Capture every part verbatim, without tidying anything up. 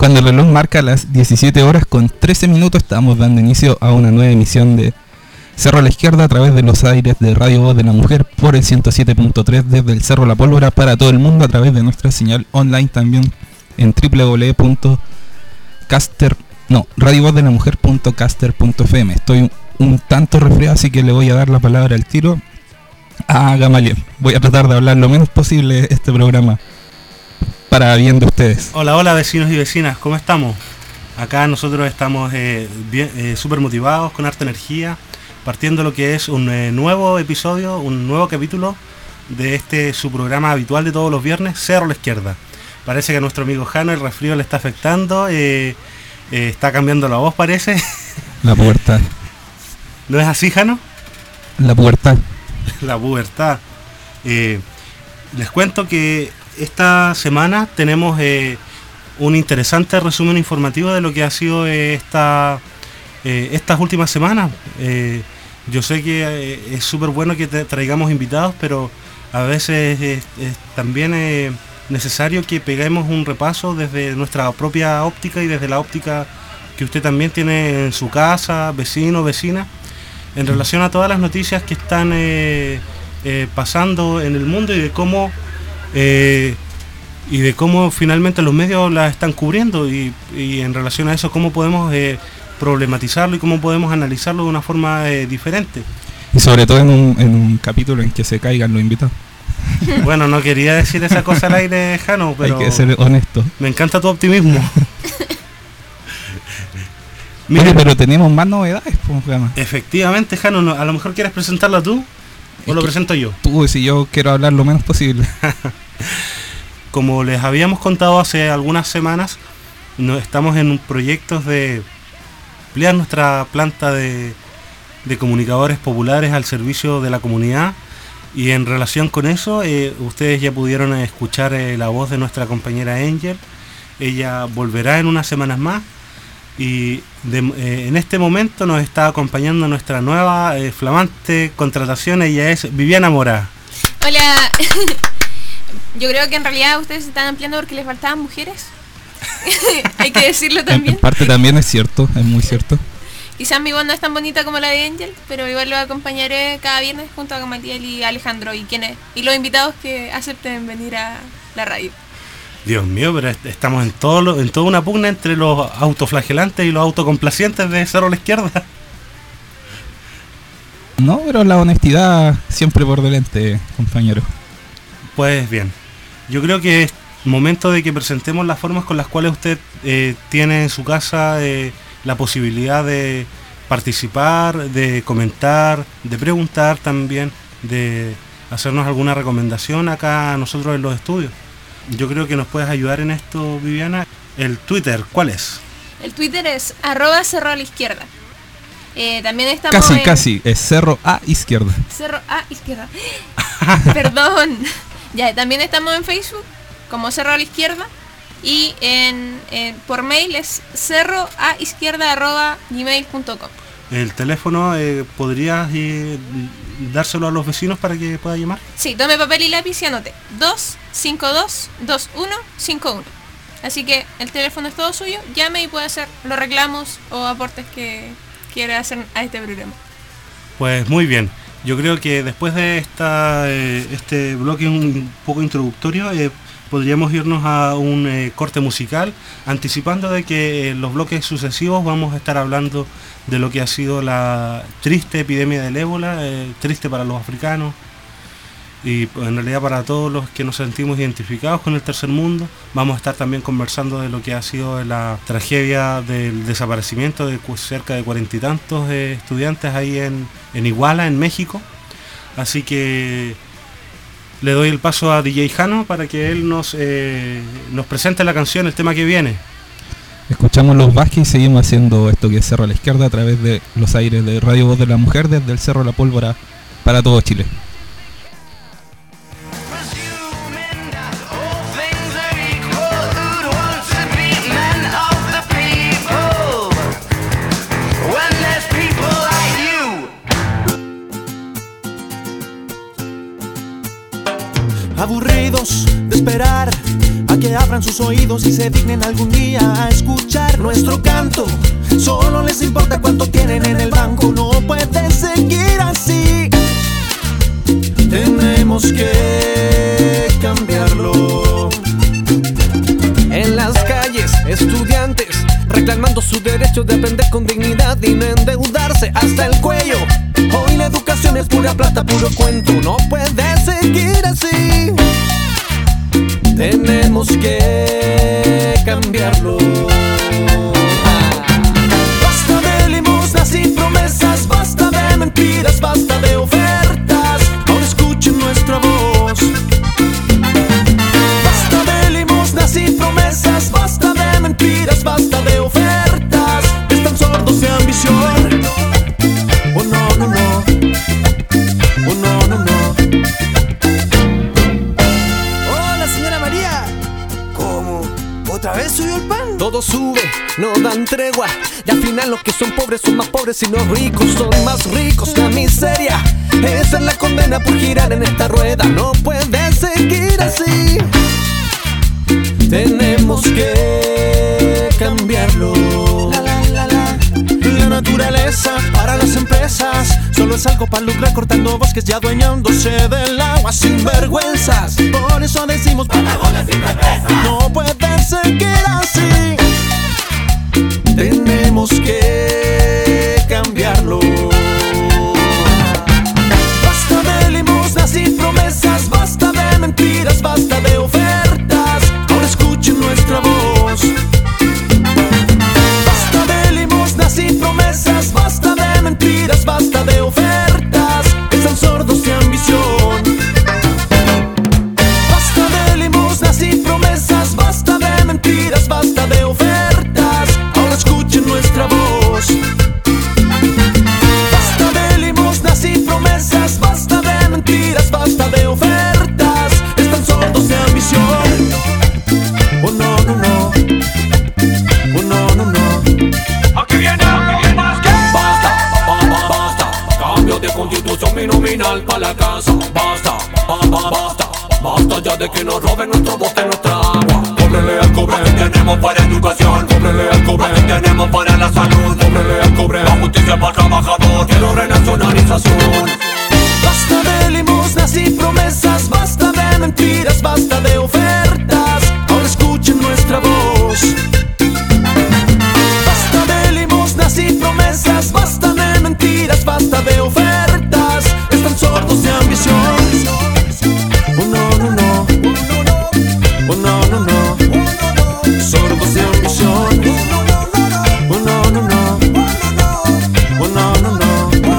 Cuando el reloj marca las diecisiete horas con trece minutos, estamos dando inicio a una nueva emisión de Cerro a la Izquierda a través de los aires de Radio Voz de la Mujer por el ciento siete punto tres desde el Cerro La Pólvora para todo el mundo a través de nuestra señal online también en doble u doble u doble u punto caster no radio voz de la mujer punto caster punto f m. Estoy un, un tanto resfriado, así que le voy a dar la palabra al tiro a Gamaliel. Voy a tratar de hablar lo menos posible este programa para bien de ustedes. Hola, hola vecinos y vecinas, ¿cómo estamos? Acá nosotros estamos eh, bien, eh, súper motivados, con harta energía, partiendo lo que es un eh, nuevo episodio, un nuevo capítulo de este su programa habitual de todos los viernes, Cerro a la Izquierda. Parece que a nuestro amigo Jano el resfrío le está afectando, eh, eh, está cambiando la voz, parece. La pubertad. ¿No es así, Jano? La pubertad. La pubertad. Eh, les cuento que esta semana tenemos eh, un interesante resumen informativo de lo que ha sido eh, esta, eh, estas últimas semanas. Eh, yo sé que eh, es súper bueno que te traigamos invitados, pero a veces es, es también eh, necesario que peguemos un repaso desde nuestra propia óptica y desde la óptica que usted también tiene en su casa, vecino, vecina, en relación a todas las noticias que están eh, eh, pasando en el mundo y de cómo eh, y de cómo finalmente los medios las están cubriendo y, y en relación a eso cómo podemos eh, problematizarlo y cómo podemos analizarlo de una forma eh, diferente. Y sobre todo en un, en un capítulo en que se caigan los invitados. Bueno, no quería decir esa cosa al aire, Jano, pero hay que ser honesto. Me encanta tu optimismo. Mira, oye, pero tenemos más novedades, pues, efectivamente, Jano, no, a lo mejor quieres presentarla tú o es lo presento yo. Tú, si yo quiero hablar lo menos posible. Como les habíamos contado hace algunas semanas, no, estamos en proyectos de ampliar nuestra planta de, de comunicadores populares al servicio de la comunidad. Y en relación con eso, eh, ustedes ya pudieron escuchar eh, la voz de nuestra compañera Angel. Ella volverá en unas semanas más. Y de, eh, en este momento nos está acompañando nuestra nueva eh, flamante contratación. Ella es Viviana Mora. Hola. Yo creo que en realidad ustedes se están ampliando porque les faltaban mujeres. Hay que decirlo también. En, en parte también es cierto, es muy cierto. Quizás mi voz no es tan bonita como la de Angel, pero igual lo acompañaré cada viernes junto a Gamaliel y Alejandro y quienes y los invitados que acepten venir a la radio. Dios mío, pero estamos en todo lo, en toda una pugna entre los autoflagelantes y los autocomplacientes de Cerro a la Izquierda. No, pero la honestidad siempre por delante, compañero. Pues bien, yo creo que es momento de que presentemos las formas con las cuales usted eh, tiene en su casa eh, la posibilidad de participar, de comentar, de preguntar también, de hacernos alguna recomendación acá a nosotros en los estudios. Yo creo que nos puedes ayudar en esto, Viviana. El Twitter, ¿cuál es? El Twitter es arroba cerro a la izquierda. Eh, también estamos Casi, en... casi, es Cerro a Izquierda. Cerro a Izquierda. Perdón. Ya, también estamos en Facebook como Cerro a la Izquierda. Y en, en por mail es cerro a izquierda arroba gmail punto com. El teléfono, eh, ¿podrías eh, dárselo a los vecinos para que pueda llamar? Sí, tome papel y lápiz y anote dos cinco dos dos uno cinco uno. Así que el teléfono es todo suyo, llame y puede hacer los reclamos o aportes que quiera hacer a este programa. Pues muy bien, yo creo que después de esta eh, este bloque un poco introductorio, eh, podríamos irnos a un eh, corte musical, anticipando de que en eh, los bloques sucesivos vamos a estar hablando de lo que ha sido la triste epidemia del ébola, eh, triste para los africanos y en realidad para todos los que nos sentimos identificados con el tercer mundo. Vamos a estar también conversando de lo que ha sido la tragedia del desaparecimiento de cerca de cuarenta y tantos eh, estudiantes ahí en, en Iguala, en México. Así que le doy el paso a D J Jano para que él nos eh, nos presente la canción, el tema que viene. Escuchamos Los Vázquez y seguimos haciendo esto que es Cerro a la Izquierda a través de los aires de Radio Voz de la Mujer desde el Cerro La Pólvora para todo Chile. Aburridos de esperar a que abran sus oídos y se dignen algún día a escuchar nuestro canto. Solo les importa cuánto tienen en el banco. No puede seguir así. Tenemos que cambiarlo. En las calles, estudiantes reclamando su derecho de aprender con dignidad y no endeudarse hasta el cuello. Hoy la educación es pura plata, puro cuento. No puede seguir así. Tenemos que cambiarlo. Basta de limosnas y promesas, basta de mentiras, basta de ofertas. Ahora escuchen nuestra voz. Basta de limosnas y promesas, basta de mentiras, basta de ofertas. Están sordos de ambición. Oh no, no, no. Oh no, no, no. Hola, señora María. ¿Cómo? ¿Otra vez subió el pan? Todo sube, no dan tregua. Y al final los que son pobres son más pobres y los ricos son más ricos. La miseria, esa es la condena por girar en esta rueda. No puede seguir así. Tenemos que cambiarlo. La, la, la, la. La naturaleza para las empresas solo es algo para lucrar, cortando bosques y adueñándose del agua sin vergüenzas. Por eso decimos Patagones sin represas. No puede seguir así. Tenemos que cambiarlo. Basta de limosnas y promesas, basta de mentiras, basta de ofertas. Ahora escuchen nuestra voz. Basta de limosnas y promesas, basta de mentiras, basta de ofertas. Están sordos de ambición. Basta de limosnas y promesas, basta de mentiras, basta de ofertas. Ahora escuchen nuestra voz. Basta de limosnas y promesas, basta de mentiras, basta de ofertas. Están sordos de ambición. Oh no, no, no. Oh no, no, no. Aquí viene, aquí viene, ¿qué? Basta, ba, ba, basta. Cambio de constitución binominal para la casa. Basta, ba, ba, basta. Basta ya de que nos roben nuestro bosque, nuestra agua. Cóbrele al cobre, tenemos para educación. Cóbrele al cobre, tenemos para la salud. Cóbrele al cobre, la justicia para el trabajador. Quiero renacionalización. Basta de limosnas y promesas, basta de mentiras, basta de ofertas. Ahora escuchen nuestra voz. Basta de limosnas y promesas, basta de mentiras, basta de ofertas. Están sordos de ambición. Oh no, no, no. Oh no, no, no. Sordos de ambición. Oh no, no, no. Oh no, no, no.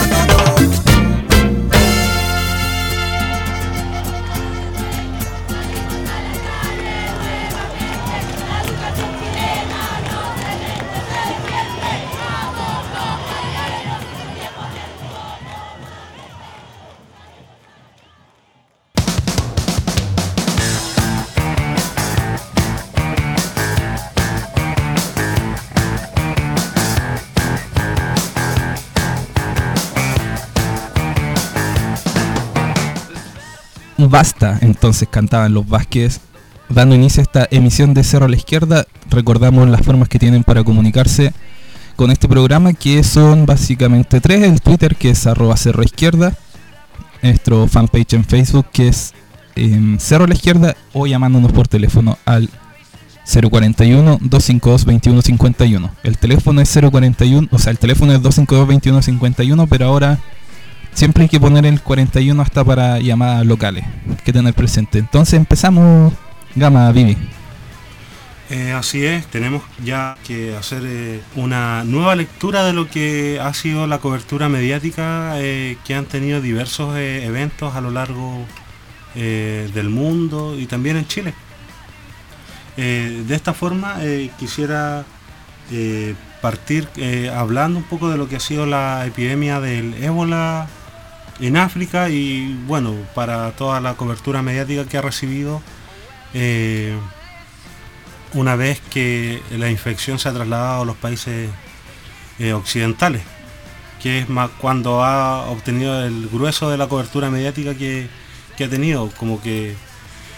Basta, entonces cantaban los Vázquez, dando inicio a esta emisión de Cerro a la Izquierda. Recordamos las formas que tienen para comunicarse con este programa, que son básicamente tres: el Twitter, que es arroba Cerro a Izquierda, nuestro fanpage en Facebook, que es eh, Cerro a la Izquierda, o llamándonos por teléfono al cero cuarenta y uno, doscientos cincuenta y dos, veintiuno cincuenta y uno. El teléfono es cero cuarenta y uno, o sea, el teléfono es doscientos cincuenta y dos, veintiuno cincuenta y uno, pero ahora siempre hay que poner el cuarenta y uno hasta para llamadas locales, hay que tener presente. Entonces empezamos, Gama, Vivi. Eh, así es, tenemos ya que hacer eh, una nueva lectura de lo que ha sido la cobertura mediática eh, que han tenido diversos eh, eventos a lo largo eh, del mundo y también en Chile. Eh, de esta forma eh, quisiera eh, partir eh, hablando un poco de lo que ha sido la epidemia del ébola en África y bueno, para toda la cobertura mediática que ha recibido eh, una vez que la infección se ha trasladado a los países eh, occidentales, que es más cuando ha obtenido el grueso de la cobertura mediática que, que ha tenido, como que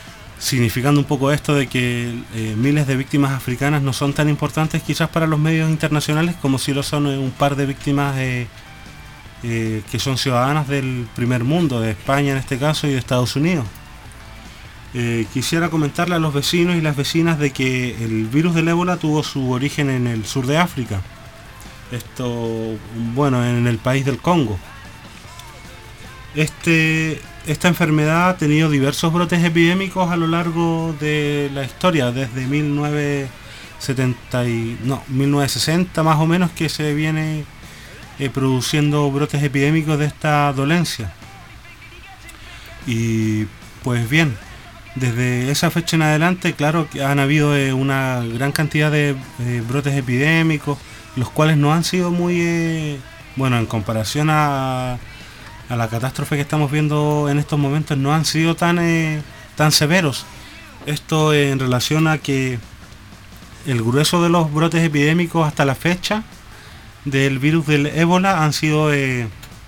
significando un poco esto de que eh, miles de víctimas africanas no son tan importantes quizás para los medios internacionales como si lo son eh, un par de víctimas eh, eh, que son ciudadanas del primer mundo, de España en este caso y de Estados Unidos. Eh, quisiera comentarle a los vecinos y las vecinas de que el virus del ébola tuvo su origen en el sur de África. Esto, bueno, en el país del Congo. Este, esta enfermedad ha tenido diversos brotes epidémicos a lo largo de la historia, desde mil novecientos setenta y, no, mil novecientos sesenta más o menos, que se viene eh, produciendo brotes epidémicos de esta dolencia. Y pues bien, desde esa fecha en adelante, claro que han habido eh, una gran cantidad de eh, brotes epidémicos, los cuales no han sido muy, eh, bueno, en comparación a, a la catástrofe que estamos viendo en estos momentos, no han sido tan, eh, tan severos. Esto eh, en relación a que el grueso de los brotes epidémicos hasta la fecha del virus del ébola han sido, eh,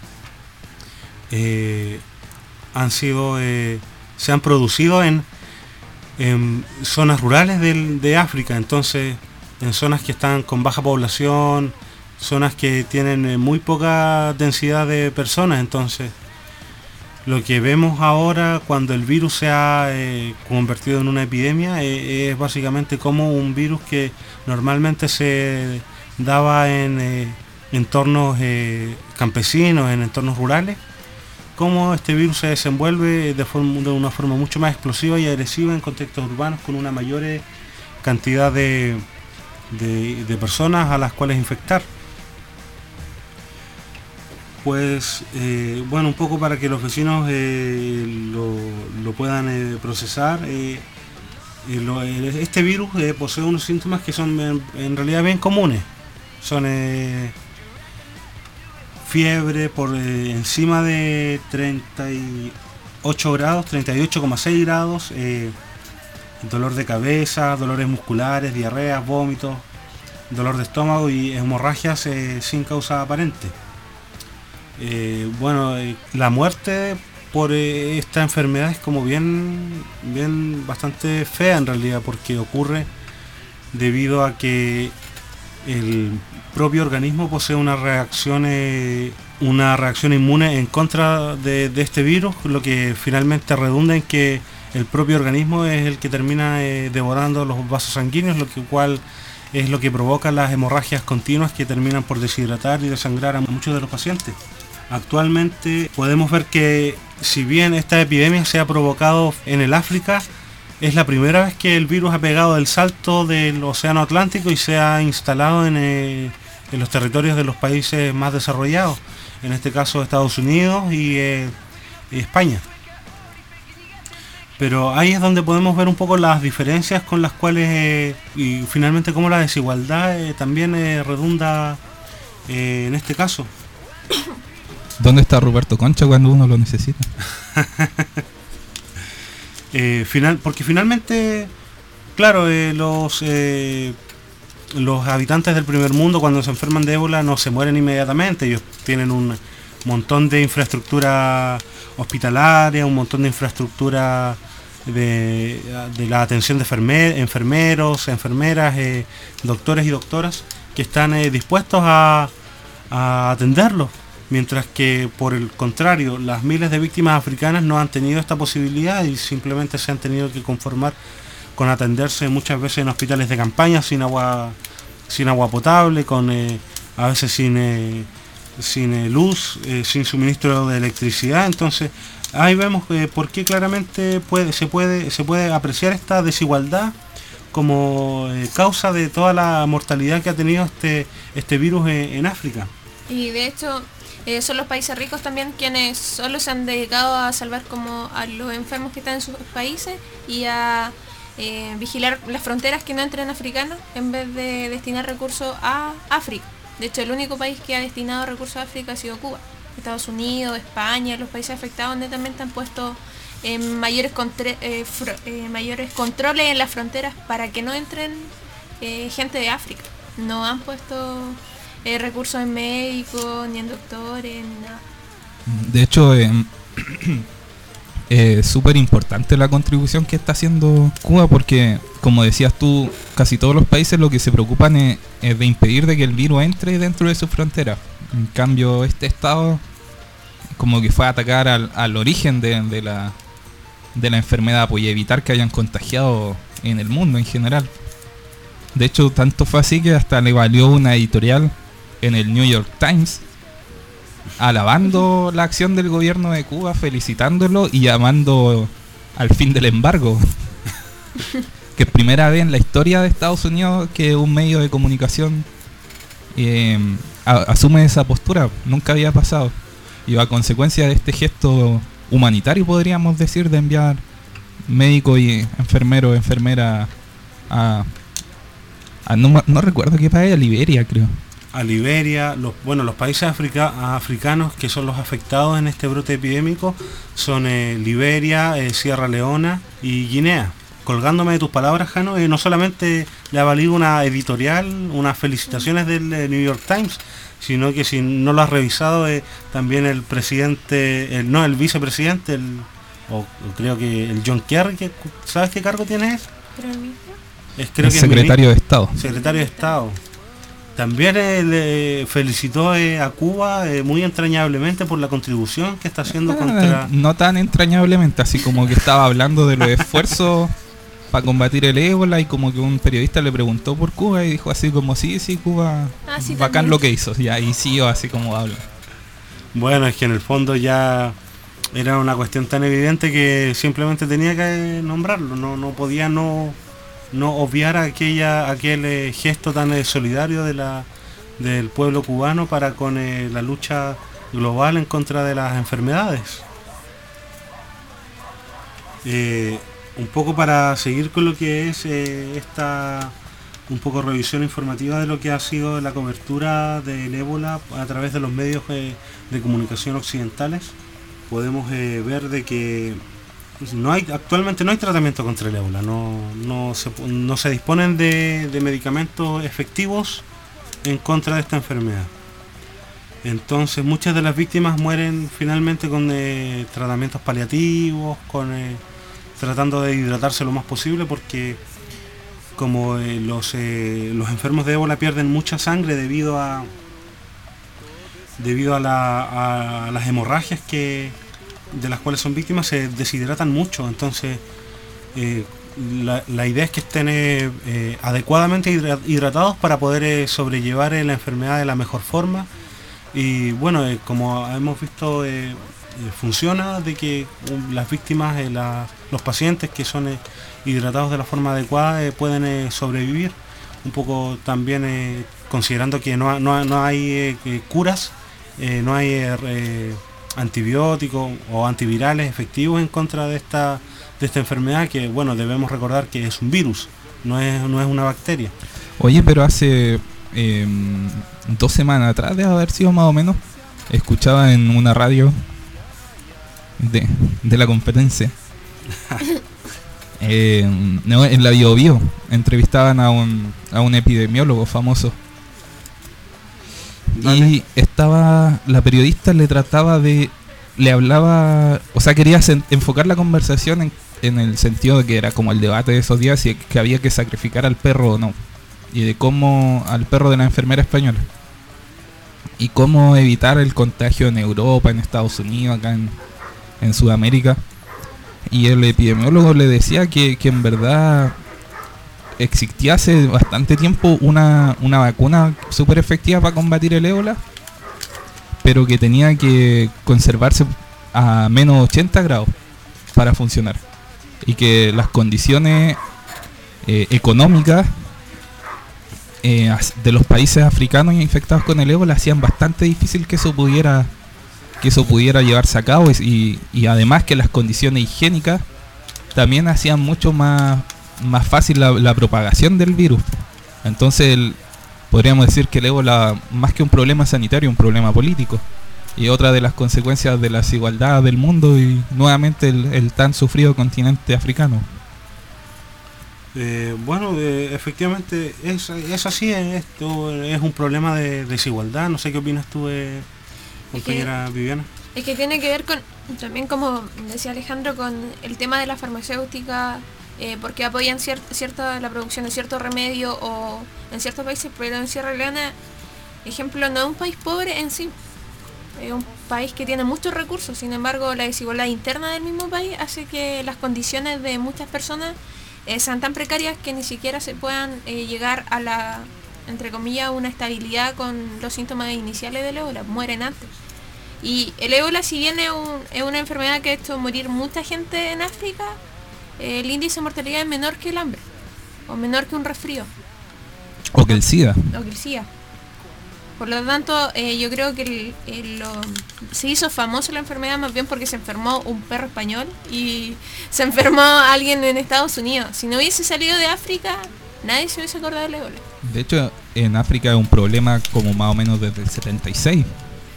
eh, han sido, eh, se han producido en, en zonas rurales del, de África, entonces en zonas que están con baja población, zonas que tienen eh, muy poca densidad de personas. Entonces lo que vemos ahora cuando el virus se ha eh, convertido en una epidemia eh, es básicamente como un virus que normalmente se daba en eh, entornos eh, campesinos, en entornos rurales, cómo este virus se desenvuelve de, forma, de una forma mucho más explosiva y agresiva en contextos urbanos con una mayor eh, cantidad de De, de personas a las cuales infectar. Pues eh, bueno, un poco para que los vecinos eh, lo, lo puedan eh, procesar, eh, eh, lo, eh, este virus eh, posee unos síntomas que son en, en realidad bien comunes. Son eh, fiebre por eh, encima de treinta y ocho grados, treinta y ocho coma seis grados, eh, dolor de cabeza, dolores musculares, diarreas, vómitos, dolor de estómago y hemorragias eh, sin causa aparente. Eh, bueno, eh, la muerte por eh, esta enfermedad es como bien, bien bastante fea en realidad, porque ocurre debido a que el propio organismo posee una reacción, eh, una reacción inmune en contra de, de este virus, lo que finalmente redunda en que el propio organismo es el que termina eh, devorando los vasos sanguíneos, lo que cual es lo que provoca las hemorragias continuas que terminan por deshidratar y desangrar a muchos de los pacientes. Actualmente podemos ver que si bien esta epidemia se ha provocado en el África, es la primera vez que el virus ha pegado el salto del océano Atlántico y se ha instalado en, eh, en los territorios de los países más desarrollados, en este caso Estados Unidos y, eh, y España. Pero ahí es donde podemos ver un poco las diferencias con las cuales eh, y finalmente cómo la desigualdad eh, también eh, redunda eh, en este caso. ¿Dónde está Roberto Concha cuando uno lo necesita? eh, final, porque finalmente, claro, eh, los eh, los habitantes del primer mundo cuando se enferman de ébola no se mueren inmediatamente. Ellos tienen un montón de infraestructura hospitalaria, un montón de infraestructura de, de la atención de enfermer, enfermeros, enfermeras, eh, doctores y doctoras que están eh, dispuestos a, a atenderlos, mientras que por el contrario las miles de víctimas africanas no han tenido esta posibilidad y simplemente se han tenido que conformar con atenderse muchas veces en hospitales de campaña sin agua, sin agua potable, con eh, a veces sin eh, sin eh, luz, eh, sin suministro de electricidad. Entonces ahí vemos eh, por qué claramente puede, se, puede, se puede apreciar esta desigualdad como eh, causa de toda la mortalidad que ha tenido este, este virus eh, en África. Y de hecho eh, son los países ricos también quienes solo se han dedicado a salvar como a los enfermos que están en sus países y a eh, vigilar las fronteras que no entren africanos en vez de destinar recursos a África. De hecho, el único país que ha destinado recursos a África ha sido Cuba. Estados Unidos, España, los países afectados netamente han puesto eh, mayores, contre- eh, fr- eh, mayores controles en las fronteras para que no entren eh, gente de África. No han puesto eh, recursos en médicos, ni en doctores, ni nada. De hecho, eh, Es eh, súper importante la contribución que está haciendo Cuba porque, como decías tú, casi todos los países lo que se preocupan es, es de impedir de que el virus entre dentro de sus fronteras. En cambio, este estado como que fue a atacar al, al origen de, de, la, de la enfermedad, pues, y evitar que hayan contagiado en el mundo en general. De hecho, tanto fue así que hasta le valió una editorial en el New York Times alabando la acción del gobierno de Cuba, felicitándolo y llamando al fin del embargo. Que es primera vez en la historia de Estados Unidos que un medio de comunicación eh, a, asume esa postura. Nunca había pasado. Y a consecuencia de este gesto humanitario, podríamos decir, de enviar médicos y enfermeros, enfermeras a, a no, no recuerdo qué país, a Liberia, creo. A Liberia, los, bueno, los países africa, africanos que son los afectados en este brote epidémico son eh, Liberia, eh, Sierra Leona y Guinea. Colgándome de tus palabras, Jano, eh, no solamente le ha valido una editorial, unas felicitaciones del eh, New York Times, sino que si no lo has revisado, eh, también el presidente, el, no, el vicepresidente, el, o, o creo que el John Kerry, que, ¿sabes qué cargo tiene él? Es, creo el que secretario es de Estado. Secretario de Estado. También eh, le felicitó eh, a Cuba eh, muy entrañablemente por la contribución que está haciendo ah, contra... No tan entrañablemente, así como que estaba hablando de los esfuerzos para combatir el ébola y como que un periodista le preguntó por Cuba y dijo así como sí, sí, Cuba, ah, sí, bacán también. lo que hizo. Y ahí sí, o así como habla. Bueno, es que en el fondo ya era una cuestión tan evidente que simplemente tenía que nombrarlo, no, no podía no... no obviar aquella aquel eh, gesto tan eh, solidario de la del pueblo cubano para con eh, la lucha global en contra de las enfermedades. Eh, un poco para seguir con lo que es eh, esta un poco revisión informativa de lo que ha sido la cobertura del ébola a través de los medios eh, de comunicación occidentales, podemos eh, ver de que No hay, actualmente no hay tratamiento contra el ébola, no, no, se, no se disponen de, de medicamentos efectivos en contra de esta enfermedad. Entonces muchas de las víctimas mueren finalmente con eh, tratamientos paliativos, con eh, tratando de hidratarse lo más posible porque como eh, los, eh, los enfermos de ébola pierden mucha sangre debido a debido a, la, a las hemorragias que de las cuales son víctimas, se deshidratan mucho. Entonces eh, la, la idea es que estén eh, eh, adecuadamente hidratados para poder eh, sobrellevar eh, la enfermedad de la mejor forma. Y bueno, eh, como hemos visto, eh, eh, funciona de que um, las víctimas, eh, la, los pacientes que son eh, hidratados de la forma adecuada eh, pueden eh, sobrevivir. Un poco también eh, considerando que no, no, no hay eh, curas, eh, no hay eh, antibióticos o antivirales efectivos en contra de esta de esta enfermedad, que bueno, debemos recordar que es un virus, no es no es una bacteria. Oye, pero hace eh, dos semanas atrás, de haber sido más o menos, escuchaba en una radio de, de la competencia eh, no, en la Bio Bio entrevistaban a un a un epidemiólogo famoso. Vale. Y estaba, la periodista le trataba de, le hablaba, o sea, quería sen, enfocar la conversación en, en el sentido de que era como el debate de esos días, si que había que sacrificar al perro o no, y de cómo, al perro de la enfermera española, y cómo evitar el contagio en Europa, en Estados Unidos, acá en, en Sudamérica. Y el epidemiólogo le decía que, que en verdad existía hace bastante tiempo una, una vacuna súper efectiva para combatir el ébola, pero que tenía que conservarse a menos ochenta grados para funcionar, y que las condiciones eh, económicas eh, de los países africanos infectados con el ébola hacían bastante difícil que eso pudiera que eso pudiera llevarse a cabo, y, y además que las condiciones higiénicas también hacían mucho más más fácil la, la propagación del virus. Entonces el, podríamos decir que el ébola, más que un problema sanitario, un problema político, y otra de las consecuencias de la desigualdad del mundo y nuevamente el, el tan sufrido continente africano. Eh, bueno, eh, efectivamente es, es así, esto es un problema de desigualdad. No sé qué opinas tú, eh, compañera es que, Viviana. Es que tiene que ver con, también como decía Alejandro, con el tema de la farmacéutica, eh, porque apoyan cier cierta la producción de cierto remedio o en ciertos países, pero en Sierra Leona, ejemplo, no es un país pobre en sí, es un país que tiene muchos recursos. Sin embargo, la desigualdad interna del mismo país hace que las condiciones de muchas personas eh, sean tan precarias que ni siquiera se puedan eh, llegar a la, entre comillas, una estabilidad con los síntomas iniciales del ébola, mueren antes. Y el ébola, si bien es, un, es una enfermedad que ha hecho morir mucha gente en África, eh, el índice de mortalidad es menor que el hambre, o menor que un resfrío. O que el SIDA. O que el SIDA. Por lo tanto, eh, yo creo que el, el, lo, se hizo famoso la enfermedad más bien porque se enfermó un perro español y se enfermó alguien en Estados Unidos. Si no hubiese salido de África, nadie se hubiese acordado del ébola. De hecho, en África es un problema como más o menos desde el setenta y seis.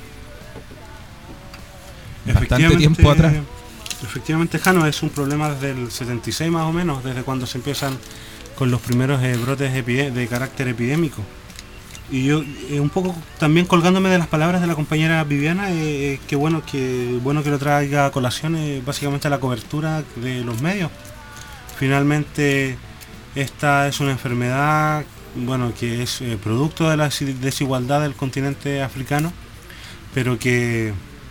Bastante tiempo atrás. Efectivamente, Jano, es un problema desde el setenta y seis más o menos, desde cuando se empiezan con los primeros eh, brotes de carácter epidémico. Y yo, eh, un poco también colgándome de las palabras de la compañera Viviana, eh, qué bueno que bueno que lo traiga a colación, eh, básicamente la cobertura de los medios. Finalmente, esta es una enfermedad, bueno, que es eh, producto de la desigualdad del continente africano, pero que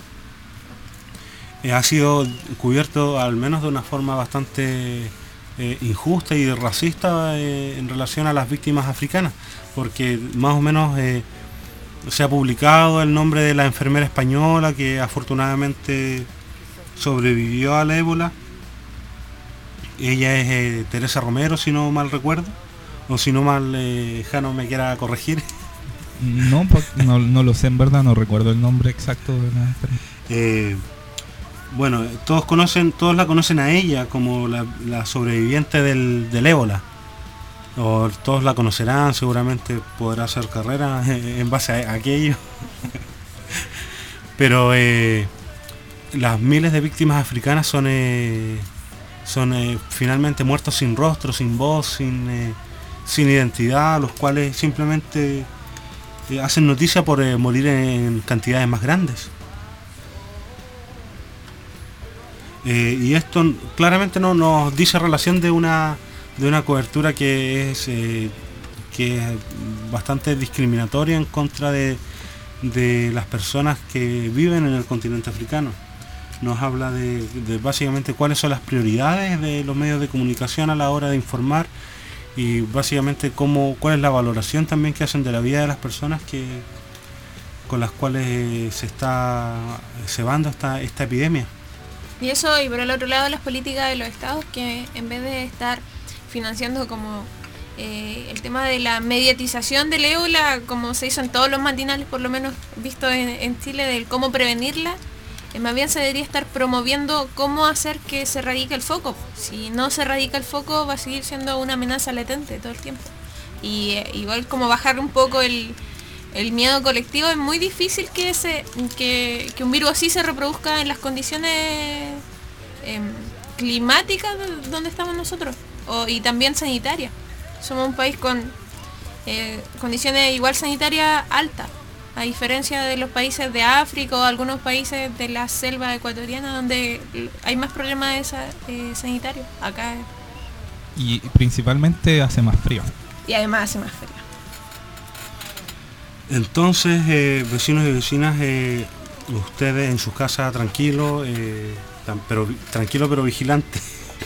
ha sido cubierto al menos de una forma bastante eh, injusta y racista eh, en relación a las víctimas africanas, porque más o menos eh, se ha publicado el nombre de la enfermera española que afortunadamente sobrevivió al ébola. Ella es eh, Teresa Romero, si no mal recuerdo, o si no mal eh, Jano me quiera corregir. No, no, no lo sé, en verdad no recuerdo el nombre exacto de la enfermera. Eh, Bueno, todos conocen, todos la conocen a ella como la, la sobreviviente del, del ébola. O todos la conocerán, seguramente podrá hacer carrera en base a aquello. Pero eh, las miles de víctimas africanas son, eh, son eh, finalmente muertos sin rostro, sin voz, sin, eh, sin identidad, los cuales simplemente eh, hacen noticia por eh, morir en cantidades más grandes. Eh, y esto claramente no nos dice relación de una de una cobertura que es eh, que es bastante discriminatoria en contra de, de las personas que viven en el continente africano. Nos habla de, de básicamente cuáles son las prioridades de los medios de comunicación a la hora de informar y básicamente cómo, cuál es la valoración también que hacen de la vida de las personas que con las cuales se está cebando esta, esta epidemia. Y eso, y por el otro lado las políticas de los estados que en vez de estar financiando como eh, el tema de la mediatización del ébola, como se hizo en todos los matinales, por lo menos visto en, en Chile, del cómo prevenirla, eh, más bien se debería estar promoviendo cómo hacer que se erradique el foco. Si no se erradica el foco va a seguir siendo una amenaza latente todo el tiempo. Y eh, igual como bajar un poco el... el miedo colectivo, es muy difícil que se que, que un virus así se reproduzca en las condiciones eh, climáticas donde estamos nosotros o, y también sanitarias. Somos un país con eh, condiciones igual sanitarias altas, a diferencia de los países de África o algunos países de la selva ecuatoriana donde hay más problemas eh, sanitarios. Acá es... Y principalmente hace más frío. Y además hace más frío. Entonces, eh, vecinos y vecinas, eh, ustedes en sus casas tranquilos, eh, tan, pero tranquilo pero vigilante.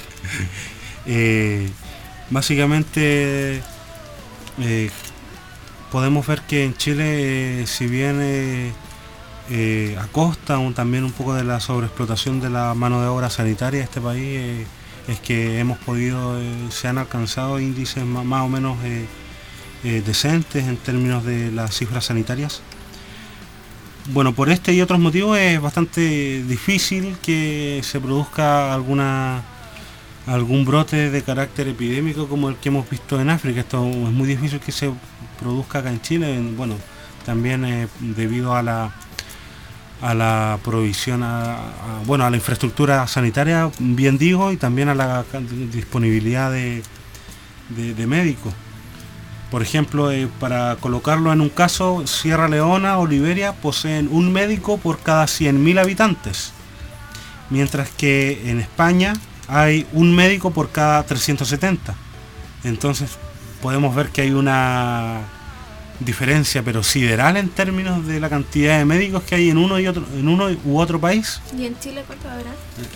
eh, básicamente, eh, podemos ver que en Chile, eh, si bien eh, eh, a costa un, también un poco de la sobreexplotación de la mano de obra sanitaria de este país, eh, es que hemos podido, eh, se han alcanzado índices más, más o menos eh, Eh, decentes en términos de las cifras sanitarias. Bueno, por este y otros motivos es bastante difícil que se produzca alguna algún brote de carácter epidémico como el que hemos visto en África. Esto es muy difícil que se produzca acá en Chile, bueno, también eh, debido a la a la provisión a, a, bueno, a la infraestructura sanitaria, bien digo, y también a la disponibilidad de, de, de médicos. Por ejemplo, eh, para colocarlo en un caso, Sierra Leona o Liberia poseen un médico por cada cien mil habitantes, mientras que en España hay un médico por cada trescientos setenta. Entonces podemos ver que hay una diferencia pero sideral en términos de la cantidad de médicos que hay en uno y otro, en uno u otro país. ¿Y en Chile cuánto habrá?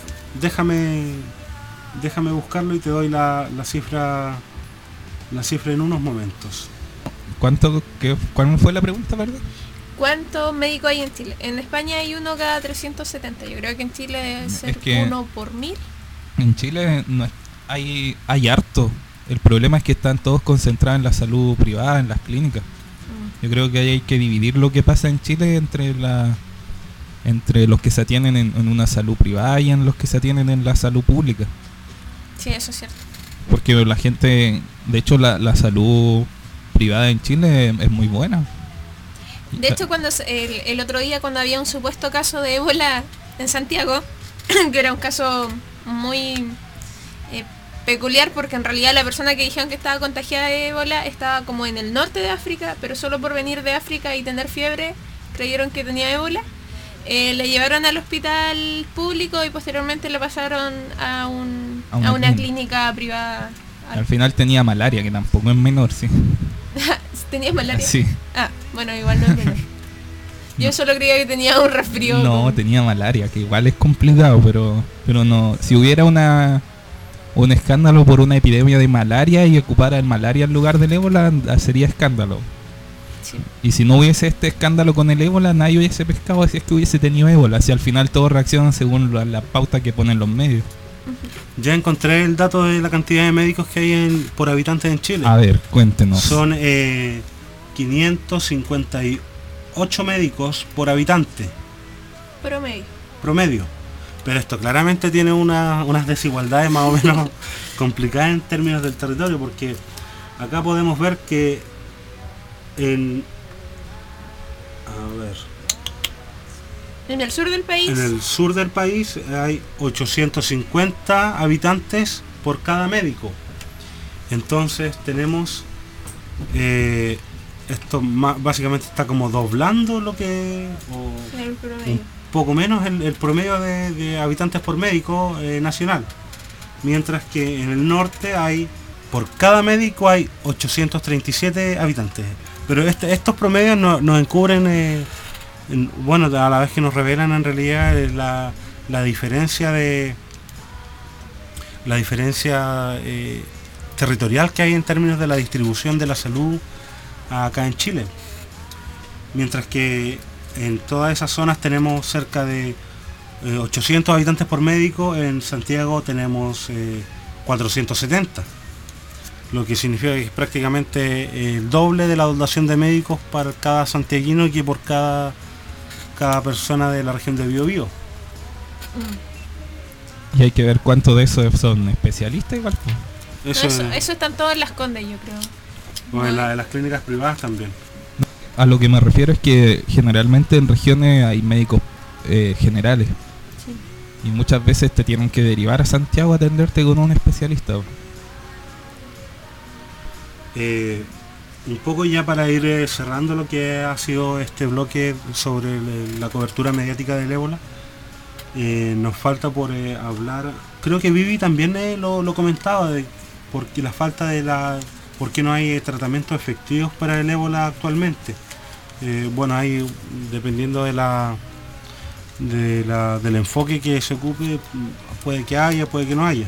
Déjame déjame buscarlo y te doy la, la cifra la cifra en unos momentos. ¿Cuánto, qué, ¿Cuál fue la pregunta, verdad? ¿Cuántos médicos hay en Chile? En España hay uno cada trescientos setenta. Yo creo que en Chile debe ser Es que uno por mil. En Chile no es- hay, hay harto. El problema es que están todos concentrados en la salud privada, en las clínicas. Mm. Yo creo que hay que dividir lo que pasa en Chile entre la entre los que se atienen en, en una salud privada y en los que se atienen en la salud pública. Sí, eso es cierto. Porque la gente, de hecho la, la salud privada en Chile es, es muy buena. De hecho, cuando se- el, el otro día cuando había un supuesto caso de ébola en Santiago, que era un caso muy eh, peculiar porque en realidad la persona que dijeron que estaba contagiada de ébola estaba como en el norte de África, pero solo por venir de África y tener fiebre creyeron que tenía ébola. Eh, le llevaron al hospital público y posteriormente lo pasaron a, un, A una a una clínica. clínica privada. Al final tenía malaria, que tampoco es menor, sí. ¿Tenías malaria? Sí. Ah, bueno, igual no es menor. Yo solo creía que tenía un resfrío. No, como- tenía malaria, que igual es complicado, pero pero no. Si hubiera una un escándalo por una epidemia de malaria y ocupara el malaria en lugar del ébola, sería escándalo. Sí. Y si no hubiese este escándalo con el ébola, nadie hubiese pescado si es que hubiese tenido ébola. Si al final todos reaccionan según la, la pauta que ponen los medios. Ya encontré el dato de la cantidad de médicos que hay en, por habitante en Chile. A ver, cuéntenos. Son eh, quinientos cincuenta y ocho médicos por habitante Promedio. promedio. Pero esto claramente tiene una- unas desigualdades más o menos complicadas en términos del territorio, porque acá podemos ver que en... A ver... En el sur del país, En el sur del país hay ochocientos cincuenta habitantes por cada médico. Entonces tenemos... eh, esto ma- básicamente está como doblando lo que... o el promedio. un poco menos el, el promedio de, de habitantes por médico eh, nacional. Mientras que en el norte hay... Por cada médico hay ochocientos treinta y siete habitantes. Pero este- estos promedios no- nos encubren... eh, en- bueno, a la vez que nos revelan en realidad eh, la, la diferencia de la diferencia eh, territorial que hay en términos de la distribución de la salud acá en Chile, mientras que en todas esas zonas tenemos cerca de eh, ochocientos habitantes por médico. En Santiago tenemos eh, cuatrocientos setenta, lo que significa que es prácticamente el doble de la dotación de médicos para cada santiaguino que por cada cada persona de la región de Biobío. Mm. Y hay que ver cuántos de esos son especialistas igual. pues. No, Eso, eso, es- eso están todos en las Condes, yo creo. o en, la- en las clínicas privadas también. A lo que me refiero es que generalmente en regiones hay médicos eh, generales. Sí. Y muchas veces te tienen que derivar a Santiago a atenderte con un especialista. Eh, un poco ya para ir eh, cerrando lo que ha sido este bloque sobre el- la cobertura mediática del ébola, eh, nos falta por eh, hablar, creo que Vivi también eh, lo, lo comentaba, de porque la falta de la, por qué no hay eh, tratamientos efectivos para el ébola actualmente. Eh, bueno, hay, dependiendo de la, de la del enfoque que se ocupe, puede que haya, puede que no haya.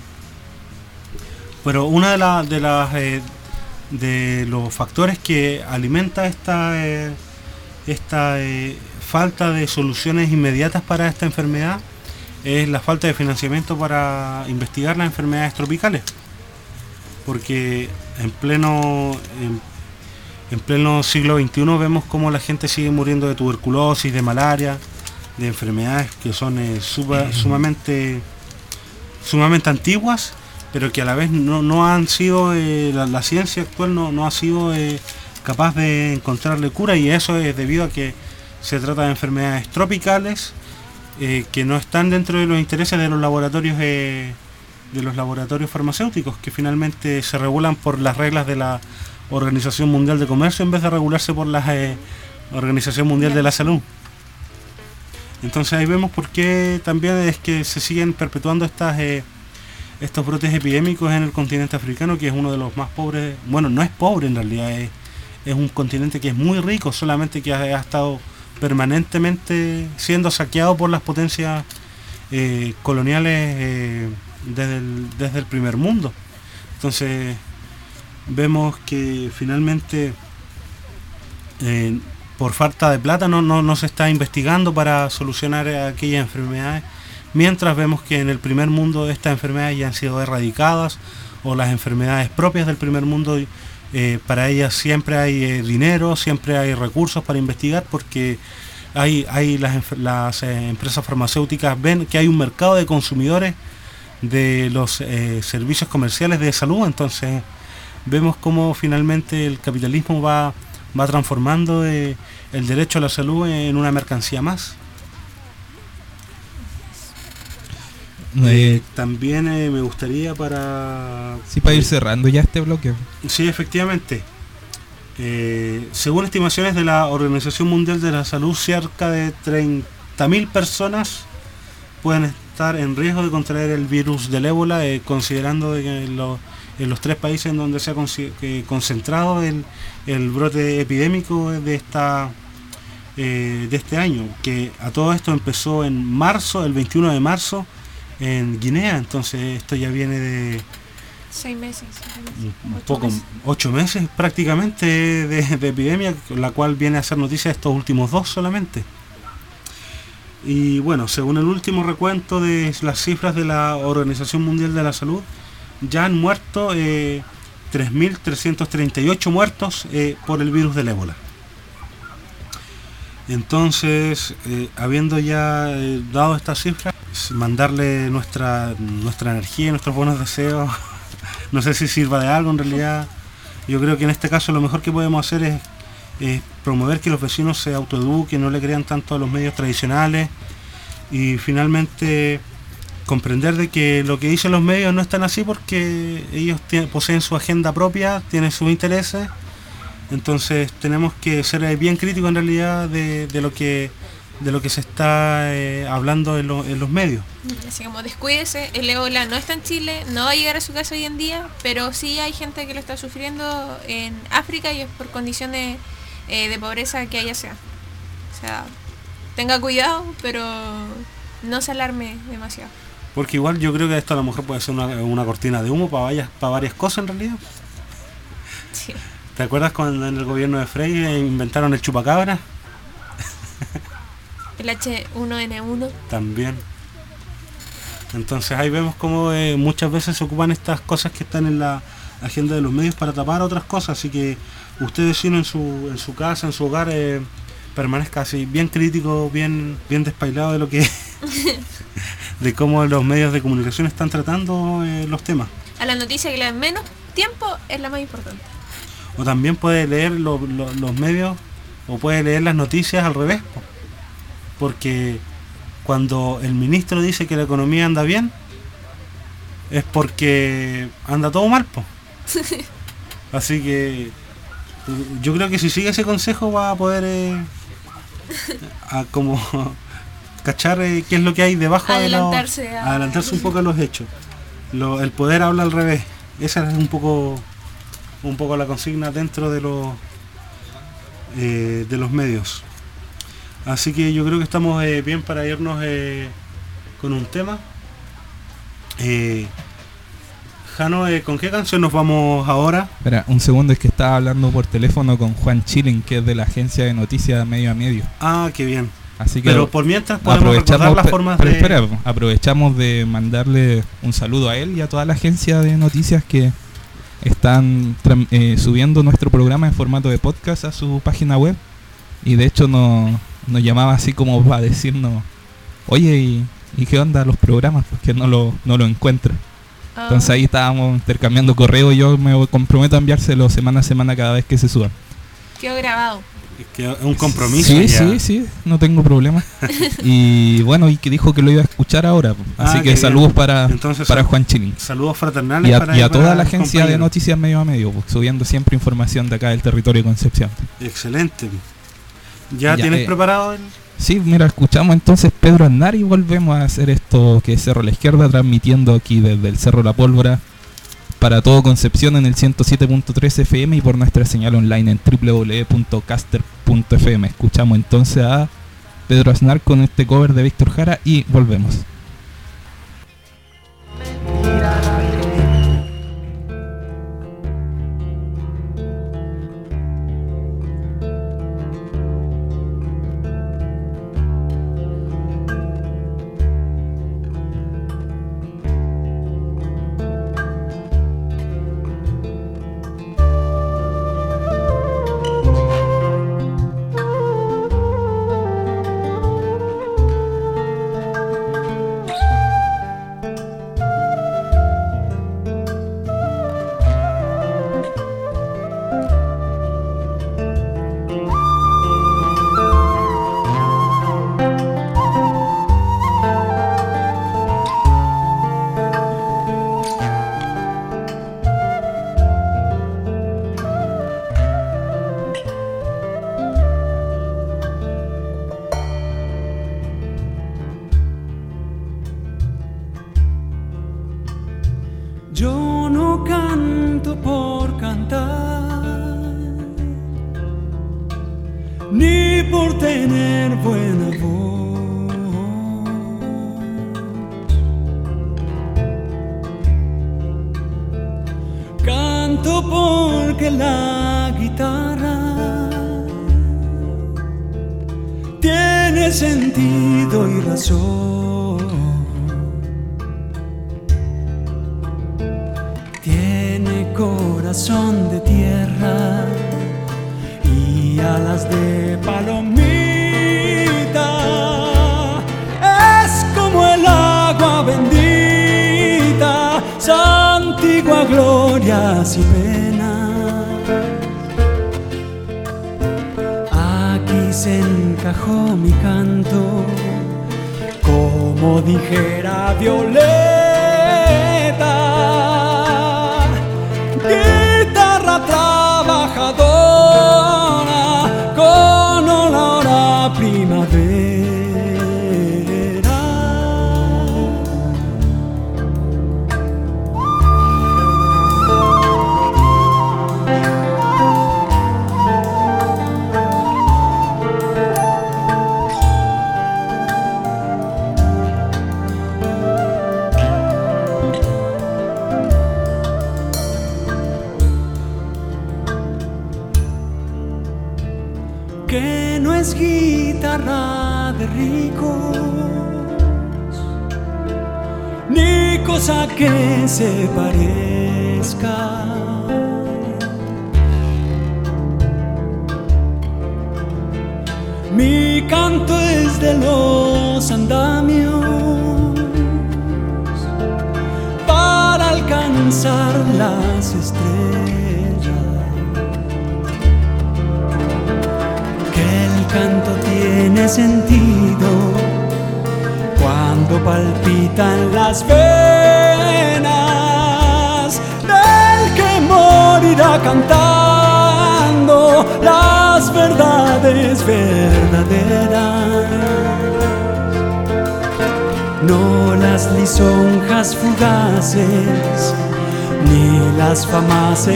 Pero una de, la- de las eh, de los factores que alimenta esta eh, esta eh, falta de soluciones inmediatas para esta enfermedad es la falta de financiamiento para investigar las enfermedades tropicales, porque en pleno en, en pleno siglo veintiuno vemos cómo la gente sigue muriendo de tuberculosis, de malaria, de enfermedades que son eh, supa- sumamente sumamente antiguas, pero que a la vez no, no han sido, eh, la, la ciencia actual no, no ha sido eh, capaz de encontrarle cura, y eso es debido a que se trata de enfermedades tropicales eh, que no están dentro de los intereses de los laboratorios eh, de los laboratorios farmacéuticos, que finalmente se regulan por las reglas de la Organización Mundial de Comercio en vez de regularse por la eh, Organización Mundial de la Salud. Entonces ahí vemos por qué también es que se siguen perpetuando estas eh, estos brotes epidémicos en el continente africano, que es uno de los más pobres. Bueno, no es pobre en realidad, es, es un continente que es muy rico, solamente que ha, ha estado permanentemente siendo saqueado por las potencias eh, coloniales eh, desde, el, desde el primer mundo. Entonces vemos que finalmente eh, por falta de plata no, no, no se está investigando para solucionar aquellas enfermedades, mientras vemos que en el primer mundo estas enfermedades ya han sido erradicadas, o las enfermedades propias del primer mundo, eh, para ellas siempre hay eh, dinero, siempre hay recursos para investigar, porque hay, hay las, las eh, empresas farmacéuticas ven que hay un mercado de consumidores de los eh, servicios comerciales de salud. Entonces vemos cómo finalmente el capitalismo va, va transformando eh, el derecho a la salud en una mercancía más. Eh, también eh, me gustaría para... Sí, para ir cerrando ya este bloque. Sí, efectivamente. Eh, según estimaciones de la Organización Mundial de la Salud, cerca de treinta mil personas pueden estar en riesgo de contraer el virus del ébola, eh, considerando que en, lo, en los tres países en donde se ha con, eh, concentrado el, el brote epidémico de esta eh, de este año, que a todo esto empezó en marzo, el veintiuno de marzo, en Guinea. Entonces esto ya viene de seis meses, un poco, meses. ocho meses prácticamente de, de epidemia, la cual viene a ser noticia estos últimos dos solamente. Y bueno, según el último recuento de las cifras de la Organización Mundial de la Salud, ya han muerto eh, tres mil trescientos treinta y ocho muertos eh, por el virus del ébola. Entonces, eh, habiendo ya eh, dado estas cifras, mandarle nuestra nuestra energía y nuestros buenos deseos. No sé si sirva de algo en realidad. Yo creo que en este caso lo mejor que podemos hacer es, es promover que los vecinos se autoeduquen, no le crean tanto a los medios tradicionales, y finalmente comprender de que lo que dicen los medios no es tan así, porque ellos tienen, poseen su agenda propia, tienen sus intereses. Entonces tenemos que ser bien críticos en realidad de, de lo que de lo que se está eh, hablando en, lo, en los medios. Así como descuídese, el ébola no está en Chile, no va a llegar a su casa hoy en día, pero sí hay gente que lo está sufriendo en África, y es por condiciones eh, de pobreza que allá sea. O sea, tenga cuidado, pero no se alarme demasiado. Porque igual yo creo que esto a lo mejor puede ser una, una cortina de humo para varias, para varias cosas en realidad. Sí. ¿Te acuerdas cuando en el gobierno de Frey inventaron el chupacabra? El H uno N uno. También. Entonces ahí vemos cómo eh, muchas veces se ocupan estas cosas que están en la agenda de los medios para tapar otras cosas. Así que usted, vecino, en su en su casa, en su hogar, eh, permanezca así bien crítico, bien bien despailado de lo que de cómo los medios de comunicación están tratando eh, los temas. A la noticia que le dan menos tiempo es la más importante. O también puede leer lo, lo, los medios, o puede leer las noticias al revés, po. Porque cuando el ministro dice que la economía anda bien, es porque anda todo mal, po. Así que yo creo que si sigue ese consejo va a poder eh, a como cachar eh, qué es lo que hay debajo adelantarse de los, a... adelantarse un poco a los hechos. Lo, el poder habla al revés. Esa es un poco un poco la consigna dentro de los eh, de los medios. Así que yo creo que estamos eh, bien para irnos eh, con un tema. Eh, Jano, eh, ¿con qué canción nos vamos ahora? Espera, un segundo, es que estaba hablando por teléfono con Juan Chilling, que es de la agencia de noticias Medio a Medio. Ah, qué bien. Así que pero por mientras podemos recordar las formas pero de... espera, aprovechamos de mandarle un saludo a él y a toda la agencia de noticias que están eh, subiendo nuestro programa en formato de podcast a su página web. Y de hecho no, nos llamaba así como para decirnos, oye, ¿y, y qué onda los programas? Porque no lo, no lo encuentro. Oh. Entonces ahí estábamos intercambiando correo y yo me comprometo a enviárselo semana a semana cada vez que se suban. Quedó grabado. Es que es un compromiso. Sí, ya. sí, sí, no tengo problema. Y bueno, y que dijo que lo iba a escuchar ahora. Así Ah, que qué saludos bien. para, Entonces, para sal- Juan Chilín. Saludos fraternales Y a, para, y a para toda la el agencia de compañero. noticias medio a medio, pues, subiendo siempre información de acá del territorio de Concepción. Excelente. ¿Ya, Ya, tienes eh, preparado el...? Sí, mira, escuchamos entonces Pedro Aznar y volvemos a hacer esto que es Cerro a la Izquierda, transmitiendo aquí desde el Cerro La Pólvora para todo Concepción en el ciento siete punto tres F M y por nuestra señal online en doble u doble u doble u punto caster punto f m. Escuchamos entonces a Pedro Aznar con este cover de Víctor Jara y volvemos. Yo no canto por cantar, ni por tener buena voz. Canto porque la guitarra tiene sentido y razón. Tiene corazón de tierra y alas de palomita. Es como el agua bendita, santigua glorias y penas. Aquí se encajó mi canto, como dijera Violeta. Guitarra trabajadora con olor a primavera. Que no es guitarra de ricos, ni cosa que se parezca. Mi canto es de los andamios para alcanzar las estrellas. El canto tiene sentido cuando palpitan las venas del que morirá cantando las verdades verdaderas, no las lisonjas fugaces ni las famas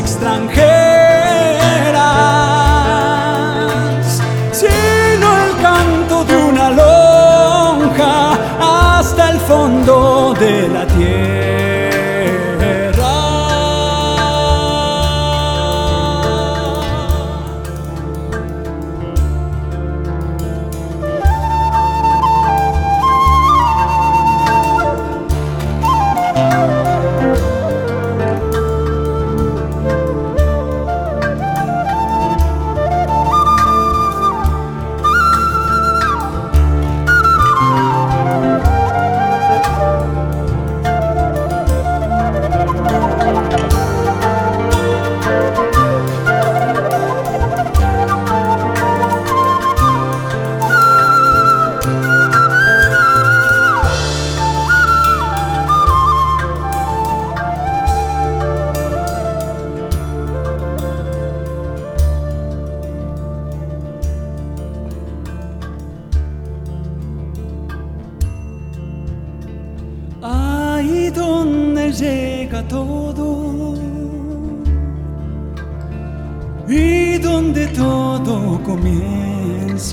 extranjeras, sino el canto de una lonja hasta el fondo de la tierra. y donde llega todo, y donde todo comienza.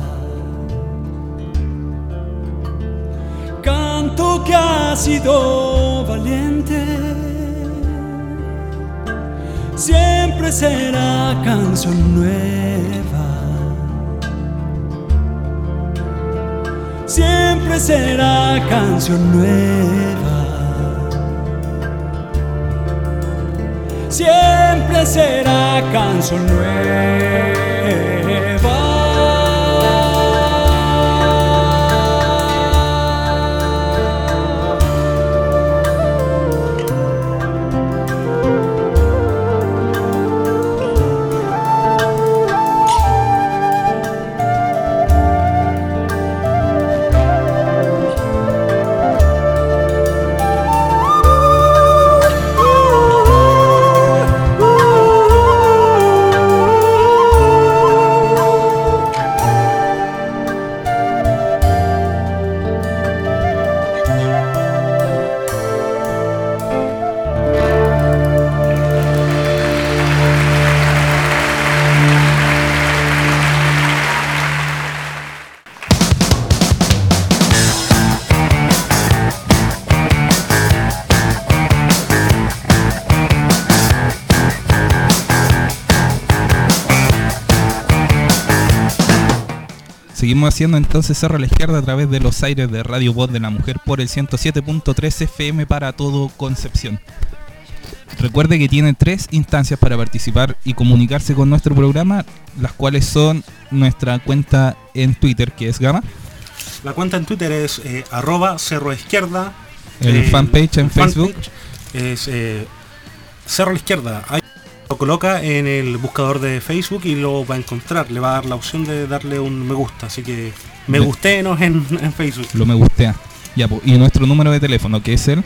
Canto que ha sido valiente, siempre será canción nueva, siempre será canción nueva, siempre será canción nueva. Seguimos haciendo entonces Cerro a la Izquierda a través de los aires de Radio Voz de la Mujer por el ciento siete punto tres F M para todo Concepción. Recuerde que tiene tres instancias para participar y comunicarse con nuestro programa, las cuales son nuestra cuenta en Twitter, que es Gama. La cuenta en Twitter es eh, arroba Cerro a Izquierda. El eh, fanpage en Facebook fanpage es eh, Cerro a la Izquierda. Ahí lo coloca en el buscador de Facebook y lo va a encontrar. Le va a dar la opción de darle un me gusta. Así que me Bien. gustéenos en, en Facebook. Lo me gustea. Ya, po. Y nuestro número de teléfono, que es el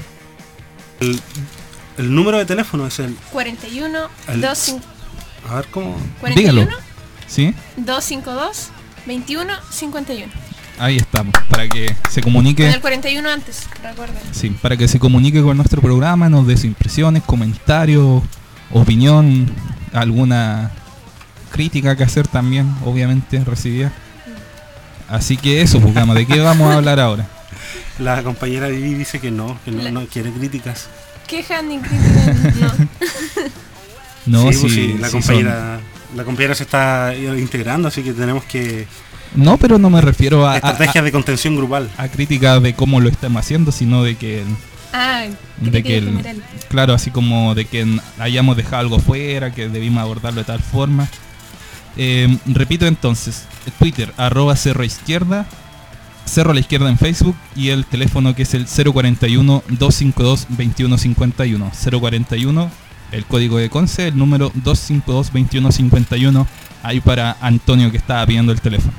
El, el número de teléfono es el... cuarenta y uno, El- doscientos cincuenta A ver cómo... y uno, dígalo. ¿Sí? doscientos cincuenta y dos, veintiuno cincuenta y uno. Ahí estamos, para que se Con comunique. el cuarenta y uno antes, recuerden. Sí, para que se comunique con nuestro programa, nos dé sus impresiones, comentarios, opinión, alguna crítica que hacer también, obviamente, recibida. Así que eso, pues, Gama, ¿de qué vamos a hablar ahora? La compañera Vivi dice que no, que no, La- no quiere críticas. Quejas ni críticas, no. No, sí, pues sí, sí, la sí compañera... La compañera se está integrando, así que tenemos que... son- No, pero no me refiero a, a, Estrategia de contención grupal. a crítica de cómo lo estamos haciendo, sino de que, Ah, de crítica que el- general. claro, así como de que hayamos dejado algo fuera, que debimos abordarlo de tal forma. Eh, repito entonces, Twitter, arroba Cerro a Izquierda, Cerro a la Izquierda en Facebook y el teléfono que es el cero cuarenta y uno, doscientos cincuenta y dos, veintiuno cincuenta y uno. cero cuarenta y uno, el código de Conce, el número doscientos cincuenta y dos, veintiuno cincuenta y uno, ahí para Antonio que estaba pidiendo el teléfono.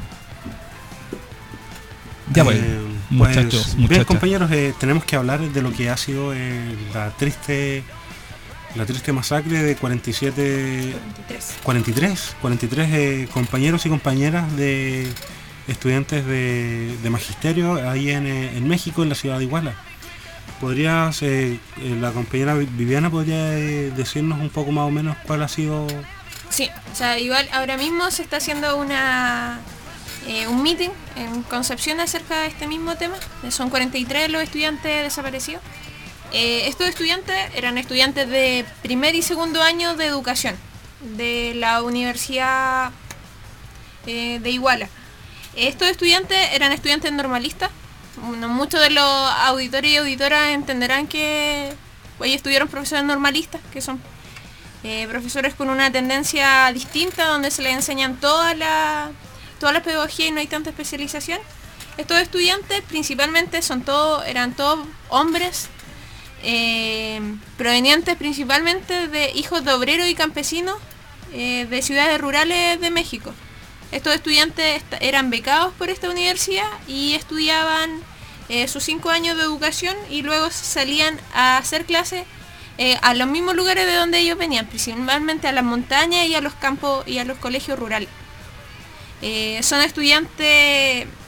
Ya pues, Eh, muchachos, pues, muchachas. bien, compañeros, eh, tenemos que hablar de lo que ha sido eh, la triste la triste masacre de cuarenta y siete, veintitrés. cuarenta y tres, cuarenta y tres eh, compañeros y compañeras de estudiantes de, de magisterio ahí en, eh, en México, en la ciudad de Iguala. ¿Podrías, eh, eh, la compañera Viviana podría eh, decirnos un poco más o menos cuál ha sido? Sí, o sea, igual ahora mismo se está haciendo una eh, un meeting en Concepción acerca de este mismo tema. Son cuarenta y tres los estudiantes desaparecidos. Eh, estos estudiantes eran estudiantes de primer y segundo año de educación de la Universidad eh, de Iguala. Estos estudiantes eran estudiantes normalistas. Bueno, muchos de los auditores y auditoras entenderán que hoy estudiaron profesores normalistas, que son eh, profesores con una tendencia distinta, donde se les enseñan toda la, toda la pedagogía y no hay tanta especialización. Estos estudiantes principalmente son todos, eran todos hombres, eh, provenientes principalmente de hijos de obreros y campesinos eh, de ciudades rurales de México. Estos estudiantes eran becados por esta universidad y estudiaban eh, sus cinco años de educación y luego salían a hacer clases eh, a los mismos lugares de donde ellos venían, principalmente a las montañas y a los campos y a los colegios rurales. Eh, son estudiantes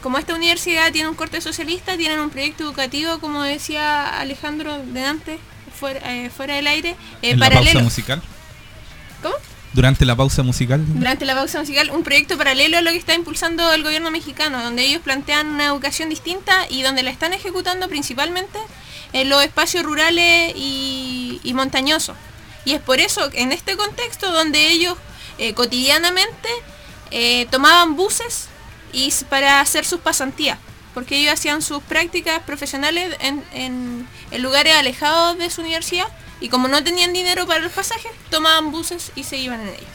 como esta universidad tiene un corte socialista, tienen un proyecto educativo, como decía Alejandro de antes, fuera, eh, fuera del aire, eh, ¿En paralelo. la pausa musical? ¿Cómo? Durante la pausa musical. Durante la pausa musical, un proyecto paralelo a lo que está impulsando el gobierno mexicano, donde ellos plantean una educación distinta y donde la están ejecutando principalmente en los espacios rurales y, y montañosos. Y es por eso, en este contexto, donde ellos eh, cotidianamente eh, tomaban buses y s- para hacer sus pasantías, porque ellos hacían sus prácticas profesionales en, en, en lugares alejados de su universidad, y como no tenían dinero para los pasajes, tomaban buses y se iban en ellos.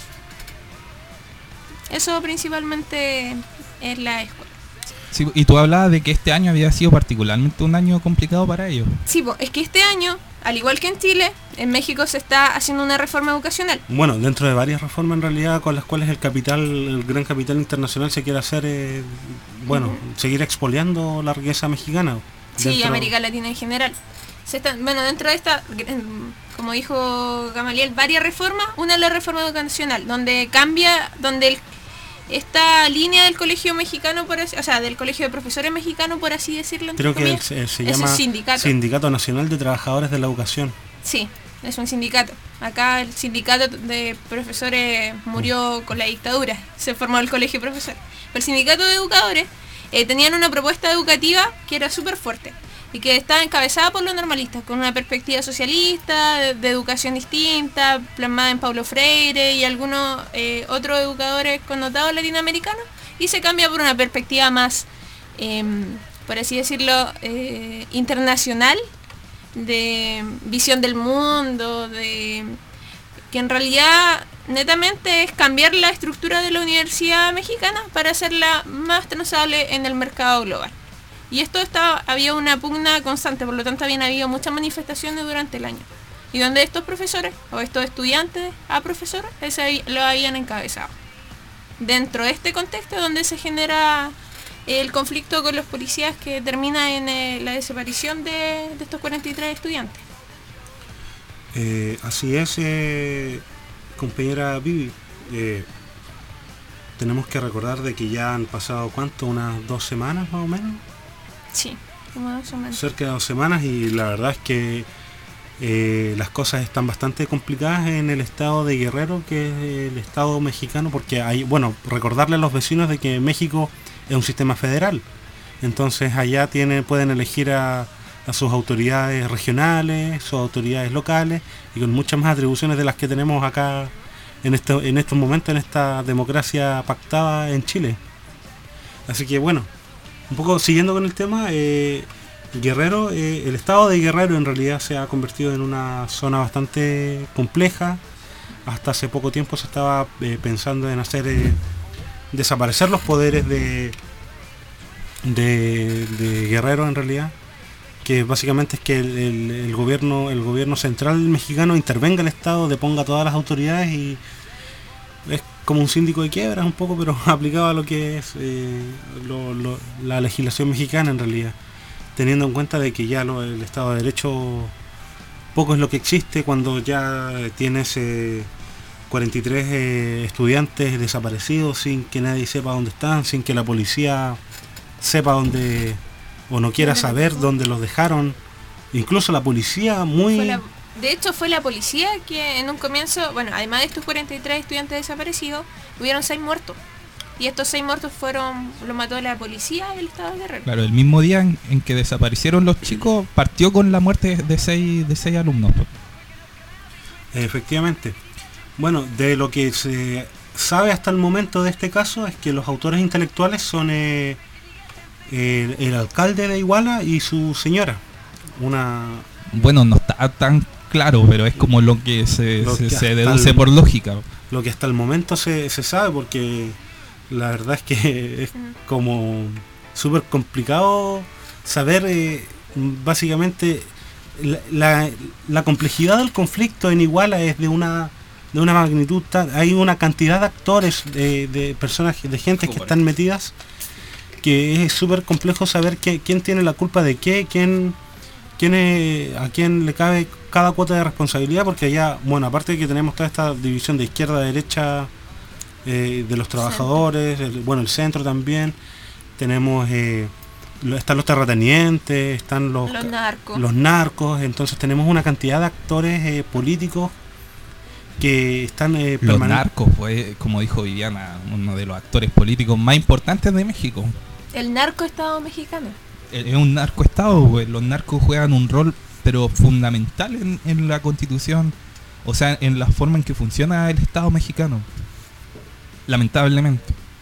Eso principalmente es la escuela. Sí, y tú hablabas de que este año había sido particularmente un año complicado para ellos. Sí, po, es que este año, al igual que en Chile, en México se está haciendo una reforma educacional. Bueno, dentro de varias reformas en realidad con las cuales el capital, el gran capital internacional se quiere hacer, eh, bueno, seguir expoliando la riqueza mexicana. Sí, Dentro- América Latina en general. Se están, bueno, dentro de esta, como dijo Gamaliel, varias reformas. Una es la reforma educacional, donde cambia, donde el, esta línea del colegio mexicano, por así, o sea, del colegio de profesores mexicano, por así decirlo, entre Creo que comillas, se, se es un llama sindicato. Sindicato Nacional de Trabajadores de la Educación. Sí, es un sindicato. Acá el sindicato de profesores murió con la dictadura, se formó el colegio de profesores. Pero el sindicato de educadores eh, tenían una propuesta educativa que era súper fuerte y que estaba encabezada por los normalistas, con una perspectiva socialista, de, de educación distinta, plasmada en Paulo Freire y algunos eh, otros educadores connotados latinoamericanos, y se cambia por una perspectiva más, eh, por así decirlo, eh, internacional, de visión del mundo, de que en realidad netamente es cambiar la estructura de la universidad mexicana para hacerla más transable en el mercado global. Y esto estaba, había una pugna constante, por lo tanto habían habido muchas manifestaciones durante el año. Y donde estos profesores, o estos estudiantes a profesores, ese lo habían encabezado. Dentro de este contexto donde se genera el conflicto con los policías que termina en eh, la desaparición de, de estos cuarenta y tres estudiantes. Eh, así es, eh, compañera Vivi. Eh, tenemos que recordar de que ya han pasado, ¿cuánto? Unas dos semanas más o menos. Sí, como dos semanas. Cerca de dos semanas, y la verdad es que eh, las cosas están bastante complicadas en el estado de Guerrero, que es el estado mexicano, porque hay, bueno, recordarle a los vecinos de que México es un sistema federal, entonces allá tienen, pueden elegir a, a sus autoridades regionales, sus autoridades locales, y con muchas más atribuciones de las que tenemos acá en, esto, en estos momentos en esta democracia pactada en Chile. Así que bueno, un poco siguiendo con el tema, eh, Guerrero, eh, el estado de Guerrero en realidad se ha convertido en una zona bastante compleja. Hasta hace poco tiempo se estaba eh, pensando en hacer eh, desaparecer los poderes de, de, de Guerrero en realidad, que básicamente es que el, el, el gobierno el gobierno central mexicano intervenga el estado, deponga todas las autoridades, y es como un síndico de quiebras un poco, pero aplicado a lo que es eh, lo, lo, la legislación mexicana en realidad, teniendo en cuenta de que ya lo, el Estado de Derecho poco es lo que existe cuando ya tienes eh, cuarenta y tres eh, estudiantes desaparecidos sin que nadie sepa dónde están, sin que la policía sepa dónde, o no quiera saber dónde los dejaron. Incluso la policía muy... Fue la- de hecho fue la policía que en un comienzo, bueno, además de estos cuarenta y tres estudiantes desaparecidos, hubieron seis muertos. Y estos seis muertos fueron, los mató la policía del estado de Guerrero. Claro, el mismo día en, en que desaparecieron los chicos, partió con la muerte de seis, de seis alumnos. Efectivamente. Bueno, de lo que se sabe hasta el momento de este caso es que los autores intelectuales son eh, el, el alcalde de Iguala y su señora. Una Bueno, no está tan claro, pero es como lo que se, Lo se, que se hasta deduce el- por lógica. lo que hasta el momento se, se sabe, porque la verdad es que es como súper complicado saber eh, básicamente la, la, la complejidad del conflicto en Iguala es de una de una magnitud tan, hay una cantidad de actores, de, de personas, de gente que están metidas, que es súper complejo saber que, quién tiene la culpa de qué, quién quién es, a quién le cabe cada cuota de responsabilidad, porque allá, bueno, aparte de que tenemos toda esta división de izquierda, derecha, eh, de los trabajadores, el, bueno, el centro también, tenemos eh, lo- están los terratenientes, están los, Los narcos. los narcos, entonces tenemos una cantidad de actores eh, políticos que están eh, Los permanen- narcos, pues, como dijo Viviana, uno de los actores políticos más importantes de México. El narcoestado mexicano. Es un narcoestado, pues. Los narcos juegan un rol, pero fundamental en, en la Constitución, o sea, en la forma en que funciona el Estado mexicano. Lamentablemente.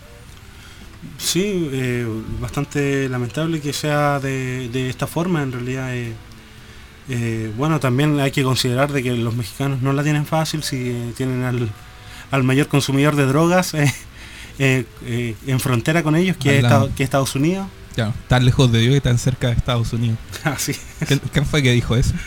Sí, eh, bastante lamentable que sea de, de esta forma. En realidad, eh, eh, bueno, también hay que considerar de que los mexicanos no la tienen fácil si eh, tienen al, al mayor consumidor de drogas eh, eh, eh, en frontera con ellos, que Al es, lado. Estados, que es Estados Unidos. Claro, tan lejos de Dios y tan cerca de Estados Unidos. Así. ¿Quién, quién fue que dijo eso?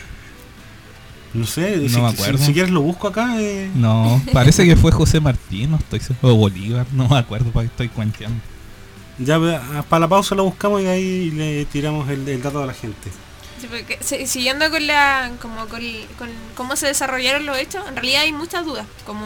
No sé, No si, me si- acuerdo. si quieres lo busco acá. Eh. No, parece que fue José Martín, no estoy seguro. O Bolívar, no me acuerdo, porque estoy cuenteando. Ya ah, para la pausa lo buscamos y ahí le tiramos el, el dato a la gente. Sí, porque, se- siguiendo con la como con, con cómo se desarrollaron los hechos, en realidad hay muchas dudas. Como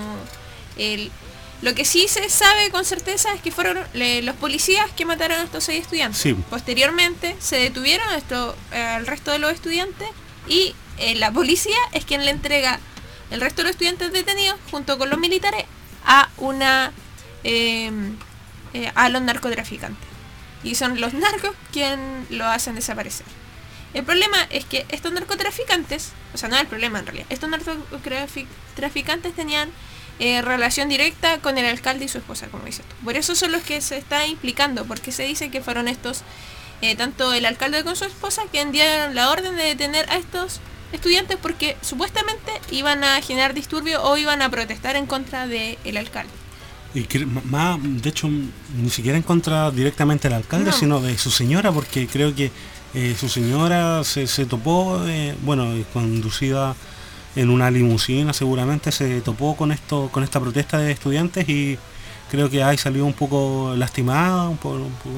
el, lo que sí se sabe con certeza es que fueron le- los policías que mataron a estos seis estudiantes. Sí. Posteriormente se detuvieron esto, eh, al resto de los estudiantes y eh, la policía es quien le entrega el resto de los estudiantes detenidos junto con los militares a una eh, eh, a los narcotraficantes. Y son los narcos quienes lo hacen desaparecer. El problema es que estos narcotraficantes, o sea, no es el problema en realidad, estos narcotraficantes tenían eh, relación directa con el alcalde y su esposa, como dices tú. Por eso son los que se está implicando, porque se dice que fueron estos, eh, tanto el alcalde con su esposa, que dieron la orden de detener a estos estudiantes porque supuestamente iban a generar disturbio o iban a protestar en contra del alcalde. Y que, m- más, de hecho, m- ni siquiera en contra directamente del alcalde, No. sino de su señora, porque creo que eh, su señora se, se topó, eh, bueno, eh, conducida en una limusina seguramente, se topó con esto, con esta protesta de estudiantes y creo que ahí salió un poco lastimada, un poco, un poco,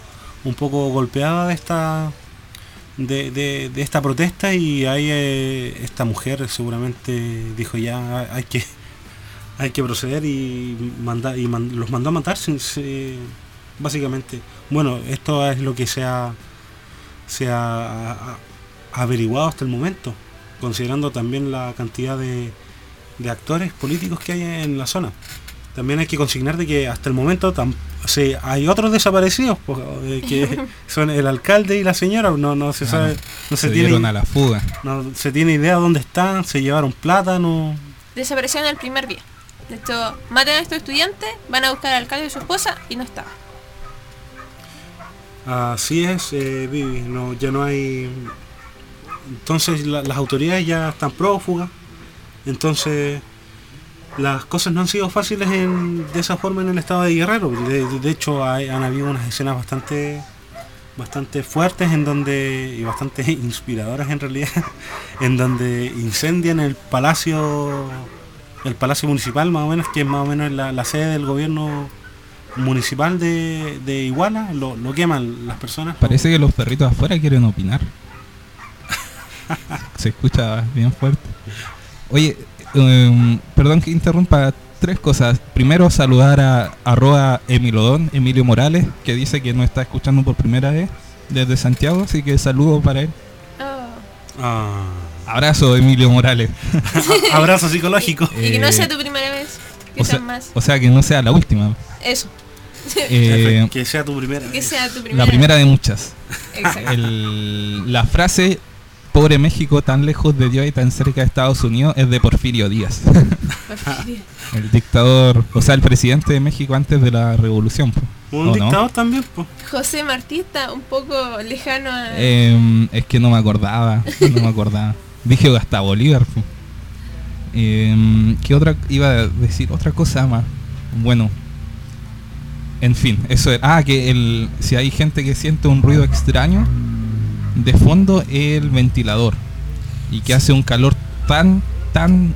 un poco golpeada de esta de, de, de esta protesta y ahí eh, esta mujer seguramente dijo ya hay que hay que proceder y mandar y man- los mandó a matar sin- se- básicamente. Bueno, esto es lo que se ha se ha, ha- averiguado hasta el momento, considerando también la cantidad de, de actores políticos que hay en la zona. También hay que consignar de que hasta el momento tam- se, hay otros desaparecidos, pues, eh, que son el alcalde y la señora, no no se sabe, no se, se tiene dieron a la fuga. no se tiene idea dónde están, se llevaron plátano. Desaparecieron el primer día. De hecho, matan a estos estudiantes, van a buscar al alcalde y su esposa y no estaba. Así es, eh, Vivi, no, ya no hay. Entonces la- las autoridades ya están prófugas. Entonces las cosas no han sido fáciles en- de esa forma en el estado de Guerrero. De, de- de hecho hay- han habido unas escenas bastante bastante fuertes en donde y bastante inspiradoras en realidad, en donde incendian el palacio el palacio municipal más o menos, que es más o menos la, la sede del gobierno municipal de, de Iguala, lo, lo queman las personas. Parece que los perritos afuera quieren opinar. Se escucha bien fuerte. Oye, um, perdón que interrumpa, tres cosas. Primero, saludar a arroba Emilodón, Emilio Morales, que dice que nos está escuchando por primera vez desde Santiago, así que saludo para él. Oh. Ah. Abrazo, Emilio Morales. A- abrazo psicológico. Y que no Eh, sea tu primera vez, que O sea, sean más. o sea, que no sea la última. Eso. Eh, Que sea tu primera Que vez. sea tu primera la primera de muchas. Exacto. El- la frase "pobre México, tan lejos de Dios y tan cerca de Estados Unidos" es de Porfirio Díaz, Porfirio. el dictador, o sea, el presidente de México antes de la revolución, po. Un ¿O no? dictador también, pues. José Martí está un poco lejano a... Eh, es que no me acordaba, no me acordaba. Dije hasta Bolívar, po. Eh, ¿Qué otra iba a decir? Otra cosa más. Bueno, en fin, eso era. Ah, que el, si hay gente que siente un ruido extraño de fondo, el ventilador, y que hace un calor tan, tan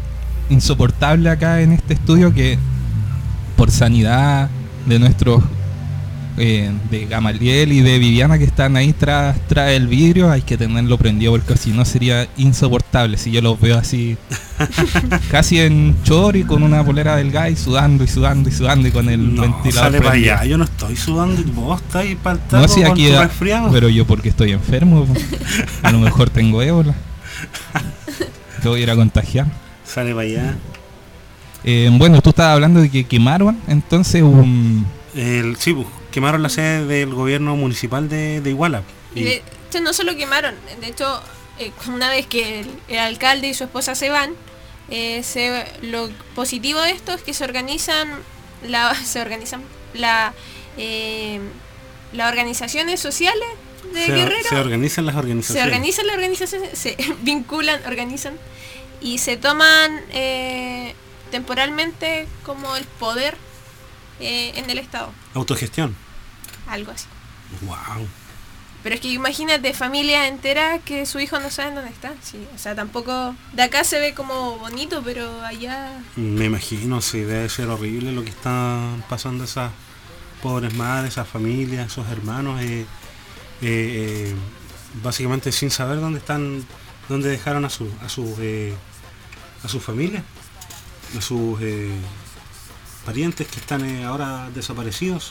insoportable acá en este estudio que por sanidad de nuestros eh, de Gamaliel y de Viviana que están ahí tras, tras el vidrio, hay que tenerlo prendido porque si no sería insoportable si yo los veo así casi en chori con una polera delgada y sudando y sudando y sudando y con el No, ventilador sale para prendido. allá, yo no estoy sudando y vos estás espantado No, si con aquí tu da- resfriado. pero yo porque estoy enfermo, po. A lo mejor tengo ébola. Te voy a ir a contagiar. Sale para allá. Eh, bueno, tú estabas hablando de que quemaron entonces un... El, sí, pues, quemaron la sede del gobierno municipal de, de Iguala. Y de hecho no solo quemaron, de hecho eh, una vez que el, el alcalde y su esposa se van, eh, se, lo positivo de esto es que se organizan, la, se organizan la, eh, las organizaciones sociales de se, Guerrero, se organizan las se organizaciones. organizan las organizaciones, se vinculan, organizan y se toman eh, temporalmente como el poder eh, en el Estado, Autogestión. algo así. Wow. Pero es que imagínate familias enteras que su hijo no saben dónde está. Sí, o sea, tampoco... De acá se ve como bonito, pero allá... Me imagino, sí, debe ser horrible lo que están pasando esas pobres madres, esas familias, esos hermanos, eh, eh, eh, básicamente sin saber dónde están, dónde dejaron a su, a sus, eh, a sus familias, a sus eh, parientes que están eh, ahora desaparecidos.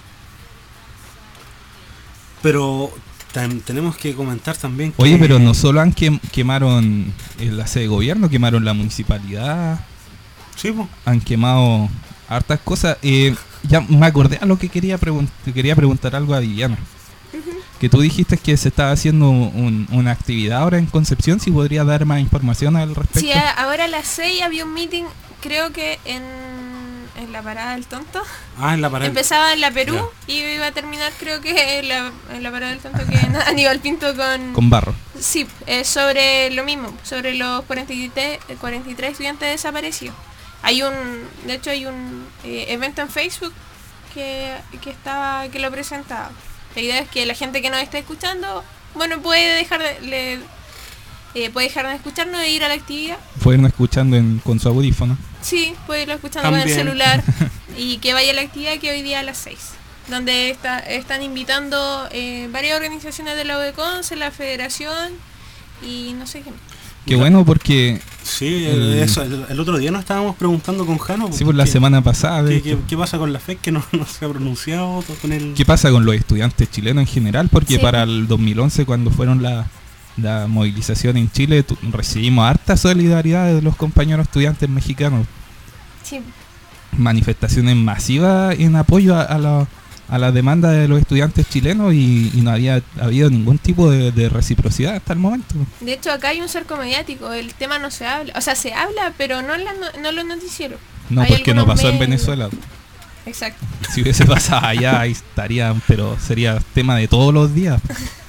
Pero tam- tenemos que comentar también que... Oye, pero no solo han quem- quemaron la sede de gobierno, quemaron la municipalidad, Sí, po. han quemado hartas cosas. Eh, ya me acordé a lo que quería, pregun- quería preguntar algo a Viviana. Que tú dijiste que se estaba haciendo un- una actividad ahora en Concepción, si podría dar más información al respecto. Sí, a- ahora a las seis había un meeting, creo que en, en la parada del Tonto. Ah, en la pared. Empezaba en la Perú y iba a terminar creo que en la, en la parada del Tonto que en Aníbal Pinto con... Con barro. Sí, eh, sobre lo mismo, sobre los cuarenta y tres, cuarenta y tres estudiantes desaparecidos. Hay un, de hecho hay un eh, evento en Facebook que, que estaba, que lo presentaba. La idea es que la gente que nos está escuchando, bueno, puede dejar de, le, eh, puede dejar de escucharnos e ir a la actividad. Fueron escuchando en, con su audífono. Sí, puede irlo escuchando con el También. celular y que vaya a la actividad que hoy día a las seis. Donde está, están invitando eh, varias organizaciones de la U D E CONCE, la Federación y no sé qué. Qué bueno porque, Sí, El- eso, el, el otro día nos estábamos preguntando con Jano. sí, por la ¿qué- semana pasada, de ¿Qué, hecho. qué, qué pasa con la F E C que no, no se ha pronunciado con el... ¿Qué pasa con los estudiantes chilenos en general? Porque Sí. para el dos mil once, cuando fueron la, la movilización en Chile, tu- recibimos harta solidaridad de los compañeros estudiantes mexicanos. Sí, Manifestaciones masivas en apoyo a, a la, a la demanda de los estudiantes chilenos y, y no había habido ningún tipo de, de reciprocidad hasta el momento. de hecho acá hay un cerco mediático, el tema no se habla, o sea, se habla, pero no en, la no, no en los noticieros. No, Hay porque no algunos pasó en medios. Venezuela. Exacto. Si hubiese pasado allá, ahí estarían, pero sería tema de todos los días.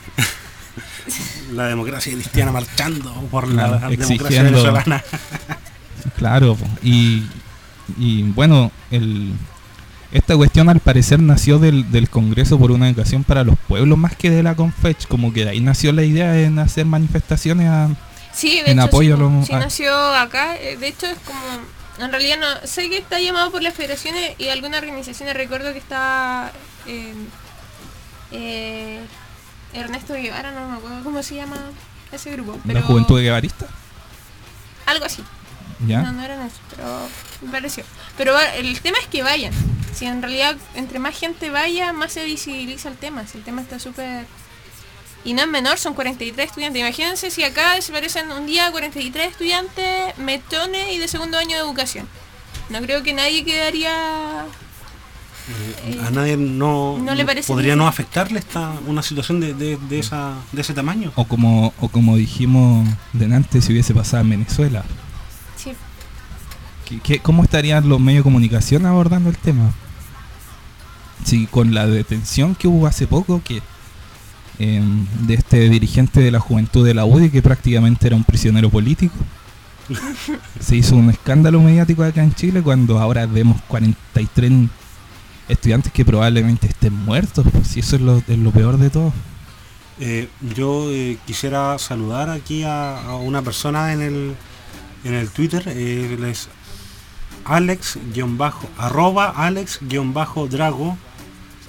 La democracia cristiana marchando por Claro, la democracia exigiendo- venezolana. Claro, po. y, y bueno, el, esta cuestión al parecer nació del, del Congreso por una educación para los pueblos más que de la Confech, como que de ahí nació la idea en hacer manifestaciones a... Sí, de En hecho, apoyo sí, a los- sí a- nació acá. eh, De hecho, es como. En realidad, no sé que está llamado por las federaciones y algunas organizaciones. Recuerdo que está. Eh, eh, Ernesto Guevara, no me acuerdo cómo se llama ese grupo. Pero la Juventud Guevarista, algo así. ¿ya? No, no eran eso, pero me pareció. Pero va- el tema es que vayan. Si en realidad, entre más gente vaya, más se visibiliza el tema. Si el tema está súper. Y no es menor, son cuarenta y tres estudiantes. Imagínense si acá desaparecen un día cuarenta y tres estudiantes, metones y de segundo año de educación. No creo que nadie quedaría... Eh, a nadie no, ¿no le parece podría bien? no afectarle esta una situación de, de, de esa de ese tamaño. O como, o como dijimos delante, si hubiese pasado en Venezuela. Sí, ¿Qué, qué- cómo estarían los medios de comunicación abordando el tema? Sí, con la detención que hubo hace poco, que eh, de este dirigente de la juventud de la U D I, que prácticamente era un prisionero político. Se hizo un escándalo mediático acá en Chile cuando ahora vemos cuarenta y tres estudiantes que probablemente estén muertos, pues, si eso es lo, es lo peor de todo. Eh, yo eh, quisiera saludar aquí a, a una persona en el en el Twitter, eh, él es Alex guión bajo arroba Alex guión bajo Drago,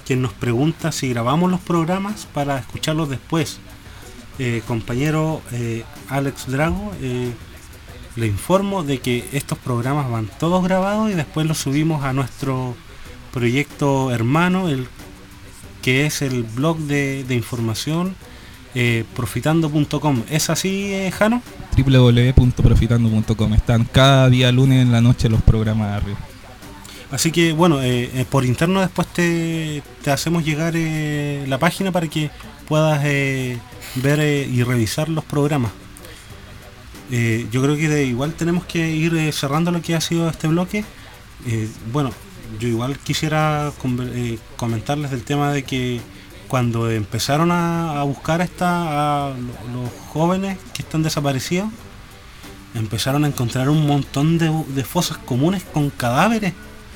quien nos pregunta si grabamos los programas para escucharlos después. Eh, compañero eh, Alex Drago, eh, le informo de que estos programas van todos grabados y después los subimos a nuestro proyecto hermano, el que es el blog de, de información eh, profitando punto com. ¿Es así, eh, Jano? doble u doble u doble u punto profitando punto com. Están cada día lunes en la noche los programas arriba. Así que bueno, eh, eh, por interno después te, te hacemos llegar eh, la página para que puedas eh, ver eh, y revisar los programas. Eh, yo creo que de igual tenemos que ir eh, cerrando lo que ha sido este bloque. Eh, bueno, yo igual quisiera com- eh, comentarles del tema de que cuando empezaron a, a buscar a, esta, a lo- los jóvenes que están desaparecidos, empezaron a encontrar un montón de, de fosas comunes con cadáveres.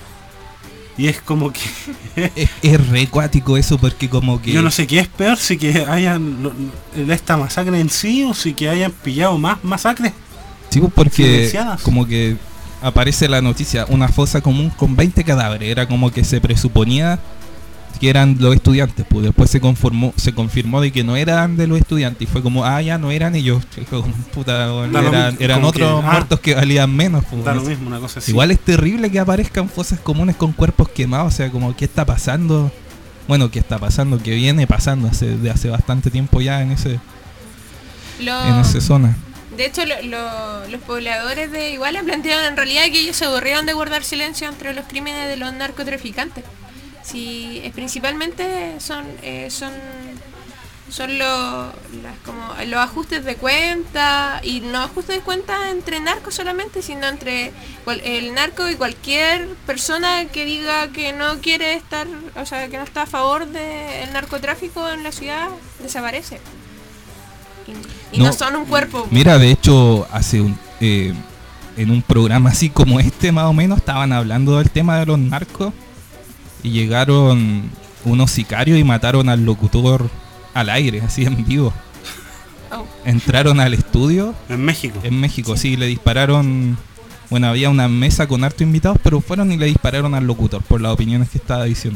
Y es como que es, es re cuático eso, porque como que yo no sé qué es peor, si que hayan lo- esta masacre en sí o si que hayan pillado más masacres. sí, pues, porque silenciadas. como que aparece la noticia, una fosa común con veinte cadáveres, era como que se presuponía que eran los estudiantes, pues después se conformó, se confirmó de que no eran de los estudiantes y fue como, ah, ya no eran ellos, como, puta, Da lo eran, mismo, eran como otros que, ah, muertos que valían menos, pues, Da no lo sé. mismo, una cosa así. Igual es terrible que aparezcan fosas comunes con cuerpos quemados, o sea, como, ¿qué está pasando? Bueno, ¿qué está pasando? Que viene pasando hace, de hace bastante tiempo ya en ese Lo- en esa zona. De hecho, lo- lo- los pobladores de Iguala plantearon en realidad que ellos se aburrieron de guardar silencio entre los crímenes de los narcotraficantes. Sí, es principalmente son eh, son son lo- las, como los ajustes de cuenta, y no ajustes de cuenta entre narcos solamente, sino entre cual- el narco y cualquier persona que diga que no quiere estar, o sea, que no está a favor del narcotráfico en la ciudad, desaparece. Y, y no, No, son un cuerpo. Mira, de hecho, hace un eh, en un programa así como este más o menos estaban hablando del tema de los narcos y llegaron unos sicarios y mataron al locutor al aire, así en vivo. Oh. Entraron al estudio En México. en México, sí, le dispararon. Bueno, había una mesa con hartos invitados, pero fueron y le dispararon al locutor por las opiniones que estaba diciendo.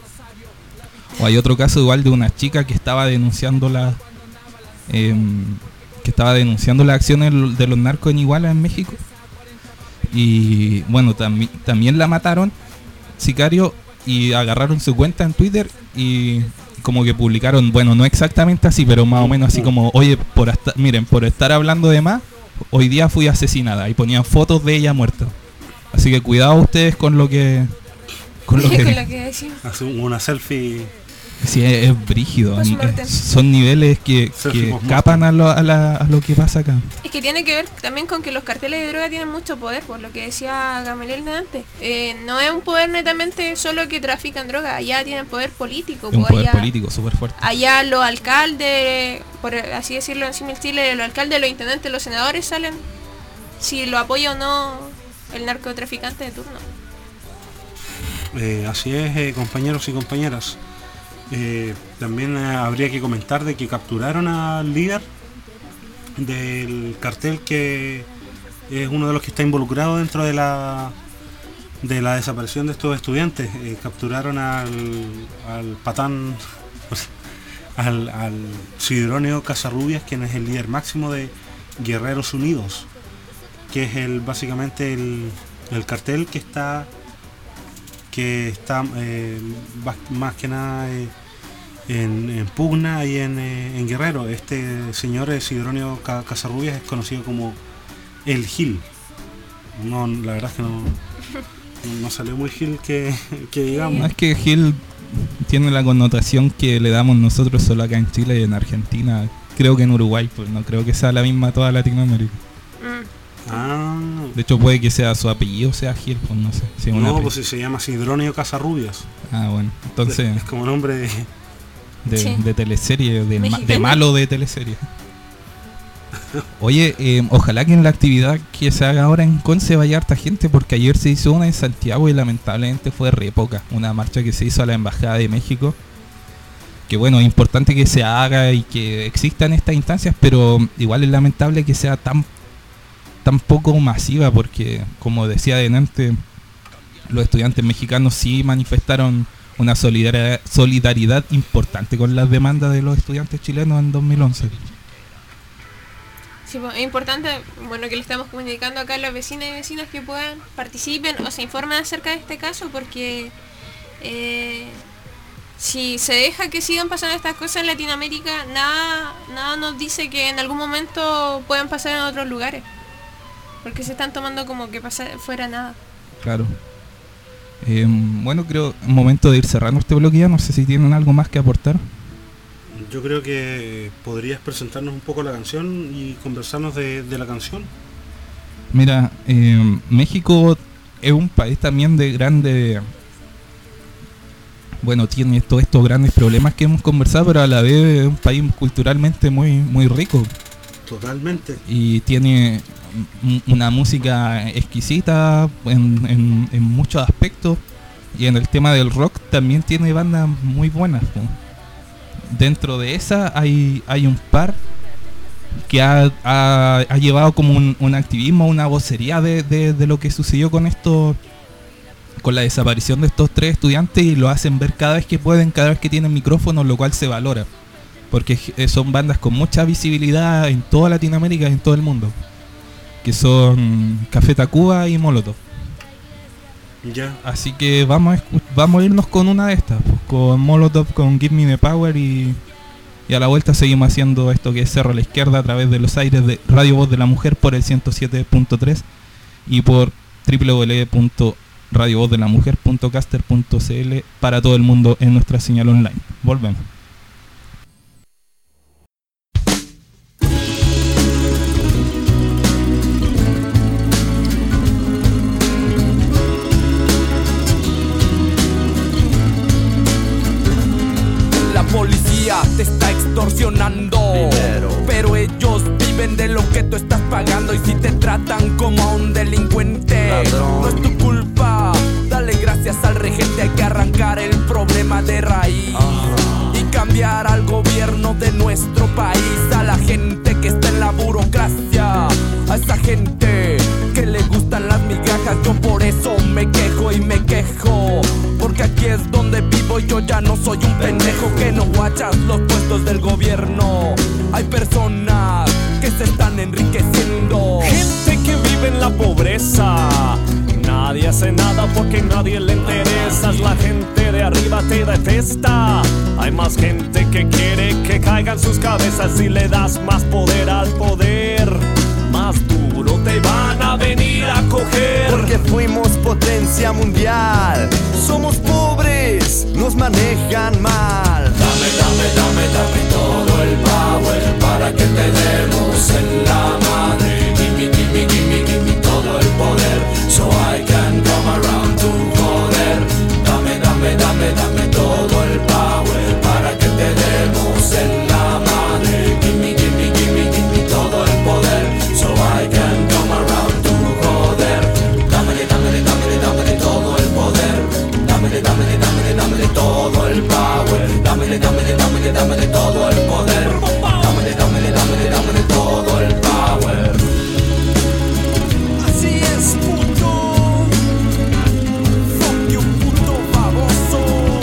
O hay otro caso igual de una chica que estaba denunciando la eh, que estaba denunciando las acciones de los narcos en Iguala, en México. Y bueno, tambi- también la mataron, sicario, y agarraron su cuenta en Twitter y como que publicaron, bueno, no exactamente así, pero más o menos así como, oye, por hasta, miren, por estar hablando de más, hoy día fui asesinada, y ponían fotos de ella muerta. Así que cuidado ustedes con lo que con lo Con que, lo que decimos. Hace una selfie. sí, es, es brígido. Postmortem. Es- son niveles que, Selfie que postmortem. escapan a lo, a, la- a lo que pasa acá. Es que tiene que ver también con que los carteles de droga tienen mucho poder, por lo que decía Gamaliel de antes. Eh, no es un poder netamente solo que trafican droga, allá tienen poder político. Es un pues, poder allá, político súper fuerte. allá los alcaldes, por así decirlo en símil Chile, los alcaldes, los intendentes, los senadores salen si lo apoya o no el narcotraficante de turno. Eh, así es, eh, compañeros y compañeras. Eh, también eh, habría que comentar de que capturaron al líder del cartel, que es uno de los que está involucrado dentro de la de la desaparición de estos estudiantes. Eh, capturaron al, al patán, al, al Sidronio Casarrubias, quien es el líder máximo de Guerreros Unidos, que es el básicamente el, el cartel que está que está eh, bas- más que nada eh, en, en pugna y en, eh, en Guerrero. Este señor eh, Sidronio Ca- Casarrubias es conocido como el Gil. No, la verdad es que no, no salió muy Gil que, que digamos. No, es que Gil tiene la connotación que le damos nosotros solo acá en Chile y en Argentina. Creo que en Uruguay, pues no creo que sea la misma toda Latinoamérica. Mm. Ah, De hecho puede que sea su apellido, sea Gil, pues no sé. Si es un no, apellido. pues si se llama Sidronio Casarrubias. Ah, bueno, entonces Es como nombre de... de, Sí. de teleserie, de, ma- de Mexicano. malo de teleserie. Oye, eh, ojalá que en la actividad que se haga ahora en Conce vaya harta gente, porque ayer se hizo una en Santiago y lamentablemente fue re poca. Una marcha que se hizo a la Embajada de México. Que bueno, es importante que se haga y que existan estas instancias, pero igual es lamentable que sea tan, tan poco masiva, porque como decía adelante, los estudiantes mexicanos sí manifestaron una solidaridad, solidaridad importante con las demandas de los estudiantes chilenos en dos mil once. Sí, pues, es importante, bueno, que le estamos comunicando acá a las vecinas y vecinos que puedan, participen o se informen acerca de este caso, porque eh, si se deja que sigan pasando estas cosas en Latinoamérica, nada, nada nos dice que en algún momento puedan pasar en otros lugares, porque se están tomando como que pasa, fuera nada. Claro. Eh, bueno, creo momento de ir cerrando este bloque ya. No sé si tienen algo más que aportar. Yo creo que podrías presentarnos un poco la canción y conversarnos de, de la canción. Mira, eh, México es un país también de grande... Bueno, tiene todos estos grandes problemas que hemos conversado, pero a la vez es un país culturalmente muy, muy rico. Totalmente. Y tiene una música exquisita en, en, en muchos aspectos. Y en el tema del rock también tiene bandas muy buenas, ¿no? Dentro de esa hay, hay un par que ha, ha, ha llevado como un, un activismo, una vocería de, de, de lo que sucedió con esto, con la desaparición de estos tres estudiantes, y lo hacen ver cada vez que pueden, cada vez que tienen micrófono, lo cual se valora, porque son bandas con mucha visibilidad en toda Latinoamérica y en todo el mundo, que son Café Tacuba y Molotov. Ya. Así que vamos a, escu- vamos a irnos con una de estas, pues, con Molotov, con Give Me the Power, y, y a la vuelta seguimos haciendo esto que es Cerro a la Izquierda a través de los aires de Radio Voz de la Mujer por el ciento siete punto tres y por doble u doble u doble u punto radio voz de la mujer punto caster punto c l para todo el mundo en nuestra señal online. Volvemos. Policía te está extorsionando dinero, pero ellos viven de lo que tú estás pagando. Y si te tratan como a un delincuente, ladrón, no es tu culpa. Dale gracias al regente. Hay que arrancar el problema de raíz uh-huh. y cambiar al gobierno de nuestro país. A la gente que está en la burocracia, a esa gente que le gustan las migajas. Yo por eso me quejo y me quejo, porque aquí es donde vivo y yo ya no soy un pendejo que no guachas los puestos del gobierno. Hay personas que se están enriqueciendo, gente que vive en la pobreza. Nadie hace nada porque nadie le interesa. La gente de arriba te detesta. Hay más gente que quiere que caigan sus cabezas. Si le das más poder al poder, más duro te van a venir a coger. Porque fuimos potencia mundial. Somos pobres, nos manejan mal. Dame, dame, dame, dame todo el power para que te demos en la madre. Gimme, gimme, gimme, gimme todo el poder, so I can come around to joder. Dame, dame, dame, dame todo el power para que te demos en la madre. Gimme, gimme, gimme, gimme todo el poder, so I can come around to joder. Dámele, dámele, dámele, dámele todo el poder. Dámele, dámele, dámele, dámele todo el power. Dámele, dámele, dámele, dámele todo el poder. Dámele, dámele, dámele, dámele todo el power. así es, puto. Fuck you, puto baboso.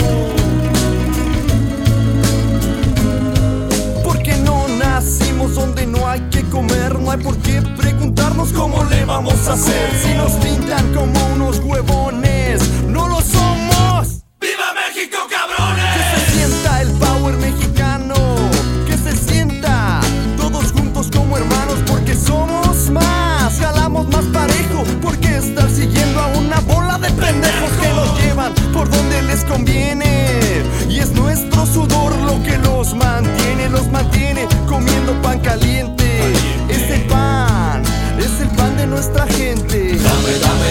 Porque no nacimos donde no hay que comer. No hay por qué preguntarnos cómo le vamos a hacer. Si nos pintan como unos huevones, no lo somos. ¡Viva México, cabrones! Que se sienta el power mexicano, que se sienta todos juntos como hermanos, porque somos más, jalamos más parejo. Porque estar siguiendo a una bola de pendejos que nos llevan por donde les conviene. Y es nuestro sudor lo que los mantiene, los mantiene comiendo pan caliente. Es el pan, es el pan de nuestra gente. Dame, dame,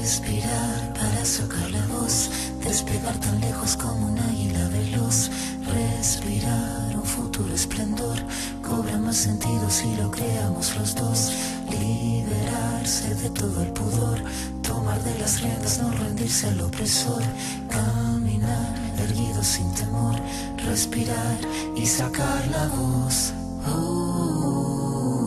Respirar para sacar la voz, despegar tan lejos como un águila veloz. Respirar un futuro esplendor, cobra más sentido si lo creamos los dos. Liberarse de todo el pudor, tomar de las riendas, no rendirse al opresor. Caminar erguido sin temor, respirar y sacar la voz. Oh.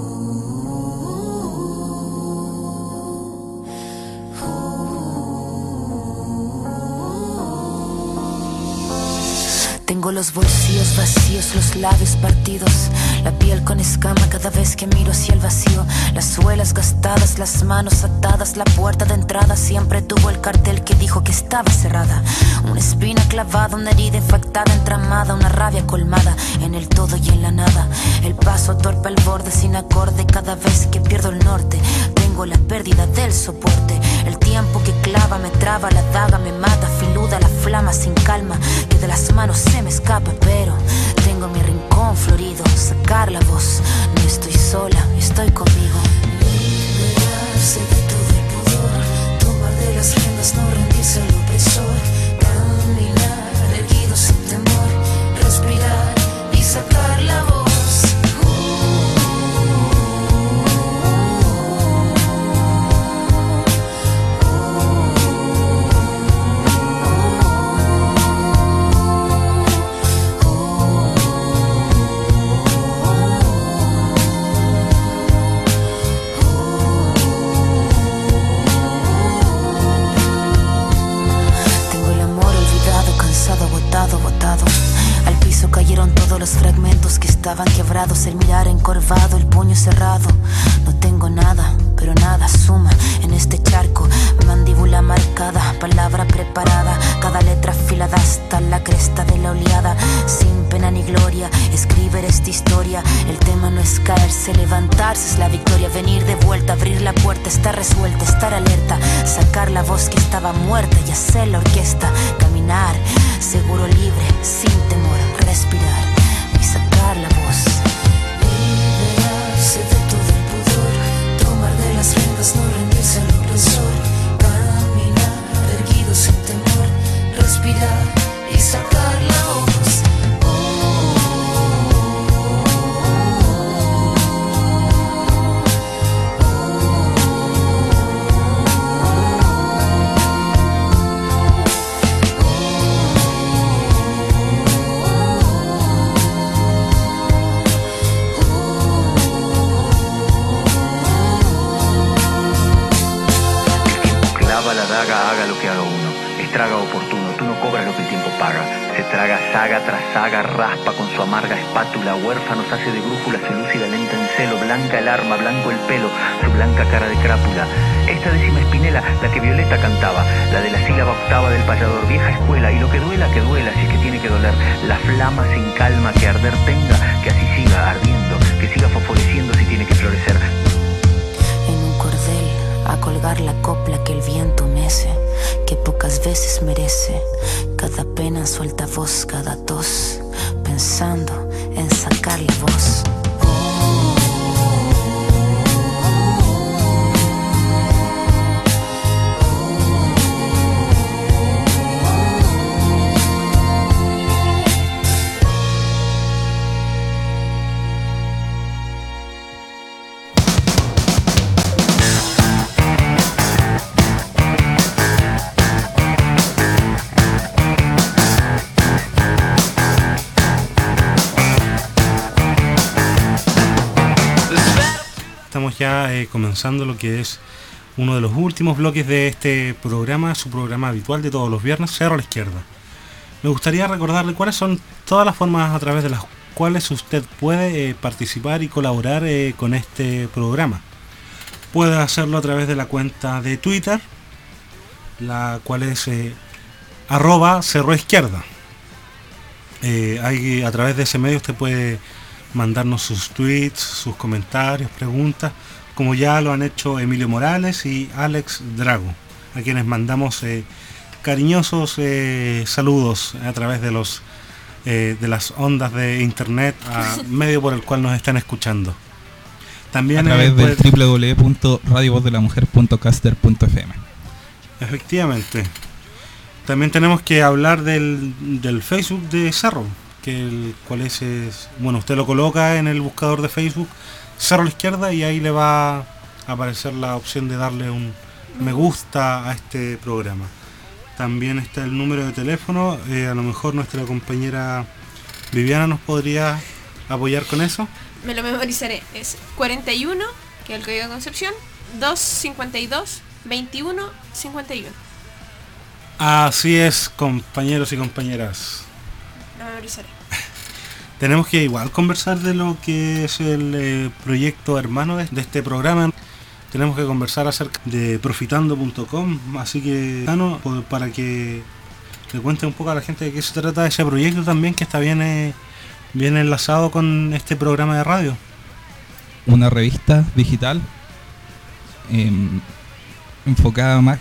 Tengo los bolsillos vacíos, los labios partidos, la piel con escama cada vez que miro hacia el vacío. Las suelas gastadas, las manos atadas, la puerta de entrada siempre tuvo el cartel que dijo que estaba cerrada. Una espina clavada, una herida infectada, entramada, una rabia colmada en el todo y en la nada. El paso torpe al borde sin acorde cada vez que pierdo el norte. Tengo la pérdida del soporte, el tiempo que clava me traba, la daga me mata, filuda la flama sin calma que de las manos se me escapa, pero tengo mi rincón florido, sacar la voz, no estoy sola, estoy conmigo. Liberarse de todo el pudor, tomar de las riendas, no rendirse al opresor. Caminar erguido sin temor, respirar y sacar la voz. Botado, botado. Al piso cayeron todos los fragmentos que estaban quebrados. El mirar encorvado, el puño cerrado. No tengo nada, pero nada suma en este charco. Mandíbula marcada, palabra preparada, cada letra afilada hasta la cresta de la oleada. Sin pena ni gloria, escribir esta historia. El tema no es caerse, levantarse es la victoria. Venir de vuelta, abrir la puerta, estar resuelta, estar alerta. Sacar la voz que estaba muerta y hacer la orquesta. Caminar, seguro, libre, sin temor, respirar y sacar la voz. Liberarse de todo el pudor, tomar de las riendas, no rendirse al opresor. Caminar erguido sin temor, respirar y sacar la voz. La daga, haga lo que haga uno, estraga oportuno, tú no cobras lo que el tiempo paga. Se traga saga tras saga, raspa con su amarga espátula, huérfanos hace de brújula, se lúcida lenta en celo, blanca el arma, blanco el pelo, su blanca cara de crápula. Esta décima espinela, la que Violeta cantaba, la de la sílaba octava del payador, vieja escuela, y lo que duela, que duela, si es que tiene que doler, la flama sin calma que arder tenga, que así siga ardiendo, que siga fosforeciendo si tiene que florecer. En un cordel, a colgar la copla que el viento mece, que pocas veces merece. Cada pena suelta voz, cada tos, pensando en sacar la voz. Ya eh, comenzando lo que es uno de los últimos bloques de este programa, su programa habitual de todos los viernes, Cerro a la Izquierda. Me gustaría recordarle cuáles son todas las formas a través de las cuales usted puede eh, participar y colaborar eh, con este programa. Puede hacerlo a través de la cuenta de Twitter, la cual es eh, arroba Cerro Izquierda. Eh, hay, a través de ese medio usted puede mandarnos sus tweets, sus comentarios, preguntas, como ya lo han hecho Emilio Morales y Alex Drago, a quienes mandamos eh, cariñosos eh, saludos a través de los eh, de las ondas de internet, a medio por el cual nos están escuchando. También a través eh, del doble u doble u doble u punto radio voz de la mujer punto caster punto f m. Efectivamente. También tenemos que hablar del, del Facebook de Cerro, que el cual es, es, bueno, usted lo coloca en el buscador de Facebook, Cerro a la Izquierda, y ahí le va a aparecer la opción de darle un me gusta a este programa. También está el número de teléfono, eh, a lo mejor nuestra compañera Viviana nos podría apoyar con eso. Me lo memorizaré, es cuarenta y uno, que es el código de Concepción, doscientos cincuenta y dos, veintiuno, cincuenta y uno. Así es, compañeros y compañeras. Lo memorizaré. Tenemos que igual conversar de lo que es el eh, proyecto hermano de, de este programa. Tenemos que conversar acerca de profitando punto com, así que Tano, para que le cuente un poco a la gente de qué se trata ese proyecto también, que está bien, eh, bien enlazado con este programa de radio. Una revista digital eh, enfocada más...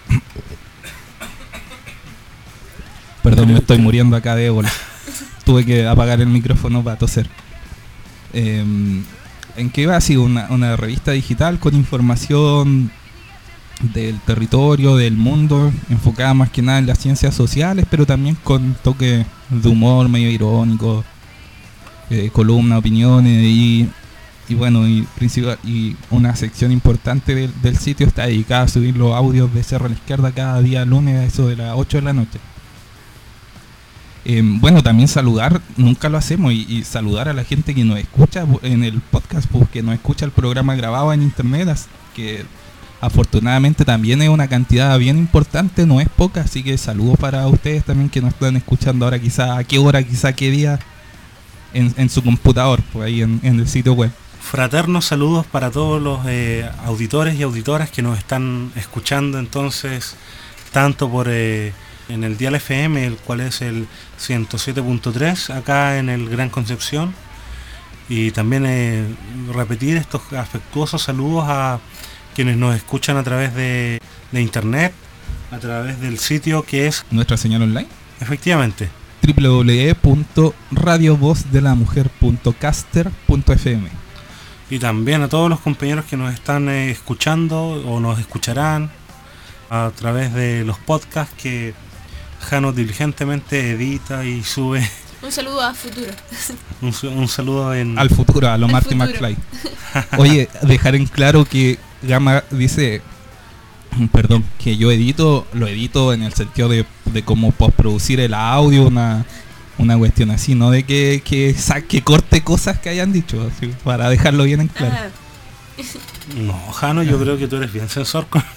Perdón, me estoy muriendo acá de ébola. Tuve que apagar el micrófono para toser. Eh, ¿En qué va? Sí, una, una revista digital con información del territorio, del mundo, enfocada más que nada en las ciencias sociales, pero también con toque de humor medio irónico, eh, columna, opiniones y, y bueno, y, principal, y una sección importante del, del sitio está dedicada a subir los audios de Cerro a la Izquierda cada día lunes a eso de las ocho de la noche. Eh, bueno, también saludar, nunca lo hacemos, y, y saludar a la gente que nos escucha en el podcast, porque nos escucha el programa grabado en internet, que afortunadamente también es una cantidad bien importante, no es poca, así que saludos para ustedes también que nos están escuchando ahora, quizá a qué hora, quizá a qué día, en, en su computador, pues ahí en, en el sitio web. Fraternos saludos para todos los eh, auditores y auditoras que nos están escuchando entonces, tanto por... Eh, en el dial F M, el cual es el ciento siete punto tres, acá en el Gran Concepción, y también eh, repetir estos afectuosos saludos a quienes nos escuchan a través de, de internet, a través del sitio que es nuestra señal online. Efectivamente, doble u doble u doble u punto radio voz de la mujer punto caster punto f m. Y también a todos los compañeros que nos están eh, escuchando o nos escucharán a través de los podcasts que Jano diligentemente edita y sube. Un saludo a futuro. un, un saludo en... al futuro, a lo Marty McFly. Oye, dejar en claro que Gama dice, perdón, que yo edito, lo edito en el sentido de, de cómo postproducir el audio, una, una cuestión así, no de que, que saque, corte cosas que hayan dicho, así, para dejarlo bien en claro. Ah. No, Jano, yo creo que tú eres bien censor con...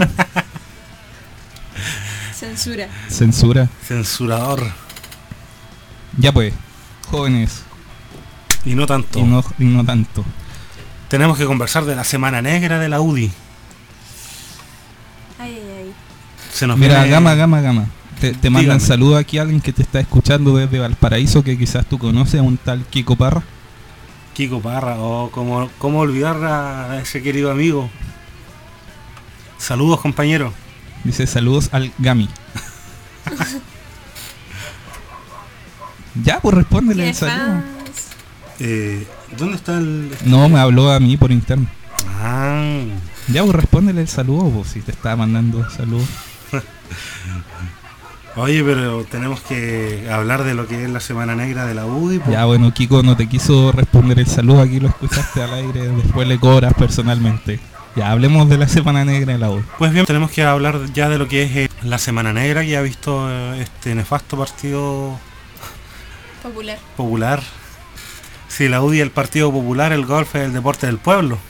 Censura. Censura. Censurador. Ya pues, jóvenes. Y no tanto. Y no, y no tanto. Tenemos que conversar de la Semana Negra de la U D I. Ay, ay, ay. Se nos Mira, viene... Gama, Gama, Gama. Te, te mandan Dígame. saludos aquí a alguien que te está escuchando desde Valparaíso, que quizás tú conoces, a un tal Kiko Parra. Kiko Parra, oh, ¿cómo, cómo olvidar a ese querido amigo? Saludos, compañero. Dice saludos al Gami. Ya, pues respóndele el saludo. Eh, ¿Dónde está el...? No, me habló a mí por interno. Ah. Ya, pues respóndele el saludo, pues, si te está mandando saludos. Oye, pero tenemos que hablar de lo que es la Semana Negra de la U D I. Pues. Ya, bueno, Kiko no te quiso responder el saludo, aquí lo escuchaste al aire, después le cobras personalmente. Ya, hablemos de la Semana Negra de la U D I. Pues bien, tenemos que hablar ya de lo que es eh, la Semana Negra, que ha visto eh, este nefasto partido Popular. popular. Sí, la U D I, el Partido Popular, el golf es el deporte del pueblo.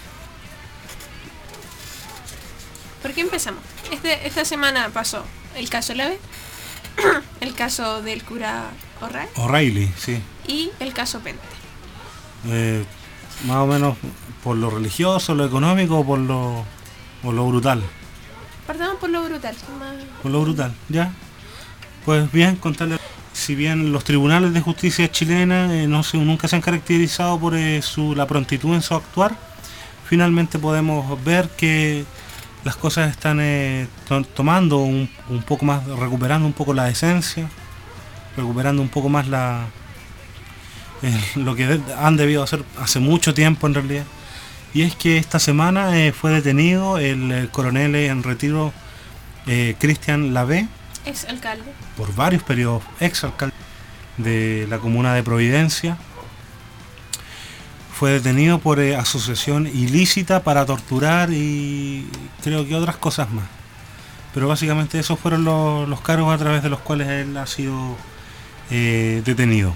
¿Por qué empezamos? Este, esta semana pasó el caso Lave, el caso del cura O'Reilly, O'Reilly, sí. y el caso Pente. Eh, más o menos por lo religioso, lo económico o por lo, o lo brutal. Partamos por lo brutal. Más... Por lo brutal, ya. Pues bien, contarle, si bien los tribunales de justicia chilena eh, no se, nunca se han caracterizado por eh, su, la prontitud en su actuar, finalmente podemos ver que las cosas están eh, to tomando un, un poco más, recuperando un poco la esencia, recuperando un poco más la eh, lo que de han debido hacer hace mucho tiempo en realidad. Y es que esta semana eh, fue detenido el, el coronel en retiro eh, Cristian Lavé, Es alcalde. por varios periodos, ex alcalde de la comuna de Providencia, fue detenido por eh, asociación ilícita para torturar y creo que otras cosas más. Pero básicamente esos fueron los, los cargos a través de los cuales él ha sido eh, detenido.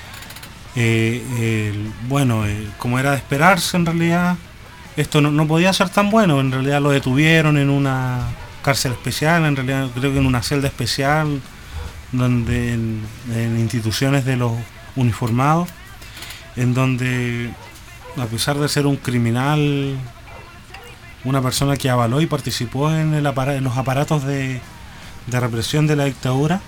Eh, el, bueno, eh, como era de esperarse en realidad, esto no, no podía ser tan bueno. En realidad lo detuvieron en una cárcel especial, en realidad creo que en una celda especial, donde en, en instituciones de los uniformados, en donde, a pesar de ser un criminal, una persona que avaló y participó en, el apara- en los aparatos de, de represión de la dictadura,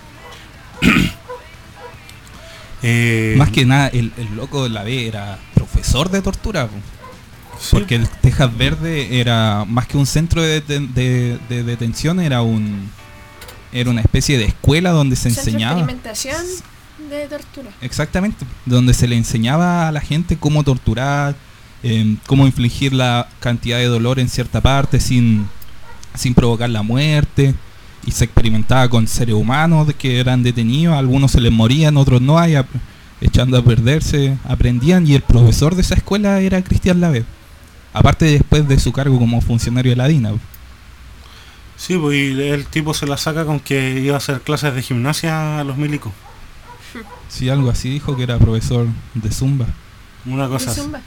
eh, Más que nada, el, el loco de la B era profesor de tortura, po. sí, Porque el Tejas Verde era más que un centro de, de, de- de detención, era un era una especie de escuela donde se Centro de enseñaba. experimentación de tortura. Exactamente, donde se le enseñaba a la gente cómo torturar, eh, cómo infligir la cantidad de dolor en cierta parte sin, sin provocar la muerte, y se experimentaba con seres humanos de que eran detenidos, algunos se les morían, otros no, y ap- echando a perderse, aprendían, y el profesor de esa escuela era Cristian Lavé, aparte después de su cargo como funcionario de la DINA. sí, pues y el tipo se la saca con que iba a hacer clases de gimnasia a los milicos. Sí, algo así dijo, que era profesor de Zumba. Una cosa De así. Zumba.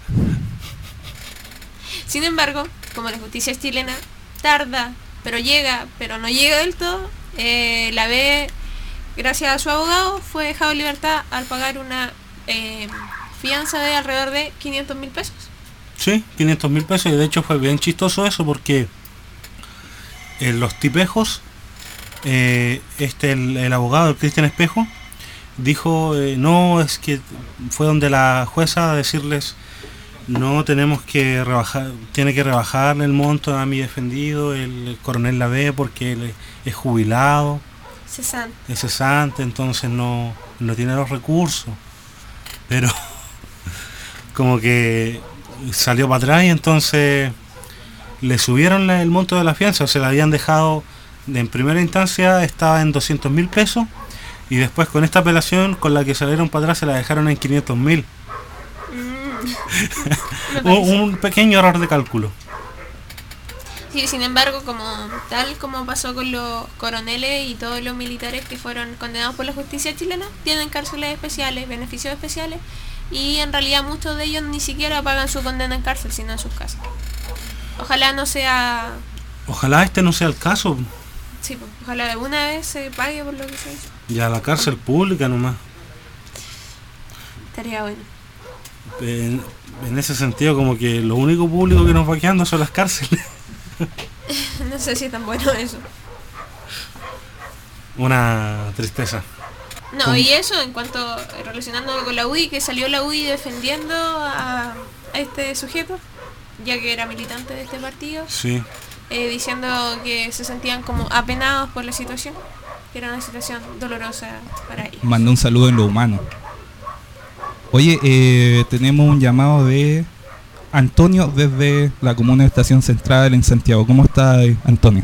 Sin embargo, como la justicia chilena tarda, pero llega, pero no llega del todo, eh, la B, gracias a su abogado, fue dejado en libertad al pagar una eh, fianza de alrededor de quinientos mil pesos. Sí, quinientos mil pesos, y de hecho fue bien chistoso eso porque en los tipejos, eh, este el, el abogado, el Cristian Espejo, dijo, eh, no, es que fue donde la jueza a decirles, no, tenemos que rebajar, tiene que rebajarle el monto a mi defendido, el, el coronel Lavé, porque él es jubilado, Cesante. es cesante, entonces no, no tiene los recursos. Pero como que salió para atrás y entonces le subieron la- el monto de la fianza, o se la habían dejado, en primera instancia estaba en doscientos mil pesos, y después con esta apelación con la que salieron para atrás se la dejaron en quinientos mil. Me parece. Un pequeño error de cálculo. Sí, sin embargo, como tal como pasó con los coroneles y todos los militares que fueron condenados por la justicia chilena, tienen cárceles especiales, beneficios especiales, y en realidad muchos de ellos ni siquiera pagan su condena en cárcel, sino en sus casas. Ojalá no sea... Ojalá este no sea el caso. Sí, pues, ojalá de una vez se pague por lo que se hizo. Ya la cárcel pública nomás. Estaría bueno. En, en ese sentido, como que lo único público que nos va quedando son las cárceles. No sé si es tan bueno eso. Una tristeza. No, ¿Cómo? y eso en cuanto, relacionándolo con la U D I, que salió la U D I defendiendo a, a este sujeto, ya que era militante de este partido, Sí. eh, diciendo que se sentían como apenados por la situación, que era una situación dolorosa para ellos. Mandó un saludo en lo humano. Oye, eh, tenemos un llamado de Antonio desde la comuna de Estación Central en Santiago. ¿Cómo está, eh, Antonio?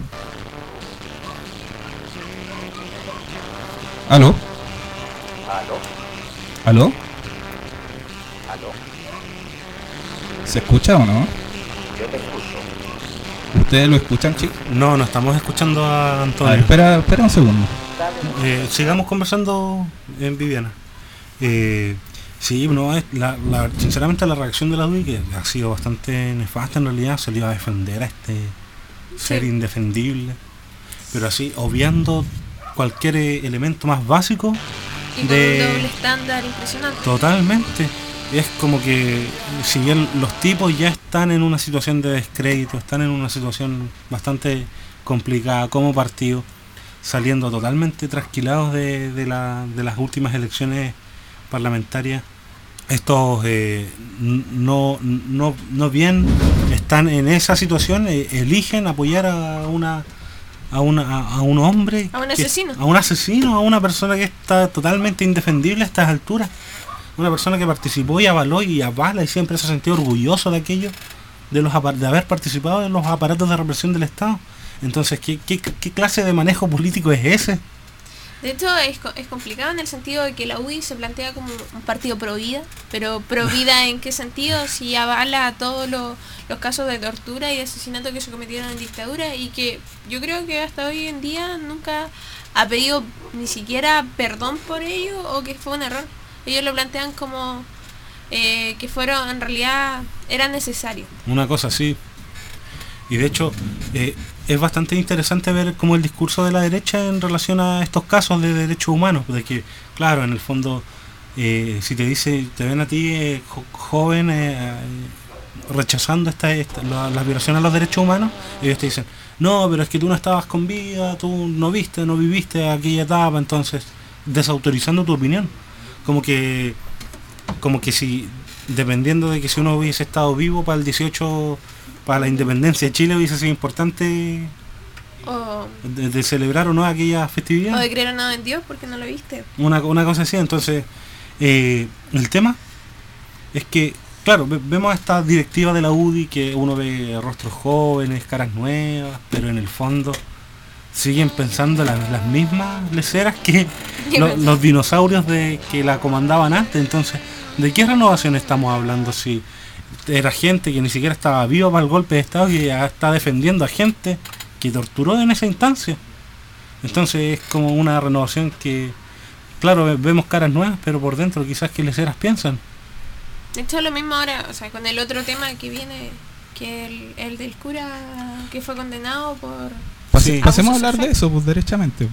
¿Aló? ¿Aló? ¿Aló? ¿Aló? ¿Se escucha o no? Yo te escucho. ¿Ustedes lo escuchan, chicos? No, no estamos escuchando a A ver, Antonio. espera, espera un segundo. Eh, sigamos conversando en Viviana. Eh, sí, no, es la, la- sinceramente la reacción de la U D I, que ha sido bastante nefasta en realidad, se le iba a defender a este ser Sí. indefendible, pero así, obviando cualquier eh, elemento más básico. Y con de- un doble estándar impresionante. Totalmente. Es como que si bien los tipos ya están en una situación de descrédito, están en una situación bastante complicada como partido, saliendo totalmente trasquilados de, de, la, de las últimas elecciones parlamentarias, estos eh, n- no, no, no bien están en esa situación, eh, eligen apoyar a una a, una, a, a un hombre, A un que- asesino. a un asesino, a una persona que está totalmente indefendible a estas alturas, una persona que participó y avaló y avala y siempre se ha sentido orgulloso de aquello, de los apar- de haber participado en los aparatos de represión del Estado. Entonces, ¿qué, qué, qué clase de manejo político es ese? De hecho, es, es complicado en el sentido de que la U D I se plantea como un partido pro vida, pero pro vida ¿en qué sentido? Si avala todos los, los casos de tortura y de asesinato que se cometieron en dictadura, y que yo creo que hasta hoy en día nunca ha pedido ni siquiera perdón por ello, o que fue un error. Ellos lo plantean como eh, que fueron, en realidad, era necesario. Una cosa así. Y de hecho, eh, es bastante interesante ver cómo el discurso de la derecha en relación a estos casos de derechos humanos, de que, claro, en el fondo, eh, si te dice, te ven a ti eh, jo- joven eh, rechazando esta, esta la, la violación a los derechos humanos, ellos te dicen, no, pero es que tú no estabas con vida, tú no viste, no viviste aquella etapa, entonces desautorizando tu opinión, como que, como que si, dependiendo de que si uno hubiese estado vivo para el dieciocho, para la independencia de Chile, hubiese sido importante O, de, de celebrar o no aquella festividad. o de creer o no en Dios porque no lo viste. Una, una cosa así. Entonces, eh, el tema es que, claro, ve- vemos esta directiva de la U D I, que uno ve rostros jóvenes, caras nuevas, pero en el fondo siguen pensando las, las mismas leceras que lo- los dinosaurios de que la comandaban antes. Entonces, ¿de qué renovación estamos hablando si era gente que ni siquiera estaba viva para el golpe de Estado, que ya está defendiendo a gente que torturó en esa instancia? Entonces es como una renovación que, claro, ve- vemos caras nuevas, pero por dentro quizás que leceras piensan. De hecho, lo mismo ahora, o sea, con el otro tema que viene, que el, el del cura que fue condenado por... Pase- Sí. Pasemos a Abuso hablar de sexual. eso, pues derechamente.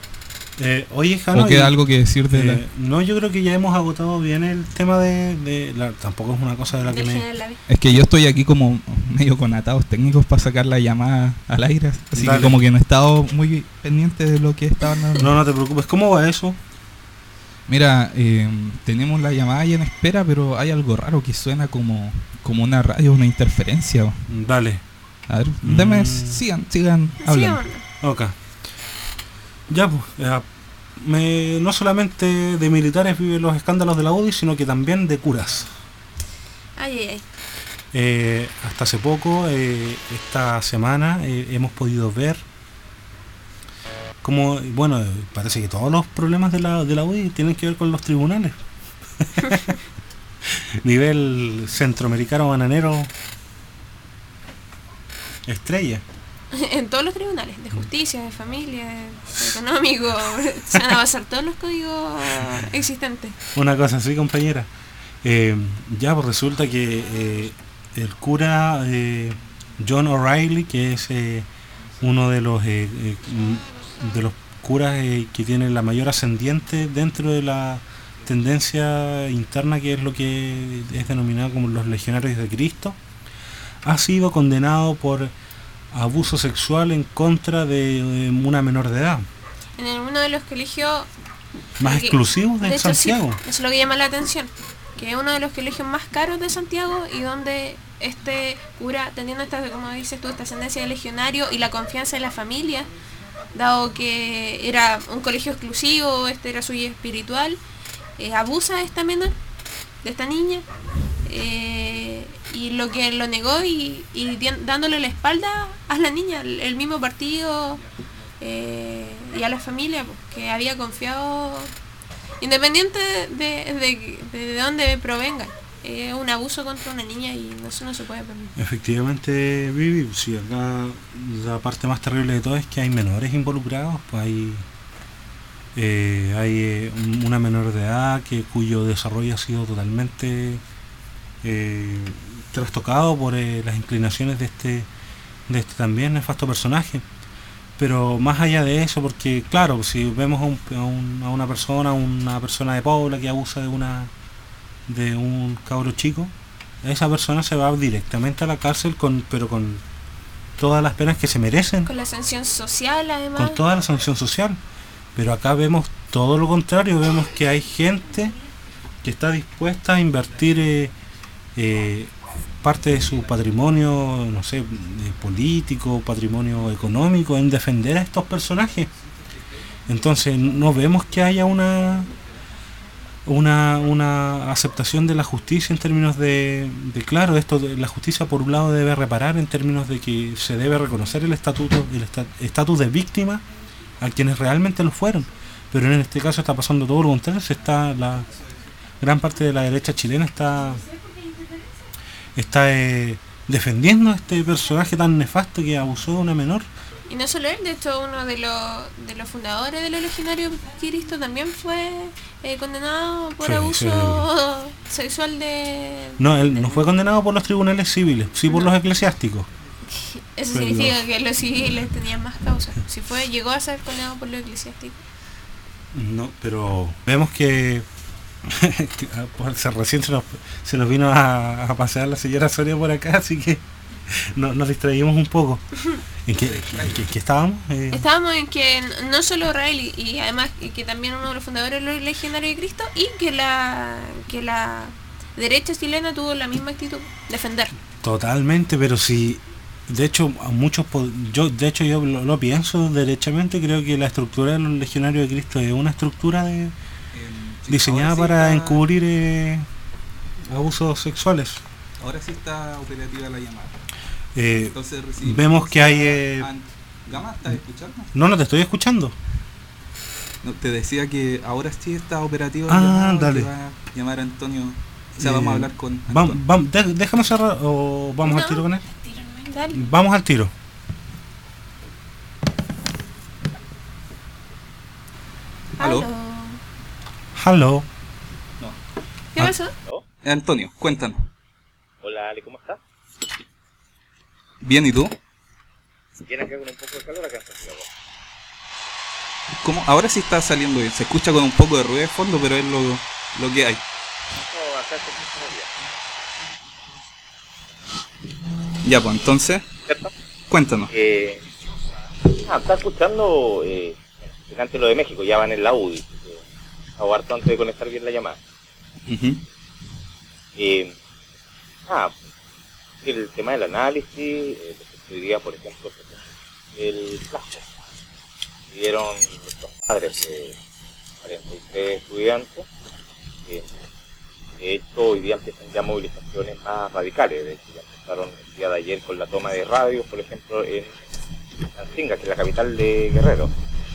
Eh, oye, Jano, ¿O queda y- algo que decir de la- eh, no, yo creo que ya hemos agotado bien el tema de... de la, tampoco es una cosa de la que del me... general Lavi. Es que yo estoy aquí como medio con atados técnicos para sacar la llamada al aire, así Dale. que como que no he estado muy pendiente de lo que estaban hablando. No, no te preocupes. ¿Cómo va eso? Mira, eh, tenemos la llamada ahí en espera, pero hay algo raro que suena como, como una radio, una interferencia. Dale. A ver, deme, Mm. sigan, sigan Sí, hablando. bueno. Ok. Ya, pues, eh, me- no solamente de militares viven los escándalos de la U D I, sino que también de curas. Ay, ay, ay. Eh, hasta hace poco, eh, esta semana, eh, hemos podido ver cómo, bueno, eh, parece que todos los problemas de la, de la U D I tienen que ver con los tribunales. Nivel centroamericano bananero estrella. En todos los tribunales, de justicia, de familia, de económico, se van a basar todos los códigos existentes. Una cosa así, compañera. Eh, ya, pues resulta que eh, el cura eh, John O'Reilly, que es eh, uno de los eh, eh, de los curas eh, que tiene la mayor ascendiente dentro de la tendencia interna, que es lo que es denominado como los legionarios de Cristo, ha sido condenado por abuso sexual en contra de eh, una menor de edad. En el- uno de los colegios Más Porque, exclusivos de, de hecho, sí, Santiago. eso es lo que llama la atención, que es uno de los colegios más caros de Santiago y donde este cura, teniendo esta, como dices tú, esta ascendencia de legionario y la confianza en la familia, dado que era un colegio exclusivo, este era su guía espiritual, eh, abusa de esta menor, de esta niña, eh, y lo que lo negó y, y di- dándole la espalda a la niña, el, el mismo partido eh, y a la familia, pues, que había confiado, independiente de, de, de, de dónde provengan. Es un abuso contra una niña y eso no se puede permitir. Efectivamente, Vivi, sí, acá la parte más terrible de todo es que hay menores involucrados, pues hay eh, hay eh, un- una menor de edad que cuyo desarrollo ha sido totalmente eh, trastocado por eh, las inclinaciones de este de este también nefasto personaje. Pero más allá de eso, porque claro, si vemos a, un- a un- a una persona, una persona de Pobla que abusa de una de un cabro chico, esa persona se va directamente a la cárcel, con pero con todas las penas que se merecen, Con la sanción social, además. con toda la sanción social. Pero acá vemos todo lo contrario, vemos que hay gente que está dispuesta a invertir eh, eh, parte de su patrimonio, no sé, eh, político, patrimonio económico, en defender a estos personajes. Entonces no vemos que haya una una, una aceptación de la justicia en términos de, de claro, esto de la justicia por un lado debe reparar en términos de que se debe reconocer el estatuto, el estatus de víctima a quienes realmente lo fueron, pero en este caso está pasando todo lo contrario. Se está la gran parte de la derecha chilena está está eh, defendiendo a este personaje tan nefasto que abusó de una menor. Y no solo él, de hecho uno de los de los fundadores de los Legionarios Cristo también fue eh, condenado por sí, abuso sí. sexual de... No, él de... no fue condenado por los tribunales civiles, sí por no. los eclesiásticos. Eso Pero significa no. que los civiles tenían más causas. Si fue, llegó a ser condenado por los eclesiásticos. No, pero vemos que, que pues, recién se nos, se nos vino a, a pasear la señora Soria por acá, así que no, nos distraímos un poco. ¿En qué, en qué, en qué estábamos? Eh... Estábamos en que no solo Israel y, y además que también uno de los fundadores de los Legionarios de Cristo, y que la que la derecha chilena tuvo la misma actitud, defender. Totalmente, pero si de hecho a muchos yo de hecho yo lo, lo pienso derechamente, creo que la estructura de los Legionarios de Cristo es una estructura de, eh, diseñada para sí está... encubrir eh, abusos sexuales. Ahora sí está operativa la llamada. Eh, Entonces, vemos que hay... Eh... Gama, ¿estás escuchando? No, no te estoy escuchando. No, te decía que ahora sí está operativa ah, la llamada. Dale. Va a llamar a Antonio. O sea, eh, vamos a hablar con Antonio. Vamos, vamos, déjame cerrar o vamos no, al tiro con él. Dale. Vamos al tiro. ¿Aló? ¿Aló? No. ¿Qué pasó? ¿No? Antonio, cuéntanos. Hola Ale, ¿cómo estás? Bien, ¿y tú? Bien, acá con un poco de calor acá en Santiago. ¿Cómo? Ahora sí está saliendo bien. Se escucha con un poco de ruido de fondo, pero es lo, lo que hay. No, acá se escucha bien. Ya, pues entonces, ¿cierto? Cuéntanos. Eh, ah, está escuchando eh, delante lo de México, ya van en la U D I. Eh, aguardo antes de conectar bien la llamada. Uh-huh. Eh, ah, el tema del análisis, eh, hoy día, por ejemplo, el plazo. Pidieron nuestros padres de cuarenta y tres estudiantes. Eh, de hecho, hoy día empiezan ya movilizaciones más radicales. De hecho, ya empezaron el día de ayer con la toma de radios, por ejemplo, en Ancinga, que es la capital de Guerrero.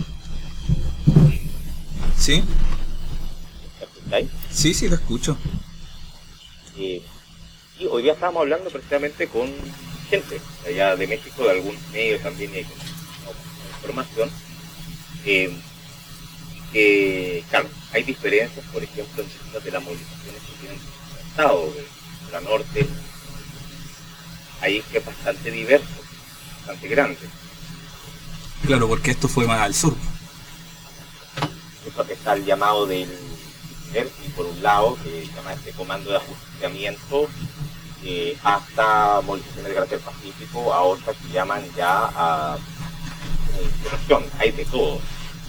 ¿Sí? ¿Me escucháis? Sí, sí, lo escucho. Eh, y hoy día estábamos hablando precisamente con gente allá de México, de algún medio también, y con información. Eh, que, claro, hay diferencias, por ejemplo, en términos de las movilizaciones que tienen el Estado, de la norte. Ahí que es bastante diverso, bastante grande. Claro, porque esto fue más al sur. Eso que está el llamado del y por un lado, que se llama este comando de ajusticiamiento, eh, hasta movilizaciones de carácter pacífico, a otras que llaman ya a insurrección. Hay de todo.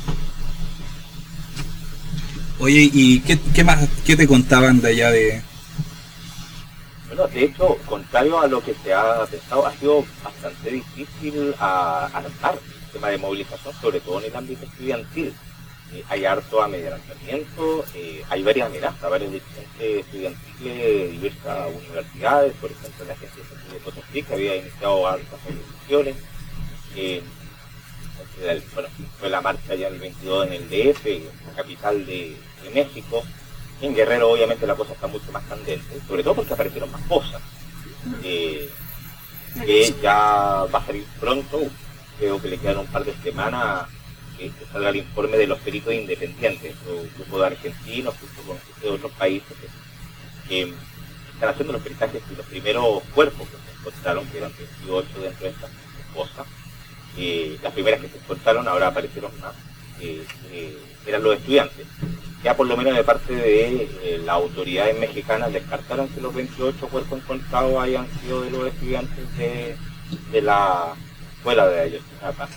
Oye, ¿y qué, qué más, qué te contaban de allá de...? Bueno, de hecho, contrario a lo que se ha pensado, ha sido bastante difícil a adaptar el tema de movilización, sobre todo en el ámbito estudiantil. Eh, hay harto amedrentamiento, eh, hay varias amenazas, varios dirigentes estudiantiles de diversas universidades, por ejemplo la agencia de Potosí, que había iniciado altas movilizaciones. Eh, bueno, fue la marcha ya el veintidós en el D F, la capital de, de México. En Guerrero obviamente la cosa está mucho más candente, sobre todo porque aparecieron más cosas. Eh, que ya va a salir pronto, creo que le quedan un par de semanas que, que salga el informe de los peritos independientes, un grupo de argentinos, junto con de otros países que, que están haciendo los peritajes y los primeros cuerpos que se encontraron, que eran veintiocho dentro de estas cosas. Eh, las primeras que se encontraron, ahora aparecieron más, eh, eh, eran los estudiantes. Ya por lo menos de parte de eh, las autoridades mexicanas descartaron que los veintiocho cuerpos encontrados hayan sido de los estudiantes de, de la escuela de Ayotzinapa.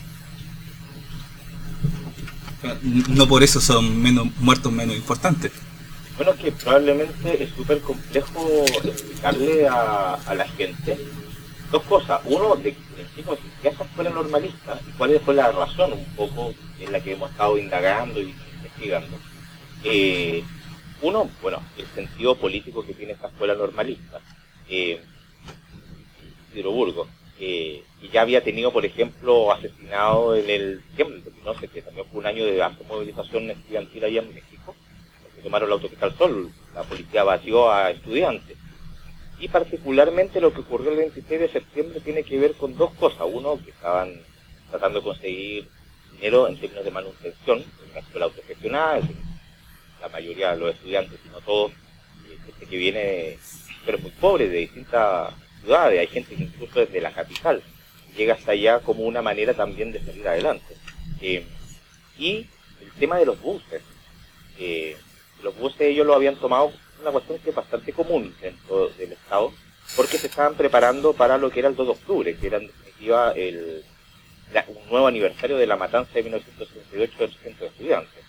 No por eso son menos muertos menos importantes. Bueno, que probablemente es súper complejo explicarle a, a la gente dos cosas. Uno, de que si esa escuela normalista, y cuál fue la razón un poco en la que hemos estado indagando y investigando. Eh, uno, bueno, el sentido político que tiene esta escuela normalista. Eh, Hidroburgo, eh, y ya había tenido, por ejemplo, asesinado en el diciembre del dos mil once, que también fue un año de alta movilización estudiantil allá en México, porque tomaron la autopista al sol, la policía batió a estudiantes. Y particularmente lo que ocurrió el veintiséis de septiembre tiene que ver con dos cosas. Uno, que estaban tratando de conseguir dinero en términos de manutención, en una escuela autogestionada, es decir, la mayoría de los estudiantes, si no todos, gente que viene, pero muy pobre, de distintas ciudades, hay gente que incluso desde la capital llega hasta allá como una manera también de salir adelante. Eh, y el tema de los buses. Eh, los buses ellos lo habían tomado una cuestión que es bastante común dentro del Estado, porque se estaban preparando para lo que era el dos de octubre, que era en definitiva el, la, un nuevo aniversario de la matanza de mil novecientos sesenta y ocho del centro de estudiantes.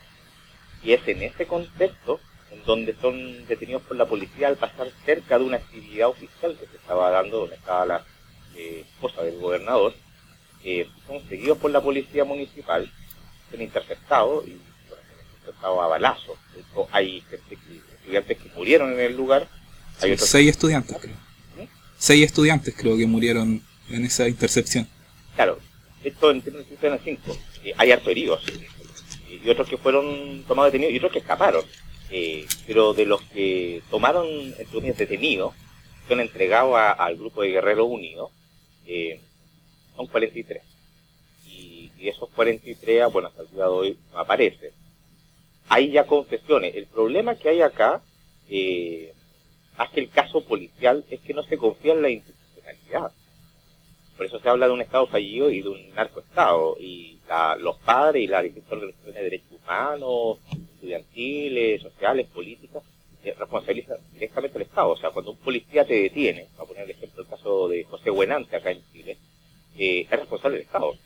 Y es en ese contexto en donde son detenidos por la policía al pasar cerca de una actividad oficial que se estaba dando, donde estaba la eh, esposa del gobernador. Eh, son seguidos por la policía municipal, son interceptados y bueno, interceptados a balazos. Hay gente que, estudiantes que murieron en el lugar. Hay sí, otros... Seis estudiantes, creo. ¿Sí? Seis estudiantes creo que murieron en esa intercepción. Claro, esto en términos de en cinco. Eh, hay harto heridos. Eh, y otros que fueron tomados detenidos y otros que escaparon. Eh, pero de los que tomaron entre comillas detenidos, son entregados a, al grupo de Guerreros Unidos, eh, son cuarenta y tres. Y, y esos cuarenta y tres, bueno, hasta el día de hoy no aparecen. Hay ya confesiones. El problema que hay acá, eh, más que el caso policial, es que no se confía en la institucionalidad. Por eso se habla de un Estado fallido y de un narcoestado. Y la, los padres y las distintas organizaciones de derechos humanos, estudiantiles, sociales, políticas, eh, responsabilizan directamente al Estado. O sea, cuando un policía te detiene, voy a poner el ejemplo el caso de José Buenante acá en Chile, eh, es responsable del Estado.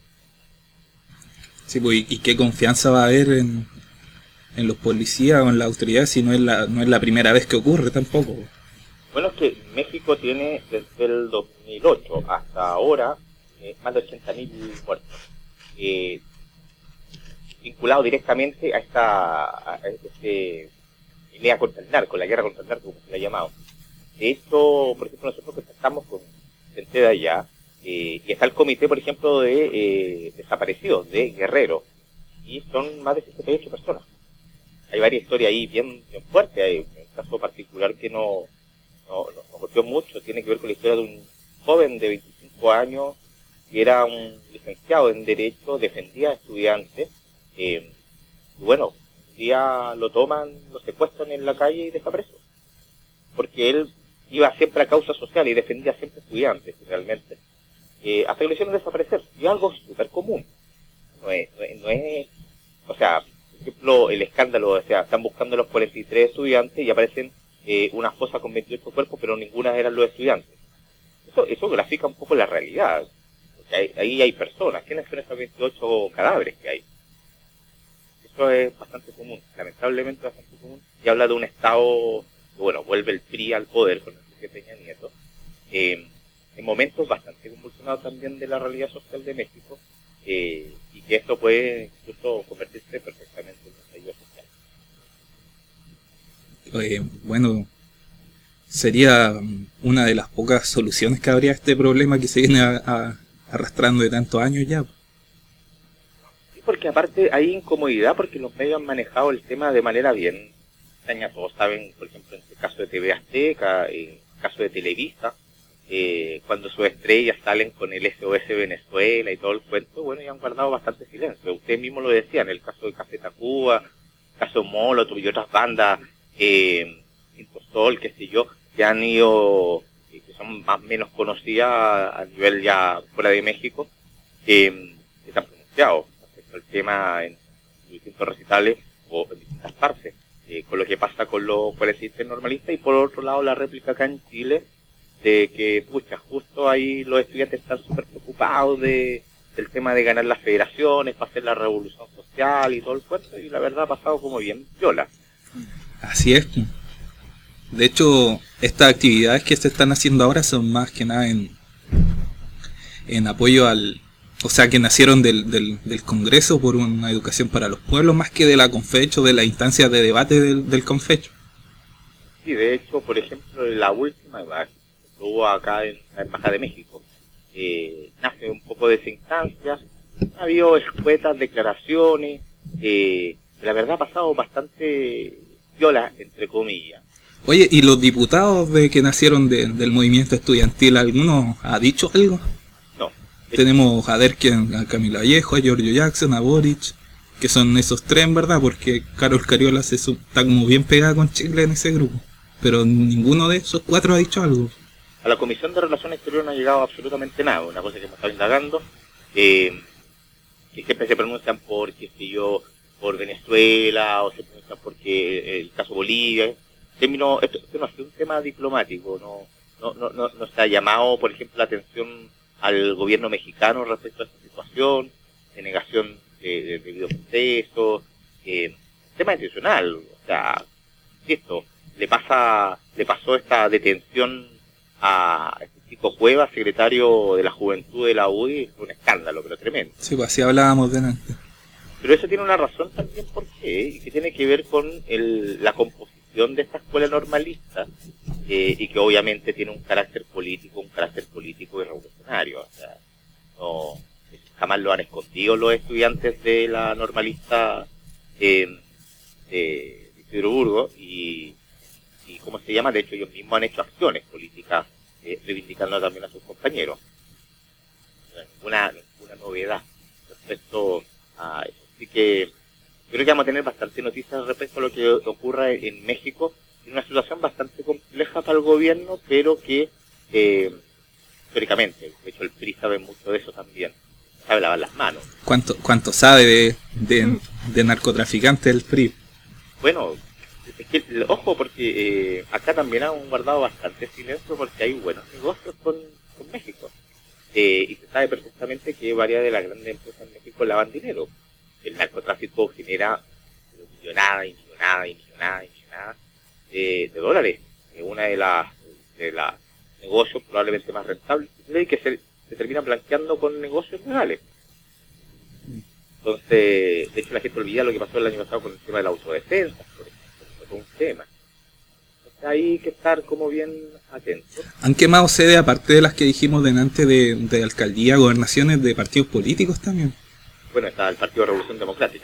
Sí, pues, ¿y qué confianza va a haber en, en los policías o en las autoridades si no es la, no es la primera vez que ocurre tampoco? Bueno, es que México tiene desde el dos mil ocho hasta ahora eh, más de ochenta mil muertos. Eh, vinculado directamente a esta a este pelea contra el narco, la guerra contra el narco, como se le ha llamado. De hecho, por ejemplo, nosotros contactamos con gente de allá, eh, y está el comité, por ejemplo, de eh, desaparecidos, de Guerrero, y son más de sesenta y ocho personas. Hay varias historias ahí bien, bien fuertes. Hay un caso particular que no, no, no, nos golpeó mucho, tiene que ver con la historia de un joven de veinticinco años, que era un licenciado en Derecho, defendía a estudiantes, eh, y bueno, un día lo toman, lo secuestran en la calle y desaparece. Porque él iba siempre a causas sociales y defendía siempre estudiantes, realmente. Eh, hasta que lo hicieron desaparecer. Y algo súper común. No es, no es, no es, o sea, por ejemplo, el escándalo, o sea, están buscando a los cuarenta y tres estudiantes y aparecen eh, una fosa con veintiocho cuerpos, pero ninguna eran los estudiantes. Eso, eso grafica un poco la realidad. Porque ahí, ahí hay personas. ¿Quiénes son esos veintiocho cadáveres que hay? Eso es bastante común, lamentablemente bastante común. Y habla de un Estado, bueno, vuelve el P R I al poder con el que Peña Nieto, eh, en momentos bastante convulsionados también de la realidad social de México, eh, y que esto puede incluso convertirse perfectamente en un estallido social. Eh, bueno, sería una de las pocas soluciones que habría a este problema que se viene a, a, arrastrando de tantos años ya. Sí, porque aparte hay incomodidad porque los medios han manejado el tema de manera bien extraña. Todos saben, por ejemplo, en el caso de T V Azteca, en el caso de Televisa, eh, cuando sus estrellas salen con el S O S Venezuela y todo el cuento, bueno, ya han guardado bastante silencio. Ustedes mismos lo decían, el caso de Café Tacuba, el caso Molotov y otras bandas, eh, Quinto Sol, qué sé yo, que han ido, eh, que son más o menos conocidas a nivel ya fuera de México, eh, que se han pronunciado respecto al tema en distintos recitales o en distintas partes, eh, con lo que pasa con los cuarenta y tres normalistas, y por otro lado la réplica acá en Chile, de que, pucha, justo ahí los estudiantes están súper preocupados de, del tema de ganar las federaciones, para hacer la revolución social y todo el cuento, y la verdad ha pasado como bien viola. Así es. De hecho, estas actividades que se están haciendo ahora son más que nada en, en apoyo al, O sea, que nacieron del, del, del Congreso por una educación para los pueblos, más que de la Confecho, de las instancias de debate del, del Confecho. Sí, de hecho, por ejemplo, la última que hubo acá en la Embajada de México, eh, nace un poco de esa instancia. Ha habido escuetas declaraciones, eh, la verdad ha pasado bastante viola, entre comillas. Oye, ¿y los diputados de que nacieron de, del movimiento estudiantil, alguno ha dicho algo? No. Tenemos a Derken, a Camilo Vallejo, a Giorgio Jackson, a Boric, que son esos tres en verdad, porque Carol Cariola se su- está como bien pegada con Chile en ese grupo. Pero ninguno de esos cuatro ha dicho algo. A la Comisión de Relaciones Exteriores no ha llegado absolutamente nada, una cosa que hemos estado indagando, eh, que siempre se pronuncian por, qué sé yo, por Venezuela, o se pronuncian porque el caso Bolivia. Término, esto, esto no ha sido un tema diplomático, no, no, no, no, no se ha llamado, por ejemplo, la atención al gobierno mexicano respecto a esta situación, de negación de, de debido proceso, eh, tema institucional, o sea, esto, le pasa, le pasó esta detención a este chico Cuevas, secretario de la Juventud de la U D I, fue un escándalo, pero tremendo. Sí, pues así hablábamos delante. Pero eso tiene una razón también, ¿por qué? Y que tiene que ver con el, la composición de esta escuela normalista, eh, y que obviamente tiene un carácter político, un carácter político y revolucionario. O sea, no, jamás lo han escondido los estudiantes de la normalista eh, de Isidro Burgos, y, y ¿cómo se llama? De hecho, ellos mismos han hecho acciones políticas, eh, reivindicando también a sus compañeros. Ninguna, ninguna novedad respecto a eso. Así que yo creo que vamos a tener bastante noticias respecto a lo que ocurra en México, en una situación bastante compleja para el gobierno, pero que eh, históricamente, de hecho el P R I sabe mucho de eso también, sabe lavar las manos. ¿Cuánto, cuánto sabe de, de, de narcotraficantes el P R I? Bueno, es que, ojo, porque eh, acá también han guardado bastante silencio porque hay buenos negocios con, con México. Eh, y se sabe perfectamente que varias de las grandes empresas en México lavan dinero. El narcotráfico genera millonadas y millonadas y millonadas y millonadas de, de dólares. Es una de las de las negocios probablemente más rentables y que se, se terminan blanqueando con negocios legales. Entonces, de hecho la gente olvida lo que pasó el año pasado con el tema de la autodefensa, por ejemplo, fue un tema. Entonces hay que estar como bien atentos. ¿Han quemado sede, aparte de las que dijimos delante, de, de alcaldía, gobernaciones, de partidos políticos también? Bueno, está el Partido de Revolución Democrática.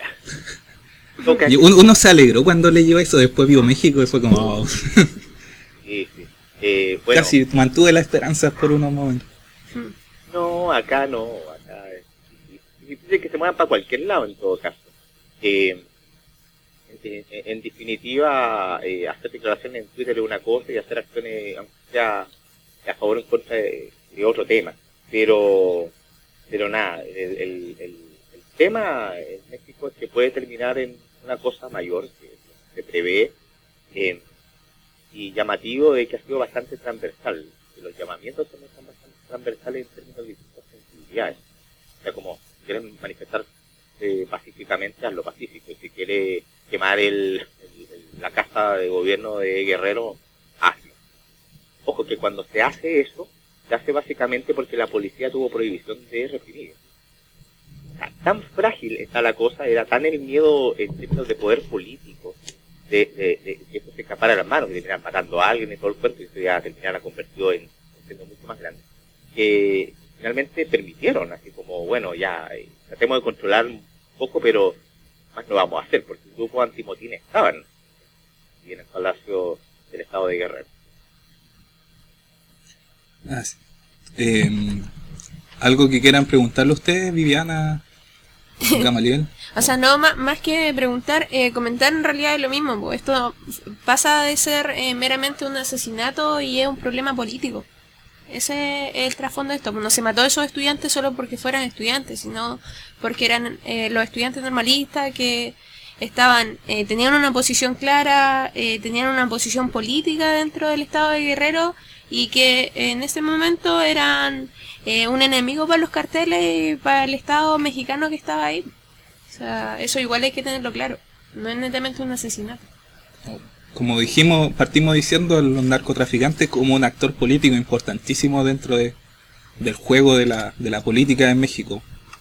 Y uno, uno se alegró cuando leyó eso, después vio México y fue como... Oh. Sí, sí. Eh, bueno, casi mantuve la esperanza por unos momentos. No, acá no, acá es difícil que se muevan para cualquier lado en todo caso. Eh, en, en definitiva, eh, hacer declaraciones en Twitter es una cosa y hacer acciones, aunque sea a favor o en contra, de, de otro tema. Pero, pero nada, el, el, el, el tema en México es que puede terminar en una cosa mayor que se prevé, eh, y llamativo de que ha sido bastante transversal. Que los llamamientos también son bastante transversales en términos de distintas sensibilidades. O sea, como quieren manifestar eh, pacíficamente, hazlo pacífico. Y si quiere quemar el, el, el, la casa de gobierno de Guerrero, hazlo. Ojo, que cuando se hace eso, se hace básicamente porque la policía tuvo prohibición de reprimir. O sea, tan frágil está la cosa, era tan el miedo en términos de poder político, de, de, de que esto se escapara de las manos, que terminaran matando a alguien y todo el cuento, y eso ya terminara convertido en siendo mucho más grande, que finalmente permitieron, así como, bueno, ya eh, tratemos de controlar un poco, pero más no vamos a hacer, porque los grupos antimotines estaban y en el Palacio del Estado de Guerrero. Ah, sí. eh, ¿Algo que quieran preguntarle a ustedes, Viviana, Gamaliel? O sea, no, más, más que preguntar, eh, comentar en realidad es lo mismo, pues esto pasa de ser eh, meramente un asesinato y es un problema político. Ese es el trasfondo de esto. No se mató a esos estudiantes solo porque fueran estudiantes, sino porque eran eh, los estudiantes normalistas que estaban, eh, tenían una posición clara, eh, tenían una posición política dentro del estado de Guerrero y que en ese momento eran eh, un enemigo para los carteles y para el estado mexicano que estaba ahí. O sea, eso igual hay que tenerlo claro. No es netamente un asesinato. Como dijimos, partimos diciendo los narcotraficantes como un actor político importantísimo dentro de, del juego de la, de la política en México.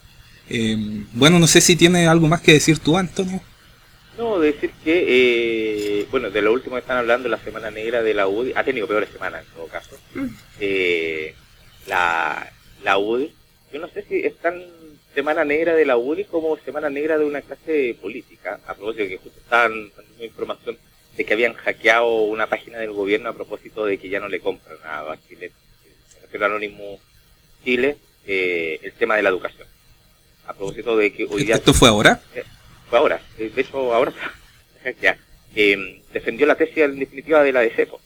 Eh, bueno, no sé si tiene algo más que decir tú, Antonio. No, decir que, eh, bueno, de lo último que están hablando, la Semana Negra de la U D I, ha tenido peores semanas en todo caso. Eh, la, la U D I, yo no sé si es tan Semana Negra de la U D I como Semana Negra de una clase política. A propósito de que justo estaban dando información de que habían hackeado una página del gobierno a propósito de que ya no le compran a Chile, el Anónimo Chile, eh, el tema de la educación. A propósito de que hoy día... ¿Esto fue ahora? Eh, fue ahora, de hecho ahora ya, eh, defendió la tesis en definitiva de la D C,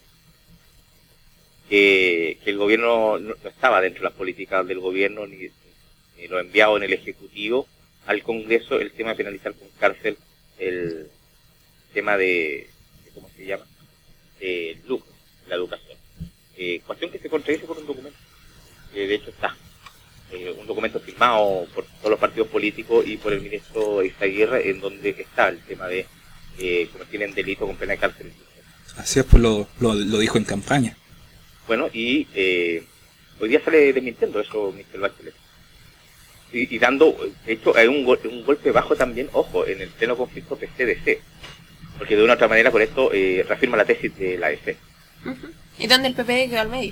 que, que el gobierno no, no estaba dentro de las políticas del gobierno ni, ni lo enviado en el Ejecutivo al Congreso el tema de penalizar con cárcel el tema de, de ¿cómo se llama? Eh, el lucro, la educación. Eh, cuestión que se contradice por un documento, que de hecho está. Eh, un documento firmado por todos los partidos políticos y por el ministro Izaguirre, en donde está el tema de eh, cometer en delito con pena de cárcel. Así es, pues lo, lo, lo dijo en campaña. Bueno, y eh, hoy día sale desmintiendo eso mister Bachelet. Y, y dando, de hecho, hay un, gol, un golpe bajo también, ojo, en el pleno conflicto P C D C. Porque de una u otra manera con esto eh, reafirma la tesis de la D C. Uh-huh. ¿Y dónde el P P D quedó al medio?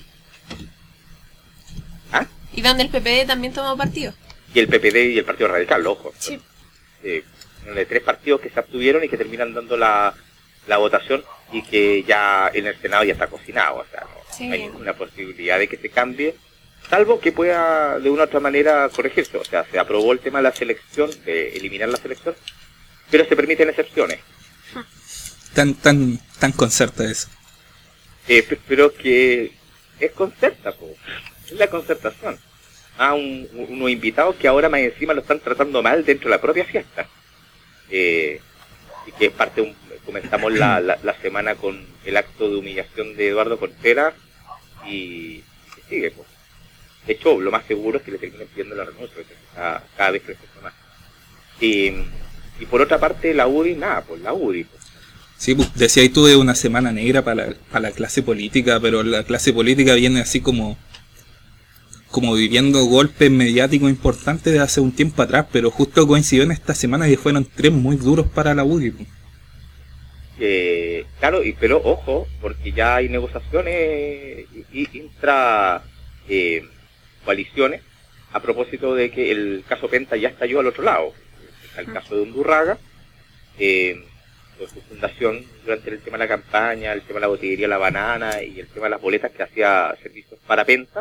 ¿Ah? ¿Y donde el P P D también tomó partido? Y el P P D y el Partido Radical, ojo. Sí. Eh, uno de tres partidos que se abstuvieron y que terminan dando la, la votación y que ya en el Senado ya está cocinado. O sea, no, sí. no hay ninguna posibilidad de que se cambie, salvo que pueda de una u otra manera corregirse. O sea, se aprobó el tema de la selección, de eliminar la selección, pero se permiten excepciones. Tan, tan, tan concerta eso. Eh, pero que es concerta, pues. Es la concertación. A un, unos invitados que ahora más encima lo están tratando mal dentro de la propia fiesta. Eh, y que es parte, un, comenzamos la, la, la semana con el acto de humillación de Eduardo Contreras y, y sigue, pues. De hecho, lo más seguro es que le terminen pidiendo la renuncia, porque cada, cada vez crece más. Y, y por otra parte, la U D I, nada, pues la U D I. Pues. Sí, pues decías tú de una semana negra para la, para la clase política, pero la clase política viene así como... como viviendo golpes mediáticos importantes de hace un tiempo atrás, pero justo coincidió en esta semana que fueron tres muy duros para la U D I. Eh, claro, y pero ojo, porque ya hay negociaciones y, y intra eh, coaliciones a propósito de que el caso Penta ya estalló al otro lado. Está el caso de Undurraga, eh, con su fundación durante el tema de la campaña, el tema de la botillería La Banana y el tema de las boletas que hacía servicios para Penta,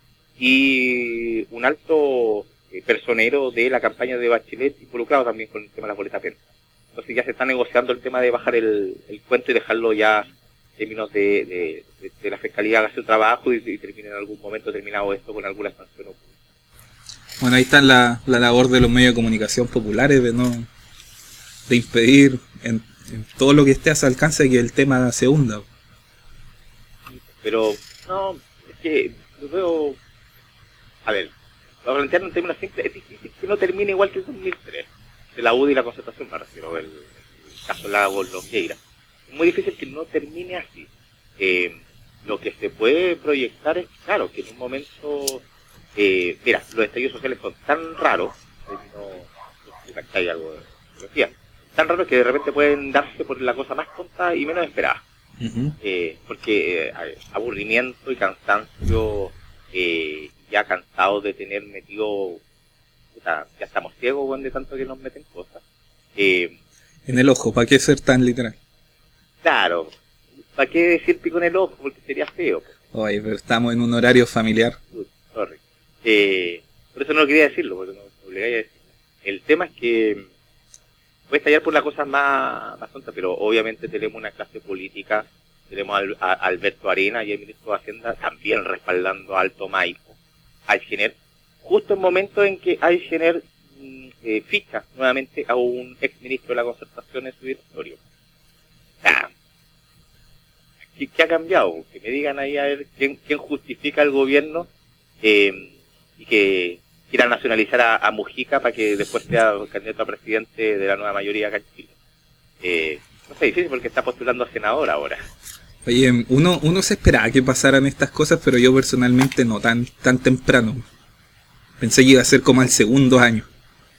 y un alto eh, personero de la campaña de Bachelet involucrado también con el tema de las boletas Penta. Entonces ya se está negociando el tema de bajar el, el cuento y dejarlo ya en términos de, de, de, de la fiscalía haga su trabajo y, y termine en algún momento terminado esto con alguna sanción. Bueno, ahí está la, la labor de los medios de comunicación populares de no de impedir en, en todo lo que esté a su alcance que el tema se hunda. Pero no, es que lo veo. A ver, para plantearlo en términos simples, es difícil que no termine igual que el dos mil tres, de la U D I y la concertación, me refiero, el, el caso Lagos, Longueira. Es muy difícil que no termine así. Eh, lo que se puede proyectar es, claro, que en un momento, eh, mira, los estallidos sociales son tan raros, no sé si algo de sociología, tan raros que de repente pueden darse por la cosa más tonta y menos esperada. Uh-huh. Eh, porque eh, aburrimiento y cansancio, eh, ya cansados de tener metido, o sea, ya estamos ciegos, bueno, de tanto que nos meten cosas. Eh, en el ojo, ¿para qué ser tan literal? Claro, ¿para qué decir pico en el ojo? Porque sería feo. Oye, pero estamos en un horario familiar. Uy, sorry. Eh, por eso no quería decirlo, porque no me obligáis a decirlo. El tema es que puede estallar por las cosas más, más tontas, pero obviamente tenemos una clase política, tenemos a, a Alberto Arena y el ministro de Hacienda también respaldando a Alto Maipo, Aysgener, justo en momentos en que Aysgener eh, ficha nuevamente a un ex ministro de la Concertación en su directorio. Ah, ¿qué, ¿Qué ha cambiado? Que me digan ahí a ver quién, quién justifica el gobierno eh, y que quiera nacionalizar a, a Mujica para que después sea candidato a presidente de la nueva mayoría acá en Chile. Eh, no sé, difícil porque está postulando a senador ahora. Oye, uno, uno se esperaba que pasaran estas cosas, pero yo personalmente no tan, tan temprano. Pensé que iba a ser como al segundo año.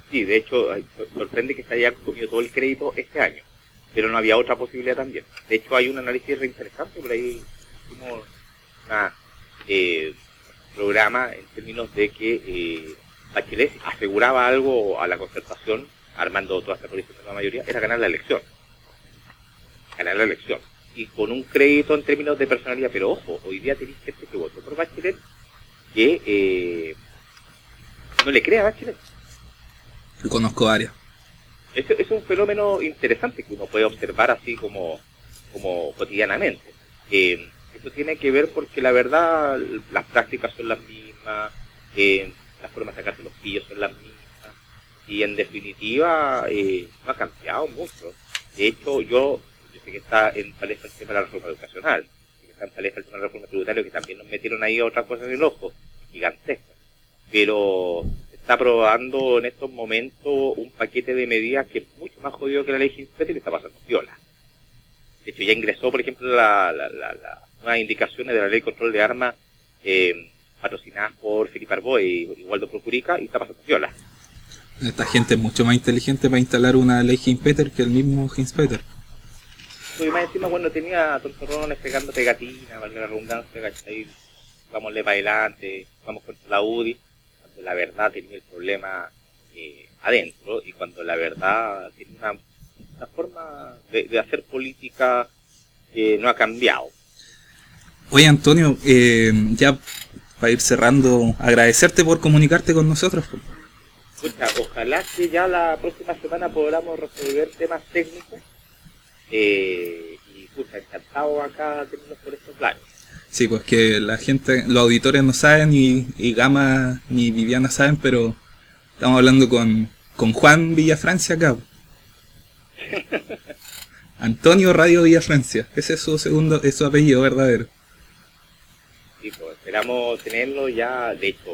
Sí, de hecho, sorprende que se haya comido todo el crédito este año, pero no había otra posibilidad también. De hecho, hay un análisis re interesante, por ahí hicimos un eh, programa en términos de que eh, Bachelet aseguraba algo a la Concertación, armando toda esta coalición de la mayoría, era ganar la elección. Ganar la elección. Y con un crédito en términos de personalidad, pero ojo, hoy día tenéis gente que votó por Bachelet que eh, no le cree a Bachelet. Yo conozco varias. Es, es un fenómeno interesante que uno puede observar así como, como cotidianamente. Eh, esto tiene que ver porque la verdad, las prácticas son las mismas, eh, las formas de sacarse los pillos son las mismas, y en definitiva eh, no ha cambiado mucho. De hecho, yo, yo sé que está en palestra el tema de la reforma educacional, que está en palestra el tema de la reforma tributaria, que también nos metieron ahí otra cosa en el ojo, gigantesca. Pero está aprobando en estos momentos un paquete de medidas que es mucho más jodido que la ley Ginsburg y le está pasando viola. De hecho, ya ingresó, por ejemplo, la, la, la, la nuevas indicaciones de la ley de control de armas eh, patrocinadas por Felipe Arboe y Waldo Procurica, y está pasando viola. Esta gente es mucho más inteligente para instalar una ley Ginsburg que el mismo Ginsburg. Y más encima, cuando tenía tontorrones pegando pegatinas, valga la redundancia, ¿cachai? Vámonos para adelante, vamos contra la U D I, cuando la verdad tenía el problema eh, adentro, y cuando la verdad tiene una, una forma de, de hacer política que no ha cambiado. Oye, Antonio, eh, ya para ir cerrando, agradecerte por comunicarte con nosotros. Escucha, ojalá que ya la próxima semana podamos resolver temas técnicos, eh, y escucha, encantado acá tenerlos por estos planes. Sí, pues que la gente, los auditores no saben, y, y Gama ni Viviana saben, pero estamos hablando con, con Juan Villafrancia acá. Antonio Radio Villafrancia, ese es su segundo, es su apellido verdadero. Sí, pues esperamos tenerlo ya, de hecho,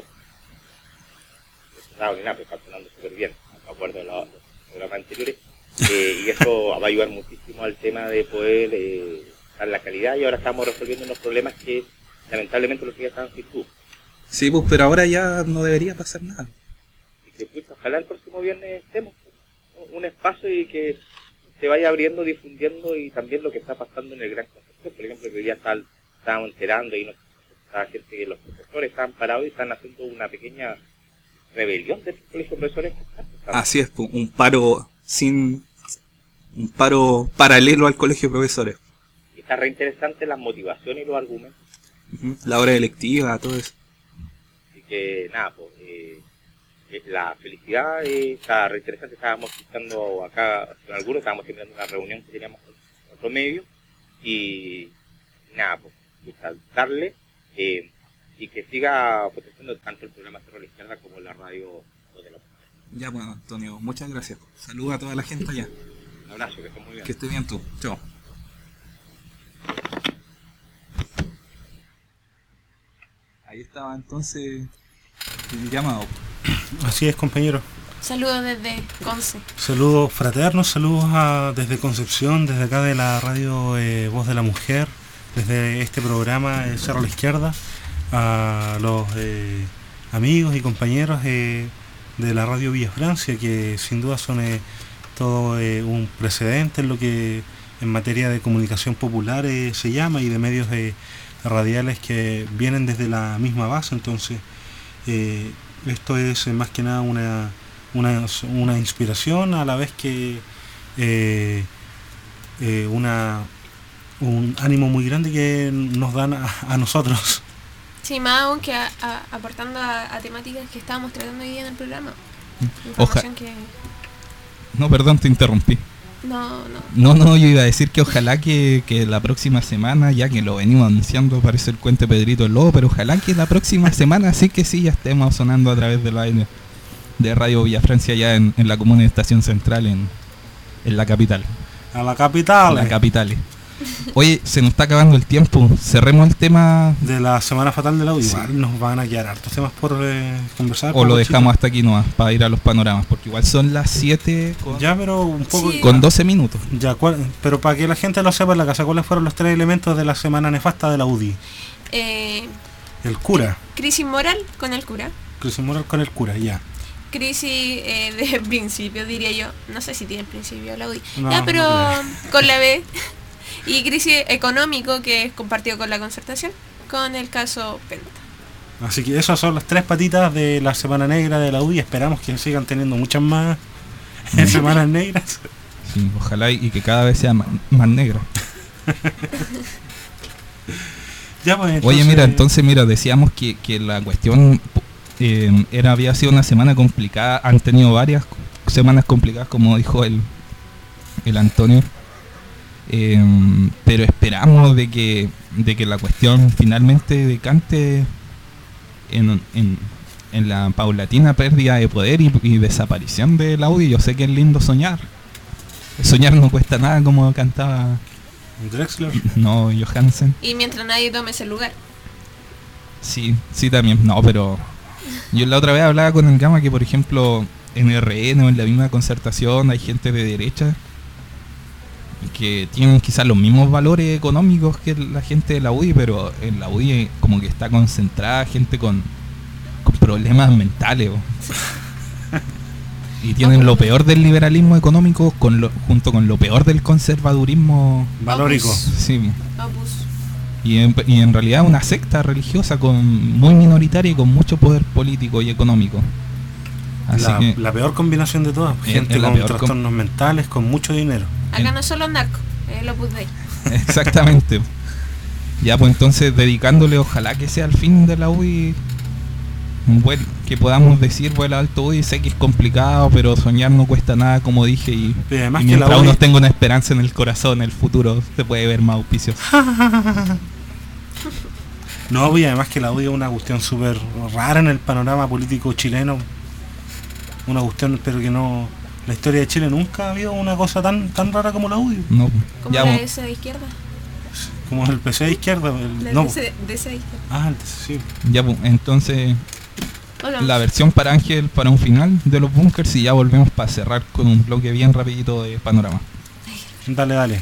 está funcionando súper bien, me acuerdo de los, los programas anteriores, eh, y eso va a ayudar muchísimo al tema de poder eh, dar la calidad, y ahora estamos resolviendo unos problemas que lamentablemente los días estaban sin tú. Sí, pues, pero ahora ya no debería pasar nada. Y que pues, ojalá el próximo viernes estemos un espacio y que se vaya abriendo, difundiendo, y también lo que está pasando en el Gran Concepción. Por ejemplo, que hoy día está, estábamos enterando y nos está gente que los profesores están parados y están haciendo una pequeña rebelión de los colegios profesores. Así es, un paro sin un paro paralelo al colegio de profesores. Y está re interesante las motivaciones y los argumentos. Uh-huh. La hora electiva, todo eso. Así que nada, pues eh, la felicidad eh, está re interesante. Estábamos escuchando acá con algunos, estábamos teniendo una reunión que teníamos con otro medio, y nada, pues darle eh, y que siga potenciando tanto el programa Cerro a la Izquierda como la radio de la... Ya, bueno, Antonio, muchas gracias. Saluda a toda la gente allá. Un abrazo, que estés muy bien. Que estés bien tú. Chao. Ahí estaba entonces el llamado. Así es, compañero. Saludos desde Conce. Saludos fraternos, saludos a, desde Concepción, desde acá de la radio eh, Voz de la Mujer, desde este programa eh, Cerro a la Izquierda, a los eh, amigos y compañeros eh, de la radio Villafrancia, que sin duda son eh, todo eh, un precedente en lo que en materia de comunicación popular eh, se llama, y de medios eh, radiales que vienen desde la misma base. Entonces eh, esto es eh, más que nada una, una, una inspiración, a la vez que eh, eh, una un ánimo muy grande que nos dan a, a nosotros. Sí, más aún que a, a, aportando a, a temáticas que estábamos tratando hoy día en el programa. Oja... que... No, perdón, te interrumpí. No, no. No, no, yo iba a decir que ojalá que, que la próxima semana, ya que lo venimos anunciando, parece el cuente Pedrito el Lobo, pero ojalá que la próxima semana sí que sí ya estemos sonando a través de la de Radio Villafrancia, ya en, en la comuna de Estación Central, en, en la capital. A la capital. La capital. Oye, se nos está acabando el tiempo. Cerremos el tema de la semana fatal de la U D I. Sí. Igual nos van a quedar hartos temas por eh, conversar. O lo dejamos chicos hasta aquí nomás para ir a los panoramas, porque igual son las siete con, ya, pero un poco sí. con doce minutos. Ya, ¿cuál, pero para que la gente lo sepa en la casa, ¿cuáles fueron los tres elementos de la semana nefasta de la U D I? Eh, el cura. Crisis moral con el cura. Crisis moral con el cura, ya. crisis eh, de principio, diría yo. No sé si tiene principio la U D I. No, ya, pero no con la B. Y crisis económico, que es compartido con la Concertación, con el caso Penta. Así que esas son las tres patitas de la Semana Negra de la U D I. Esperamos que sigan teniendo muchas más semanas negras. Sí, ojalá y que cada vez sea más, más negra. Ya, pues, entonces... Oye, mira, entonces, mira, decíamos que, que la cuestión eh, era había sido una semana complicada. Han tenido varias semanas complicadas, como dijo el, el Antonio. Eh, pero esperamos de que, de que la cuestión finalmente decante en, en, en la paulatina pérdida de poder y, y desaparición de la U D I. Yo sé que es lindo soñar. Soñar no cuesta nada, como cantaba Drexler. No, Johansen. Y mientras nadie tome ese lugar. Sí, sí también. No, pero yo la otra vez hablaba con el Gama que, por ejemplo, en R N o en la misma Concertación hay gente de derecha que tienen quizás los mismos valores económicos que la gente de la U D I, pero en la U D I como que está concentrada gente con, con problemas mentales. Y tienen lo peor del liberalismo económico con lo, junto con lo peor del conservadurismo valórico. Sí. Opus. Y en, y en realidad una secta religiosa con muy minoritaria y con mucho poder político y económico. Así la, que, la peor combinación de todas. Es, gente es la con peor trastornos com- mentales, con mucho dinero. Acá no son los narcos, es el Opus Dei. Exactamente. Ya, pues entonces dedicándole, ojalá que sea el fin de la U D I. Bueno, que podamos decir, bueno, alto U D I, sé que es complicado, pero soñar no cuesta nada, como dije, y, Pero además y que mientras la U D I uno tenga una esperanza en el corazón, el futuro se puede ver más auspicioso. No, y además que la U D I es una cuestión súper rara en el panorama político chileno. Una cuestión, pero que no... La historia de Chile nunca ha habido una cosa tan tan rara como la U D I. No, ¿Cómo ya, la pues, esa de izquierda? Como el P C de izquierda. El, La no. de esa de esa de izquierda. Ah, el sí. ya, pues, entonces Hola. la versión para Ángel para un final de los bunkers y ya volvemos para cerrar con un bloque bien rapidito de panorama. Dale, dale.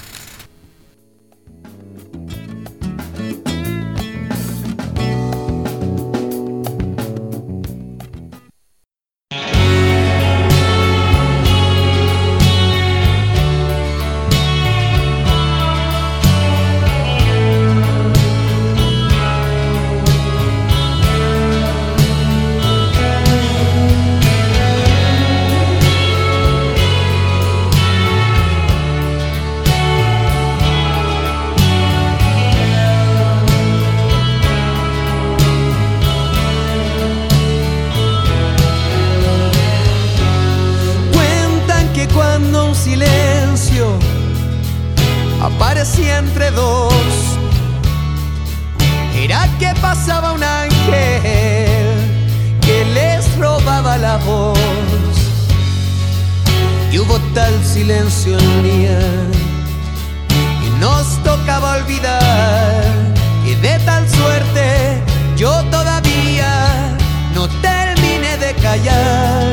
Aparecía entre dos. Era que pasaba un ángel que les robaba la voz. Y hubo tal silencio en el día y nos tocaba olvidar que de tal suerte yo todavía no terminé de callar.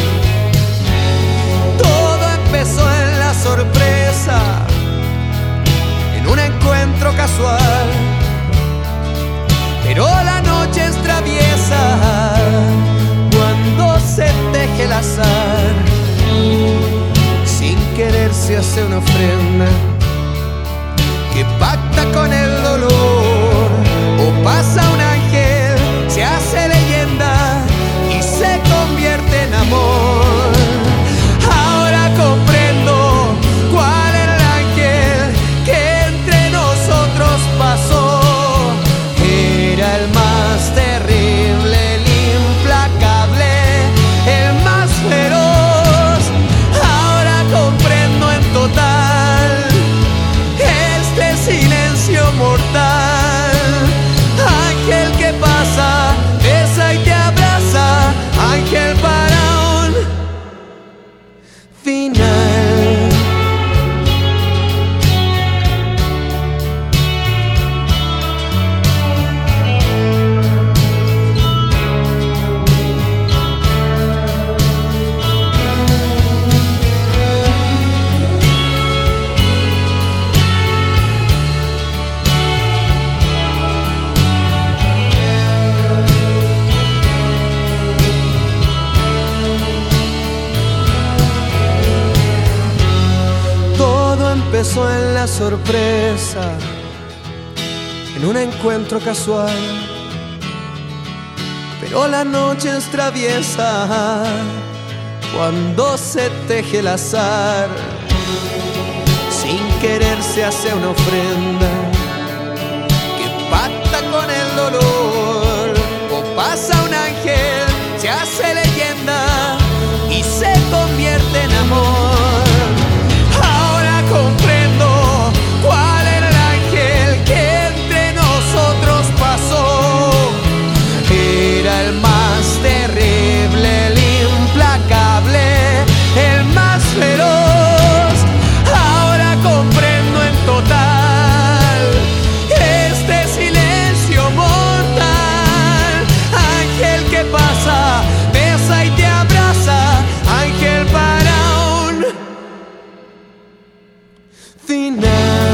Todo empezó en la sorpresa, en un encuentro casual, pero la noche es traviesa cuando se teje el azar. Sin querer se hace una ofrenda que pacta con el dolor, o pasa un ángel, se hace leyenda y se convierte en amor. Ahora comprendo cuál era el ángel que entre nosotros pasó. Era el más terrible, el implacable, el más feroz. Ahora comprendo en total la sorpresa en un encuentro casual, pero la noche es traviesa cuando se teje el azar. Sin querer se hace una ofrenda que pacta con el dolor, o pasa un ángel, se hace leyenda y se convierte en amor. Ahora comprendo cuál era el ángel que entre nosotros pasó. Era el más terrible, el implacable, el más feroz. Ahora comprendo en total este silencio mortal. Ángel que pasa, besa y te abraza. Ángel para un final.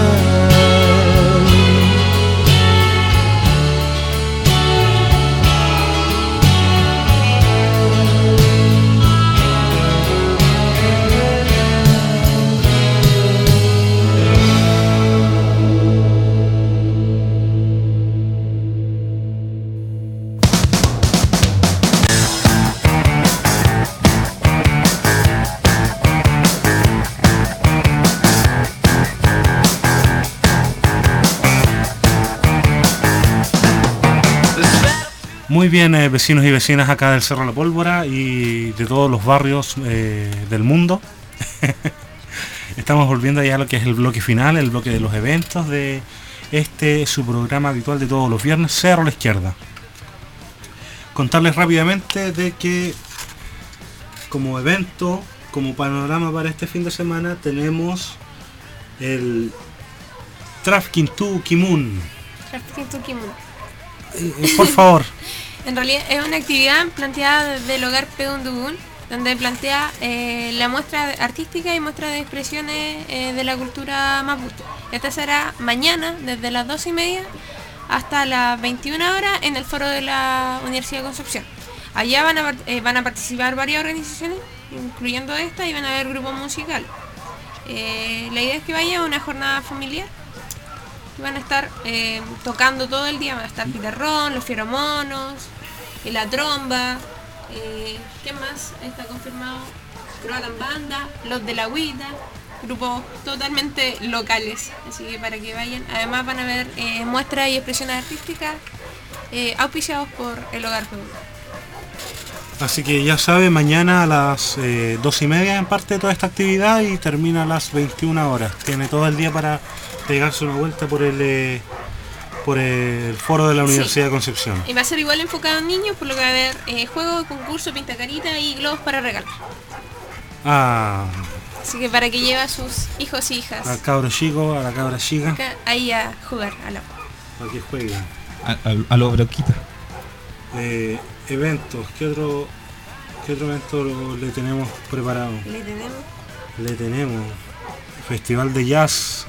Muy bien, eh, vecinos y vecinas acá del Cerro La Pólvora y de todos los barrios eh, del mundo. Estamos volviendo ya a lo que es el bloque final, el bloque de los eventos de este su programa habitual de todos los viernes, Cerro a la Izquierda. Contarles rápidamente de que como evento, como panorama para este fin de semana, tenemos el Trafking to Kimun. Trafking to Kimun. Eh, por favor. En realidad es una actividad planteada desde el hogar Pedundugun, donde plantea eh, la muestra artística y muestra de expresiones eh, de la cultura mapuche. Esta será mañana desde las doce y media hasta las veintiuna horas en el foro de la Universidad de Concepción. Allá van a, eh, van a participar varias organizaciones, incluyendo esta, y van a haber grupos musicales. Eh, la idea es que vaya a una jornada familiar. Van a estar eh, tocando todo el día, van a estar Pitarrón, los Fieromonos, eh, la Tromba, eh, ¿qué más está confirmado? Croatan Banda, los de la Agüita, grupos totalmente locales, así que para que vayan. Además van a ver eh, muestras y expresiones artísticas eh, auspiciados por el Hogar Pedundugun. Así que ya sabe, mañana a las eh, dos y media en parte de toda esta actividad y termina a las veintiuna horas. Tiene todo el día para pegarse una vuelta por el eh, por el foro de la Universidad Sí. de Concepción. Y va a ser igual enfocado en niños, por lo que va a haber eh, juegos, concursos, pintacarita y globos para regalar. Ah, Así que para que lleve a sus hijos y hijas al cabro chico, a la cabra chica, acá, ahí a jugar a la para que jueguen. A, a, a lo broquita. Eh, eventos, ¿qué otro, qué otro evento lo- le tenemos preparado? Le tenemos. Le tenemos Festival de Jazz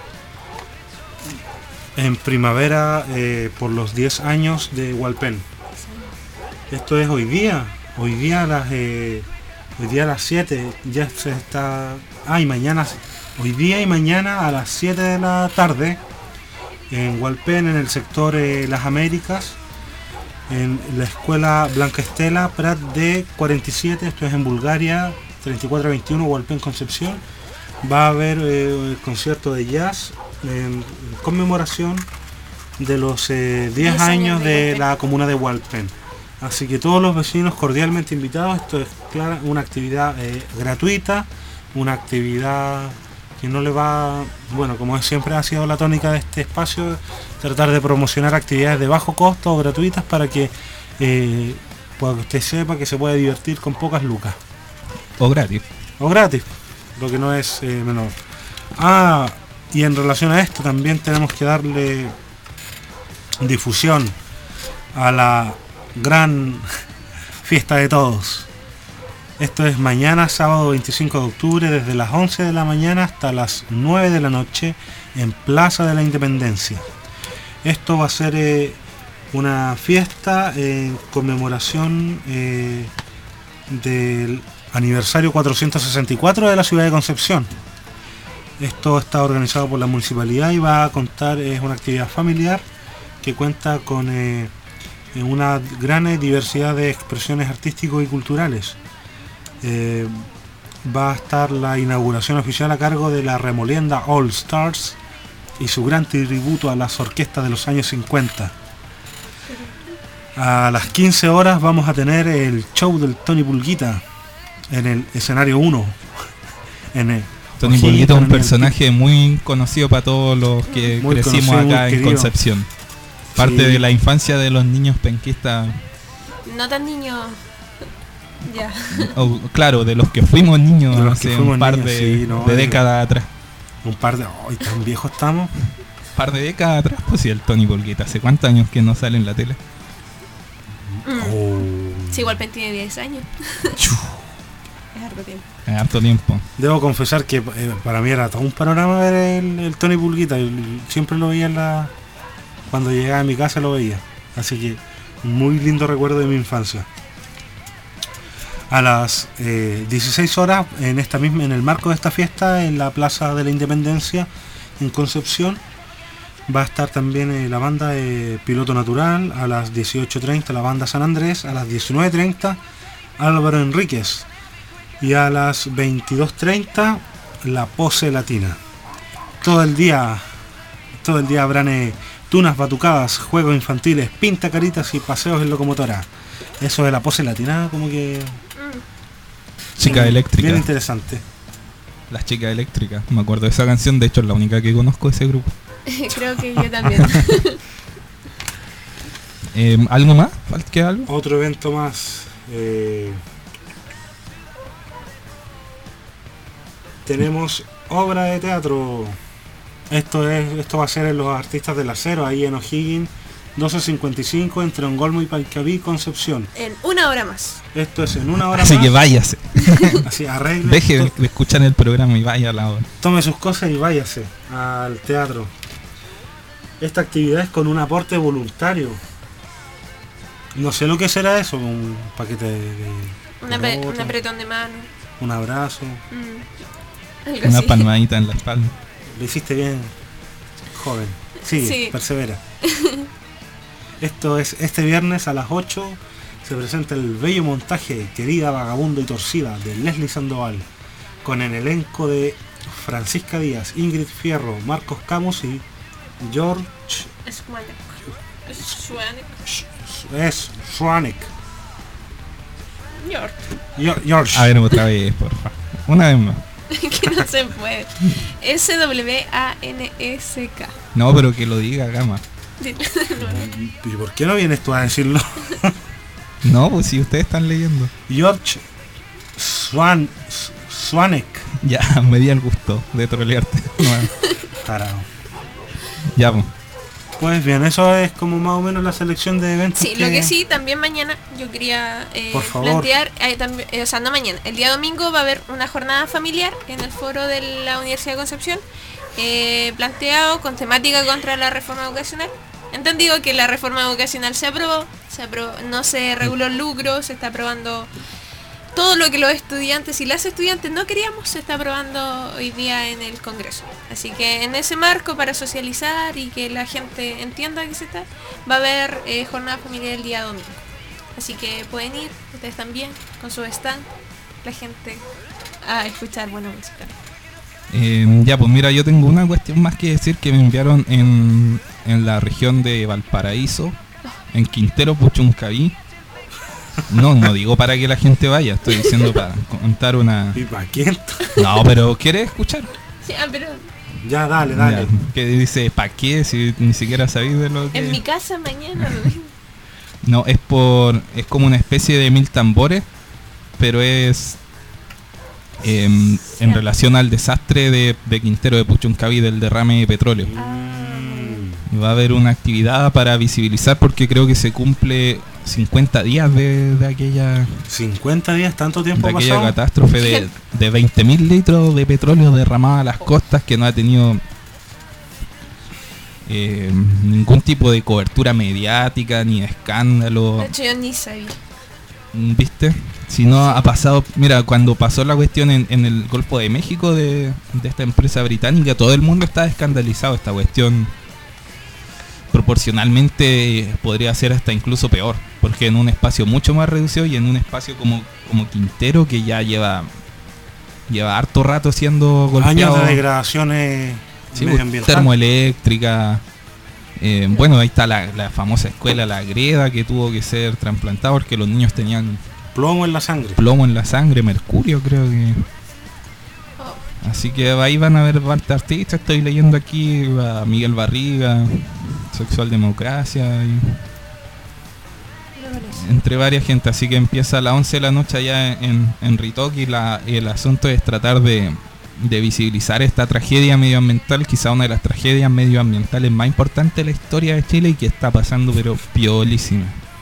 en primavera eh, por los diez años de Hualpén. Esto es hoy día, hoy día a las eh, hoy día a las siete, ya se está. Ah, y mañana, hoy día y mañana a las siete de la tarde en Hualpén, en el sector eh, Las Américas, en la escuela Blanca Estela, Prat de cuarenta y siete, esto es en Bulgaria, treinta y cuatro veintiuno, Hualpén, Concepción. Va a haber eh, el concierto de jazz en conmemoración de los eh, diez años de la comuna de Hualpén. Así que todos los vecinos cordialmente invitados. Esto es clara, una actividad eh, gratuita, una actividad que no le va, bueno, como siempre ha sido la tónica de este espacio, tratar de promocionar actividades de bajo costo o gratuitas para que, eh, para que usted sepa que se puede divertir con pocas lucas. O gratis. O gratis, lo que no es eh, menor. Ah, y en relación a esto también tenemos que darle difusión a la gran fiesta de todos. Esto es mañana, sábado veinticinco de octubre, desde las once de la mañana hasta las nueve de la noche en Plaza de la Independencia. Esto va a ser eh, una fiesta en conmemoración eh, del aniversario cuatrocientos sesenta y cuatro de la ciudad de Concepción. Esto está organizado por la municipalidad y va a contar, es una actividad familiar que cuenta con eh, una gran eh, diversidad de expresiones artísticas y culturales. Eh, va a estar la inauguración oficial a cargo de la Remolienda All Stars y su gran tributo a las orquestas de los años cincuenta. A las quince horas vamos a tener el show del Tony Pulguita en el escenario uno. En el Tony Pulguita es un personaje muy conocido para todos los que muy crecimos acá en querido. Concepción. Parte Sí. de la infancia de los niños penquistas. No tan niño. Ya. O, claro, de los que fuimos niños De los que hace fuimos un par niños, de, sí, no, de eh. décadas atrás. Un par de... ¡Ay, tan viejos estamos! Un par de décadas atrás, pues sí, el Tony Pulguita. ¿Hace cuántos años que no sale en la tele? Mm. Oh. Sí, igual Pen tiene diez años. Es harto tiempo. En harto tiempo. Debo confesar que eh, para mí era todo un panorama ver el, el Tony Pulguita. Yo siempre lo veía en la... Cuando llegaba a mi casa lo veía. Así que un muy lindo recuerdo de mi infancia. A las eh, dieciséis horas, en esta misma, en el marco de esta fiesta, en la Plaza de la Independencia, en Concepción, va a estar también eh, la banda eh, Piloto Natural. A las dieciocho treinta la banda San Andrés. A las diecinueve treinta Álvaro Enríquez. Y a las veintidós treinta la Pose Latina. Todo el día, todo el día habrán eh, tunas batucadas, juegos infantiles, pinta caritas y paseos en locomotora. Eso de la Pose Latina, como que... Chica bien, eléctrica. Bien interesante. Las chicas eléctricas. Me acuerdo de esa canción, de hecho es la única que conozco de ese grupo. Creo que yo también. eh, ¿Algo más? ¿Falta algo? Otro evento más. Eh, tenemos obra de teatro. Esto es, esto va a ser en los Artistas del Acero, ahí en O'Higgins, doce cincuenta y cinco, entre Ongolmo y Palcaví, Concepción. En una hora más. Esto es en una hora Así más. que váyase. Así, arregle. Deje de, to- de escuchar el programa y vaya a la hora. Tome sus cosas y váyase al teatro. Esta actividad es con un aporte voluntario. No sé lo que será eso, un paquete de... de Un, apre- pelota, un apretón de mano. un abrazo. Mm. Algo Una así. palmadita en la espalda. Lo hiciste bien, joven. Sigue, Sí. persevera. Esto es este viernes a las ocho. Se presenta el bello montaje Querida, Vagabunda y Torcida de Leslie Sandoval, con el elenco de Francisca Díaz, Ingrid Fierro, Marcos Camus y George Swanek. Swanek. es Schwanek. George. Yo- George. A ver, otra vez, por favor. Una vez más. Que no se puede. S W A N S K. No, pero que lo diga, Gama. ¿Y por qué no vienes tú a decirlo? No, pues si ustedes están leyendo. George Swan Swanek. Ya, me di el gusto de trolearte. Bueno, Tarao. ya, pues. Pues bien, eso es como más o menos la selección de eventos. Sí, lo que sí, también mañana yo quería eh, Por favor. plantear, eh, también, eh, o sea, no mañana, el día domingo va a haber una jornada familiar en el foro de la Universidad de Concepción, eh, planteado con temática contra la reforma educacional. Entendido que la reforma educacional se aprobó, se aprobó, no se reguló el lucro, se está aprobando todo lo que los estudiantes y las estudiantes no queríamos, se está aprobando hoy día en el Congreso. Así que en ese marco, para socializar y que la gente entienda que se está, va a haber eh, jornada familiar el día domingo. Así que pueden ir, ustedes también, con su stand, la gente a escuchar buena música. Eh, ya, pues mira, yo tengo una cuestión más que decir que me enviaron en, en la región de Valparaíso, en Quintero Puchuncaví. No, no digo para que la gente vaya, estoy diciendo para contar una... ¿Y para quién? No, pero ¿quieres escuchar? Sí, ah, pero Ya, dale, dale. Ya, que dice, ¿para qué? Si ni siquiera sabéis de lo que... en mi casa mañana. No, es por... es como una especie de mil tambores, pero es... eh, en relación al desastre de, de Quintero de Puchuncaví del derrame de petróleo. Y va a haber una actividad para visibilizar porque creo que se cumple cincuenta días de, de aquella cincuenta días, tanto tiempo de aquella pasado. catástrofe de, de veinte mil litros de petróleo derramado a las costas, que no ha tenido eh, ningún tipo de cobertura mediática ni de escándalo. De hecho, yo ni sabía. ¿Viste? Si no ha pasado, mira, cuando pasó la cuestión en, en el Golfo de México de, de esta empresa británica, todo el mundo estaba escandalizado. Esta cuestión proporcionalmente podría ser hasta incluso peor, porque en un espacio mucho más reducido y en un espacio como, como Quintero, que ya lleva lleva harto rato siendo golpeado. Años de degradaciones sí, medioambientales. Termoeléctrica. Eh, bueno, ahí está la, la famosa escuela La Greda, que tuvo que ser trasplantada porque los niños tenían plomo en la sangre. Plomo en la sangre, mercurio creo que. Así que ahí van a ver varios artistas. Estoy leyendo aquí a Miguel Barriga, Sexual Democracia, y entre varias gente. Así que empieza a las once de la noche allá en, en Ritoque, y, la, y el asunto es tratar de, de visibilizar esta tragedia medioambiental, quizá una de las tragedias medioambientales más importantes de la historia de Chile y que está pasando pero piolísima.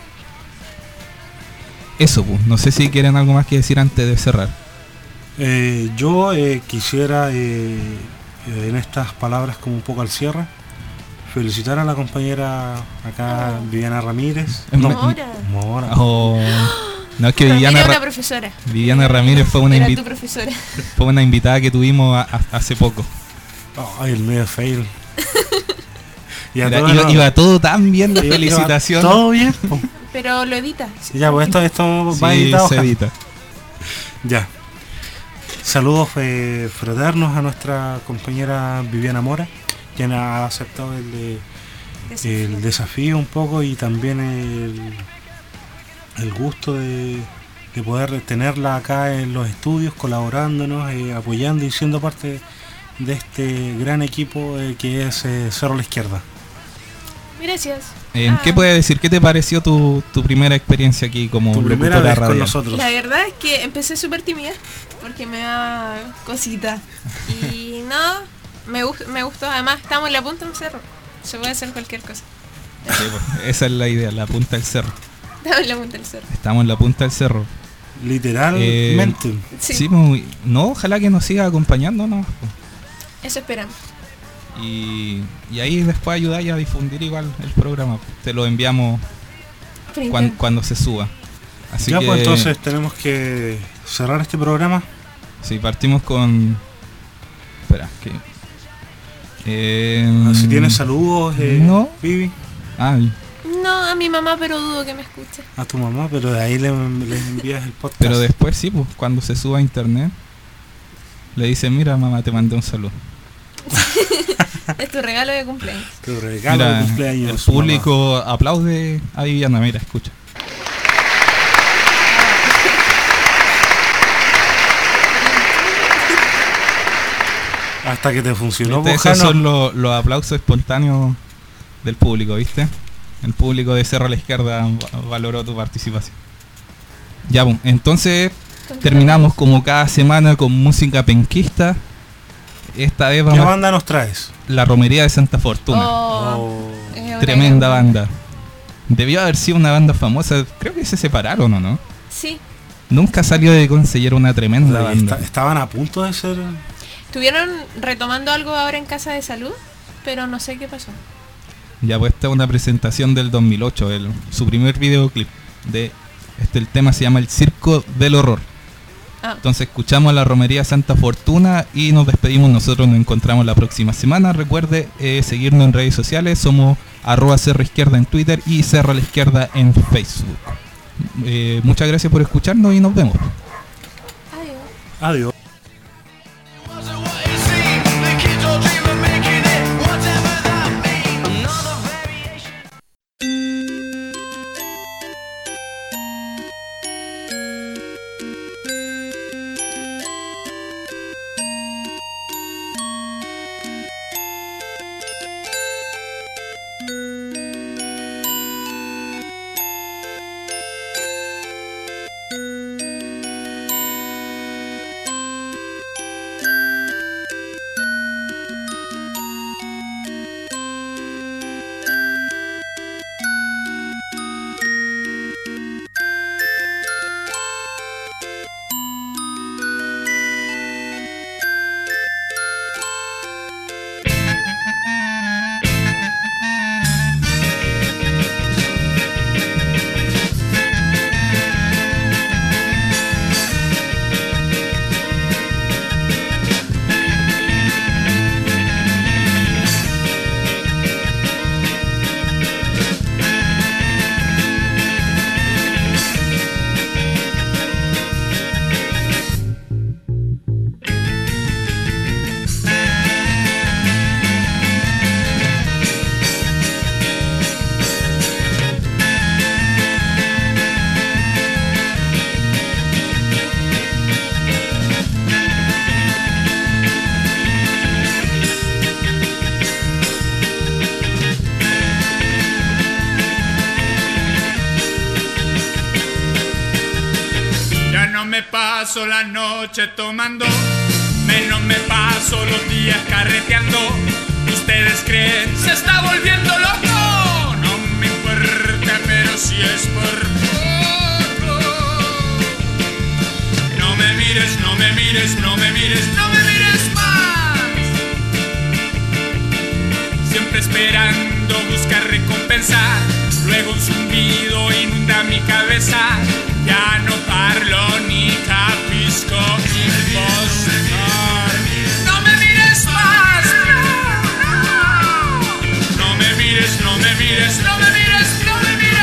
Eso, pues, no sé si quieren algo más que decir antes de cerrar. Eh, yo eh, quisiera, eh, en estas palabras como un poco al cierre, felicitar a la compañera acá, Viviana Ramírez. No, Mora. Mora. Oh, no, es que También Viviana, era Ra una profesora. Viviana Ramírez fue una, Era invi tu profesora. fue una invitada que tuvimos a, a, hace poco. Ay, el medio fail. Y a Era- todos iba, nos- iba todo tan bien, la iba- iba felicitación. Todo bien. po. Pero lo edita. Ya, pues esto, esto va Sí, editado. se edita. Ya. Saludos eh, fraternos a nuestra compañera Viviana Mora, quien ha aceptado el, de- Desafío. el desafío un poco y también el, el gusto de, de poder tenerla acá en los estudios, colaborándonos, eh, apoyando y siendo parte de este gran equipo eh, que es eh, Cerro a la Izquierda. Gracias. ¿En Ah, qué puedes decir? ¿Qué te pareció tu, tu primera experiencia aquí como Tu primera locutora vez con radial? nosotros. La verdad es que empecé súper tímida porque me da cosita. Y no, me, gust- me gustó. Además, estamos en la punta de un cerro. Se puede hacer cualquier cosa. Sí, pues, esa es la idea, la punta del cerro. Estamos en la punta del cerro. Estamos en la punta del cerro. Literalmente. Eh, Sí. sí, muy- no, ojalá que nos siga acompañando, ¿no? Eso esperamos. Y, y ahí después ayudáis a difundir igual el programa. Te lo enviamos Por cuan- internet. cuando se suba. Así Ya, que pues entonces tenemos que cerrar este programa. sí, partimos con... Espera, que... Eh, Si tienes saludos, eh, No. Vivi, Ah, No, a mi mamá, pero dudo que me escuche. a tu mamá, pero de ahí le, le envías el podcast. pero después sí, pues cuando se suba a internet, le dicen, mira mamá, te mandé un saludo. Es tu regalo de cumpleaños. Tu regalo Mira, de cumpleaños. el su mamá. público aplaude a Viviana, mira, escucha. Hasta que te funcionó, ¿Viste? Bojano. Esos son los, los aplausos espontáneos del público, ¿viste? El público de Cerro a la Izquierda va- valoró tu participación. Ya, pues, entonces terminamos como cada semana con música penquista. Esta vez ¿Qué vamos a banda nos traes? La Romería de Santa Fortuna. Oh, es una Tremenda gran- banda. Debió haber sido una banda famosa. Creo que se separaron, ¿o no? Sí. Nunca salió de conseguir una tremenda Oye, banda. esta- estaban a punto de ser. Estuvieron retomando algo ahora en Casa de Salud, pero no sé qué pasó. Ya, pues esta es una presentación del dos mil ocho, el, su primer videoclip. De este, el tema se llama El Circo del Horror. Ah, Entonces escuchamos a La Romería Santa Fortuna y nos despedimos. Nosotros nos encontramos la próxima semana. Recuerde eh, seguirnos en redes sociales. Somos arroba Cerro Izquierda en Twitter y Cerro a la Izquierda en Facebook. Eh, muchas gracias por escucharnos y nos vemos. adiós. Adiós. no me paso la noche tomando, menos me paso los días carreteando. ¿Ustedes creen se está volviendo loco? No me importa, pero si es por poco. No me mires, no me mires, no me mires, no me mires más. Siempre esperando buscar recompensa, luego un zumbido inunda mi cabeza. Ya no parlo ni capisco impostor. No me mires más, no, no me mires, no me mires, no me mires, no me mires.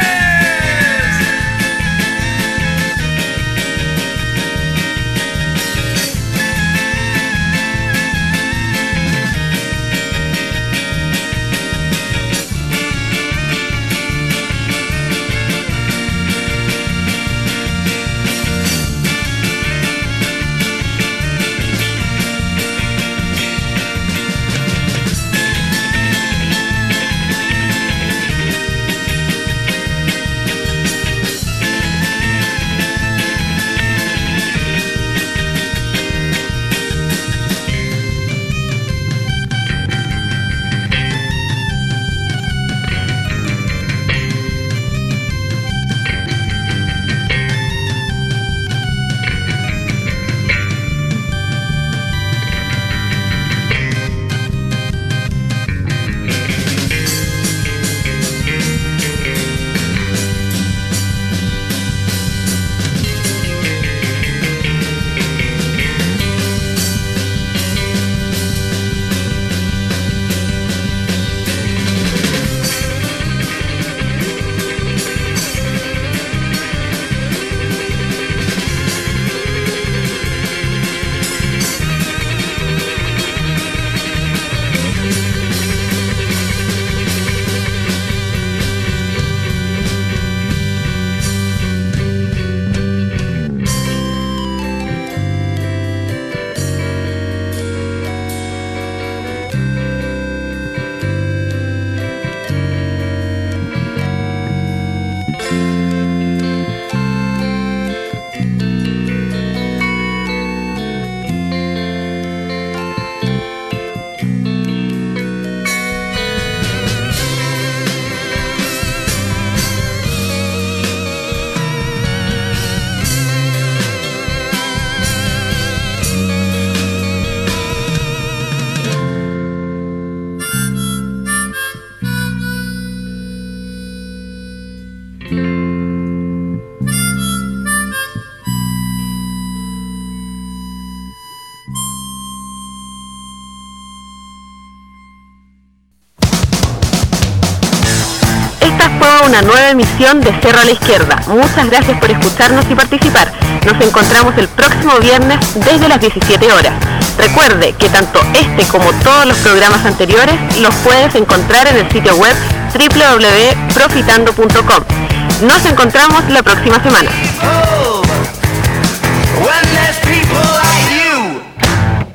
Una nueva emisión de Cerro a la Izquierda. Muchas gracias por escucharnos y participar. Nos encontramos el próximo viernes desde las diecisiete horas. Recuerde que tanto este como todos los programas anteriores los puedes encontrar en el sitio web doble u doble u doble u punto profitando punto com. Nos encontramos la próxima semana. Oh,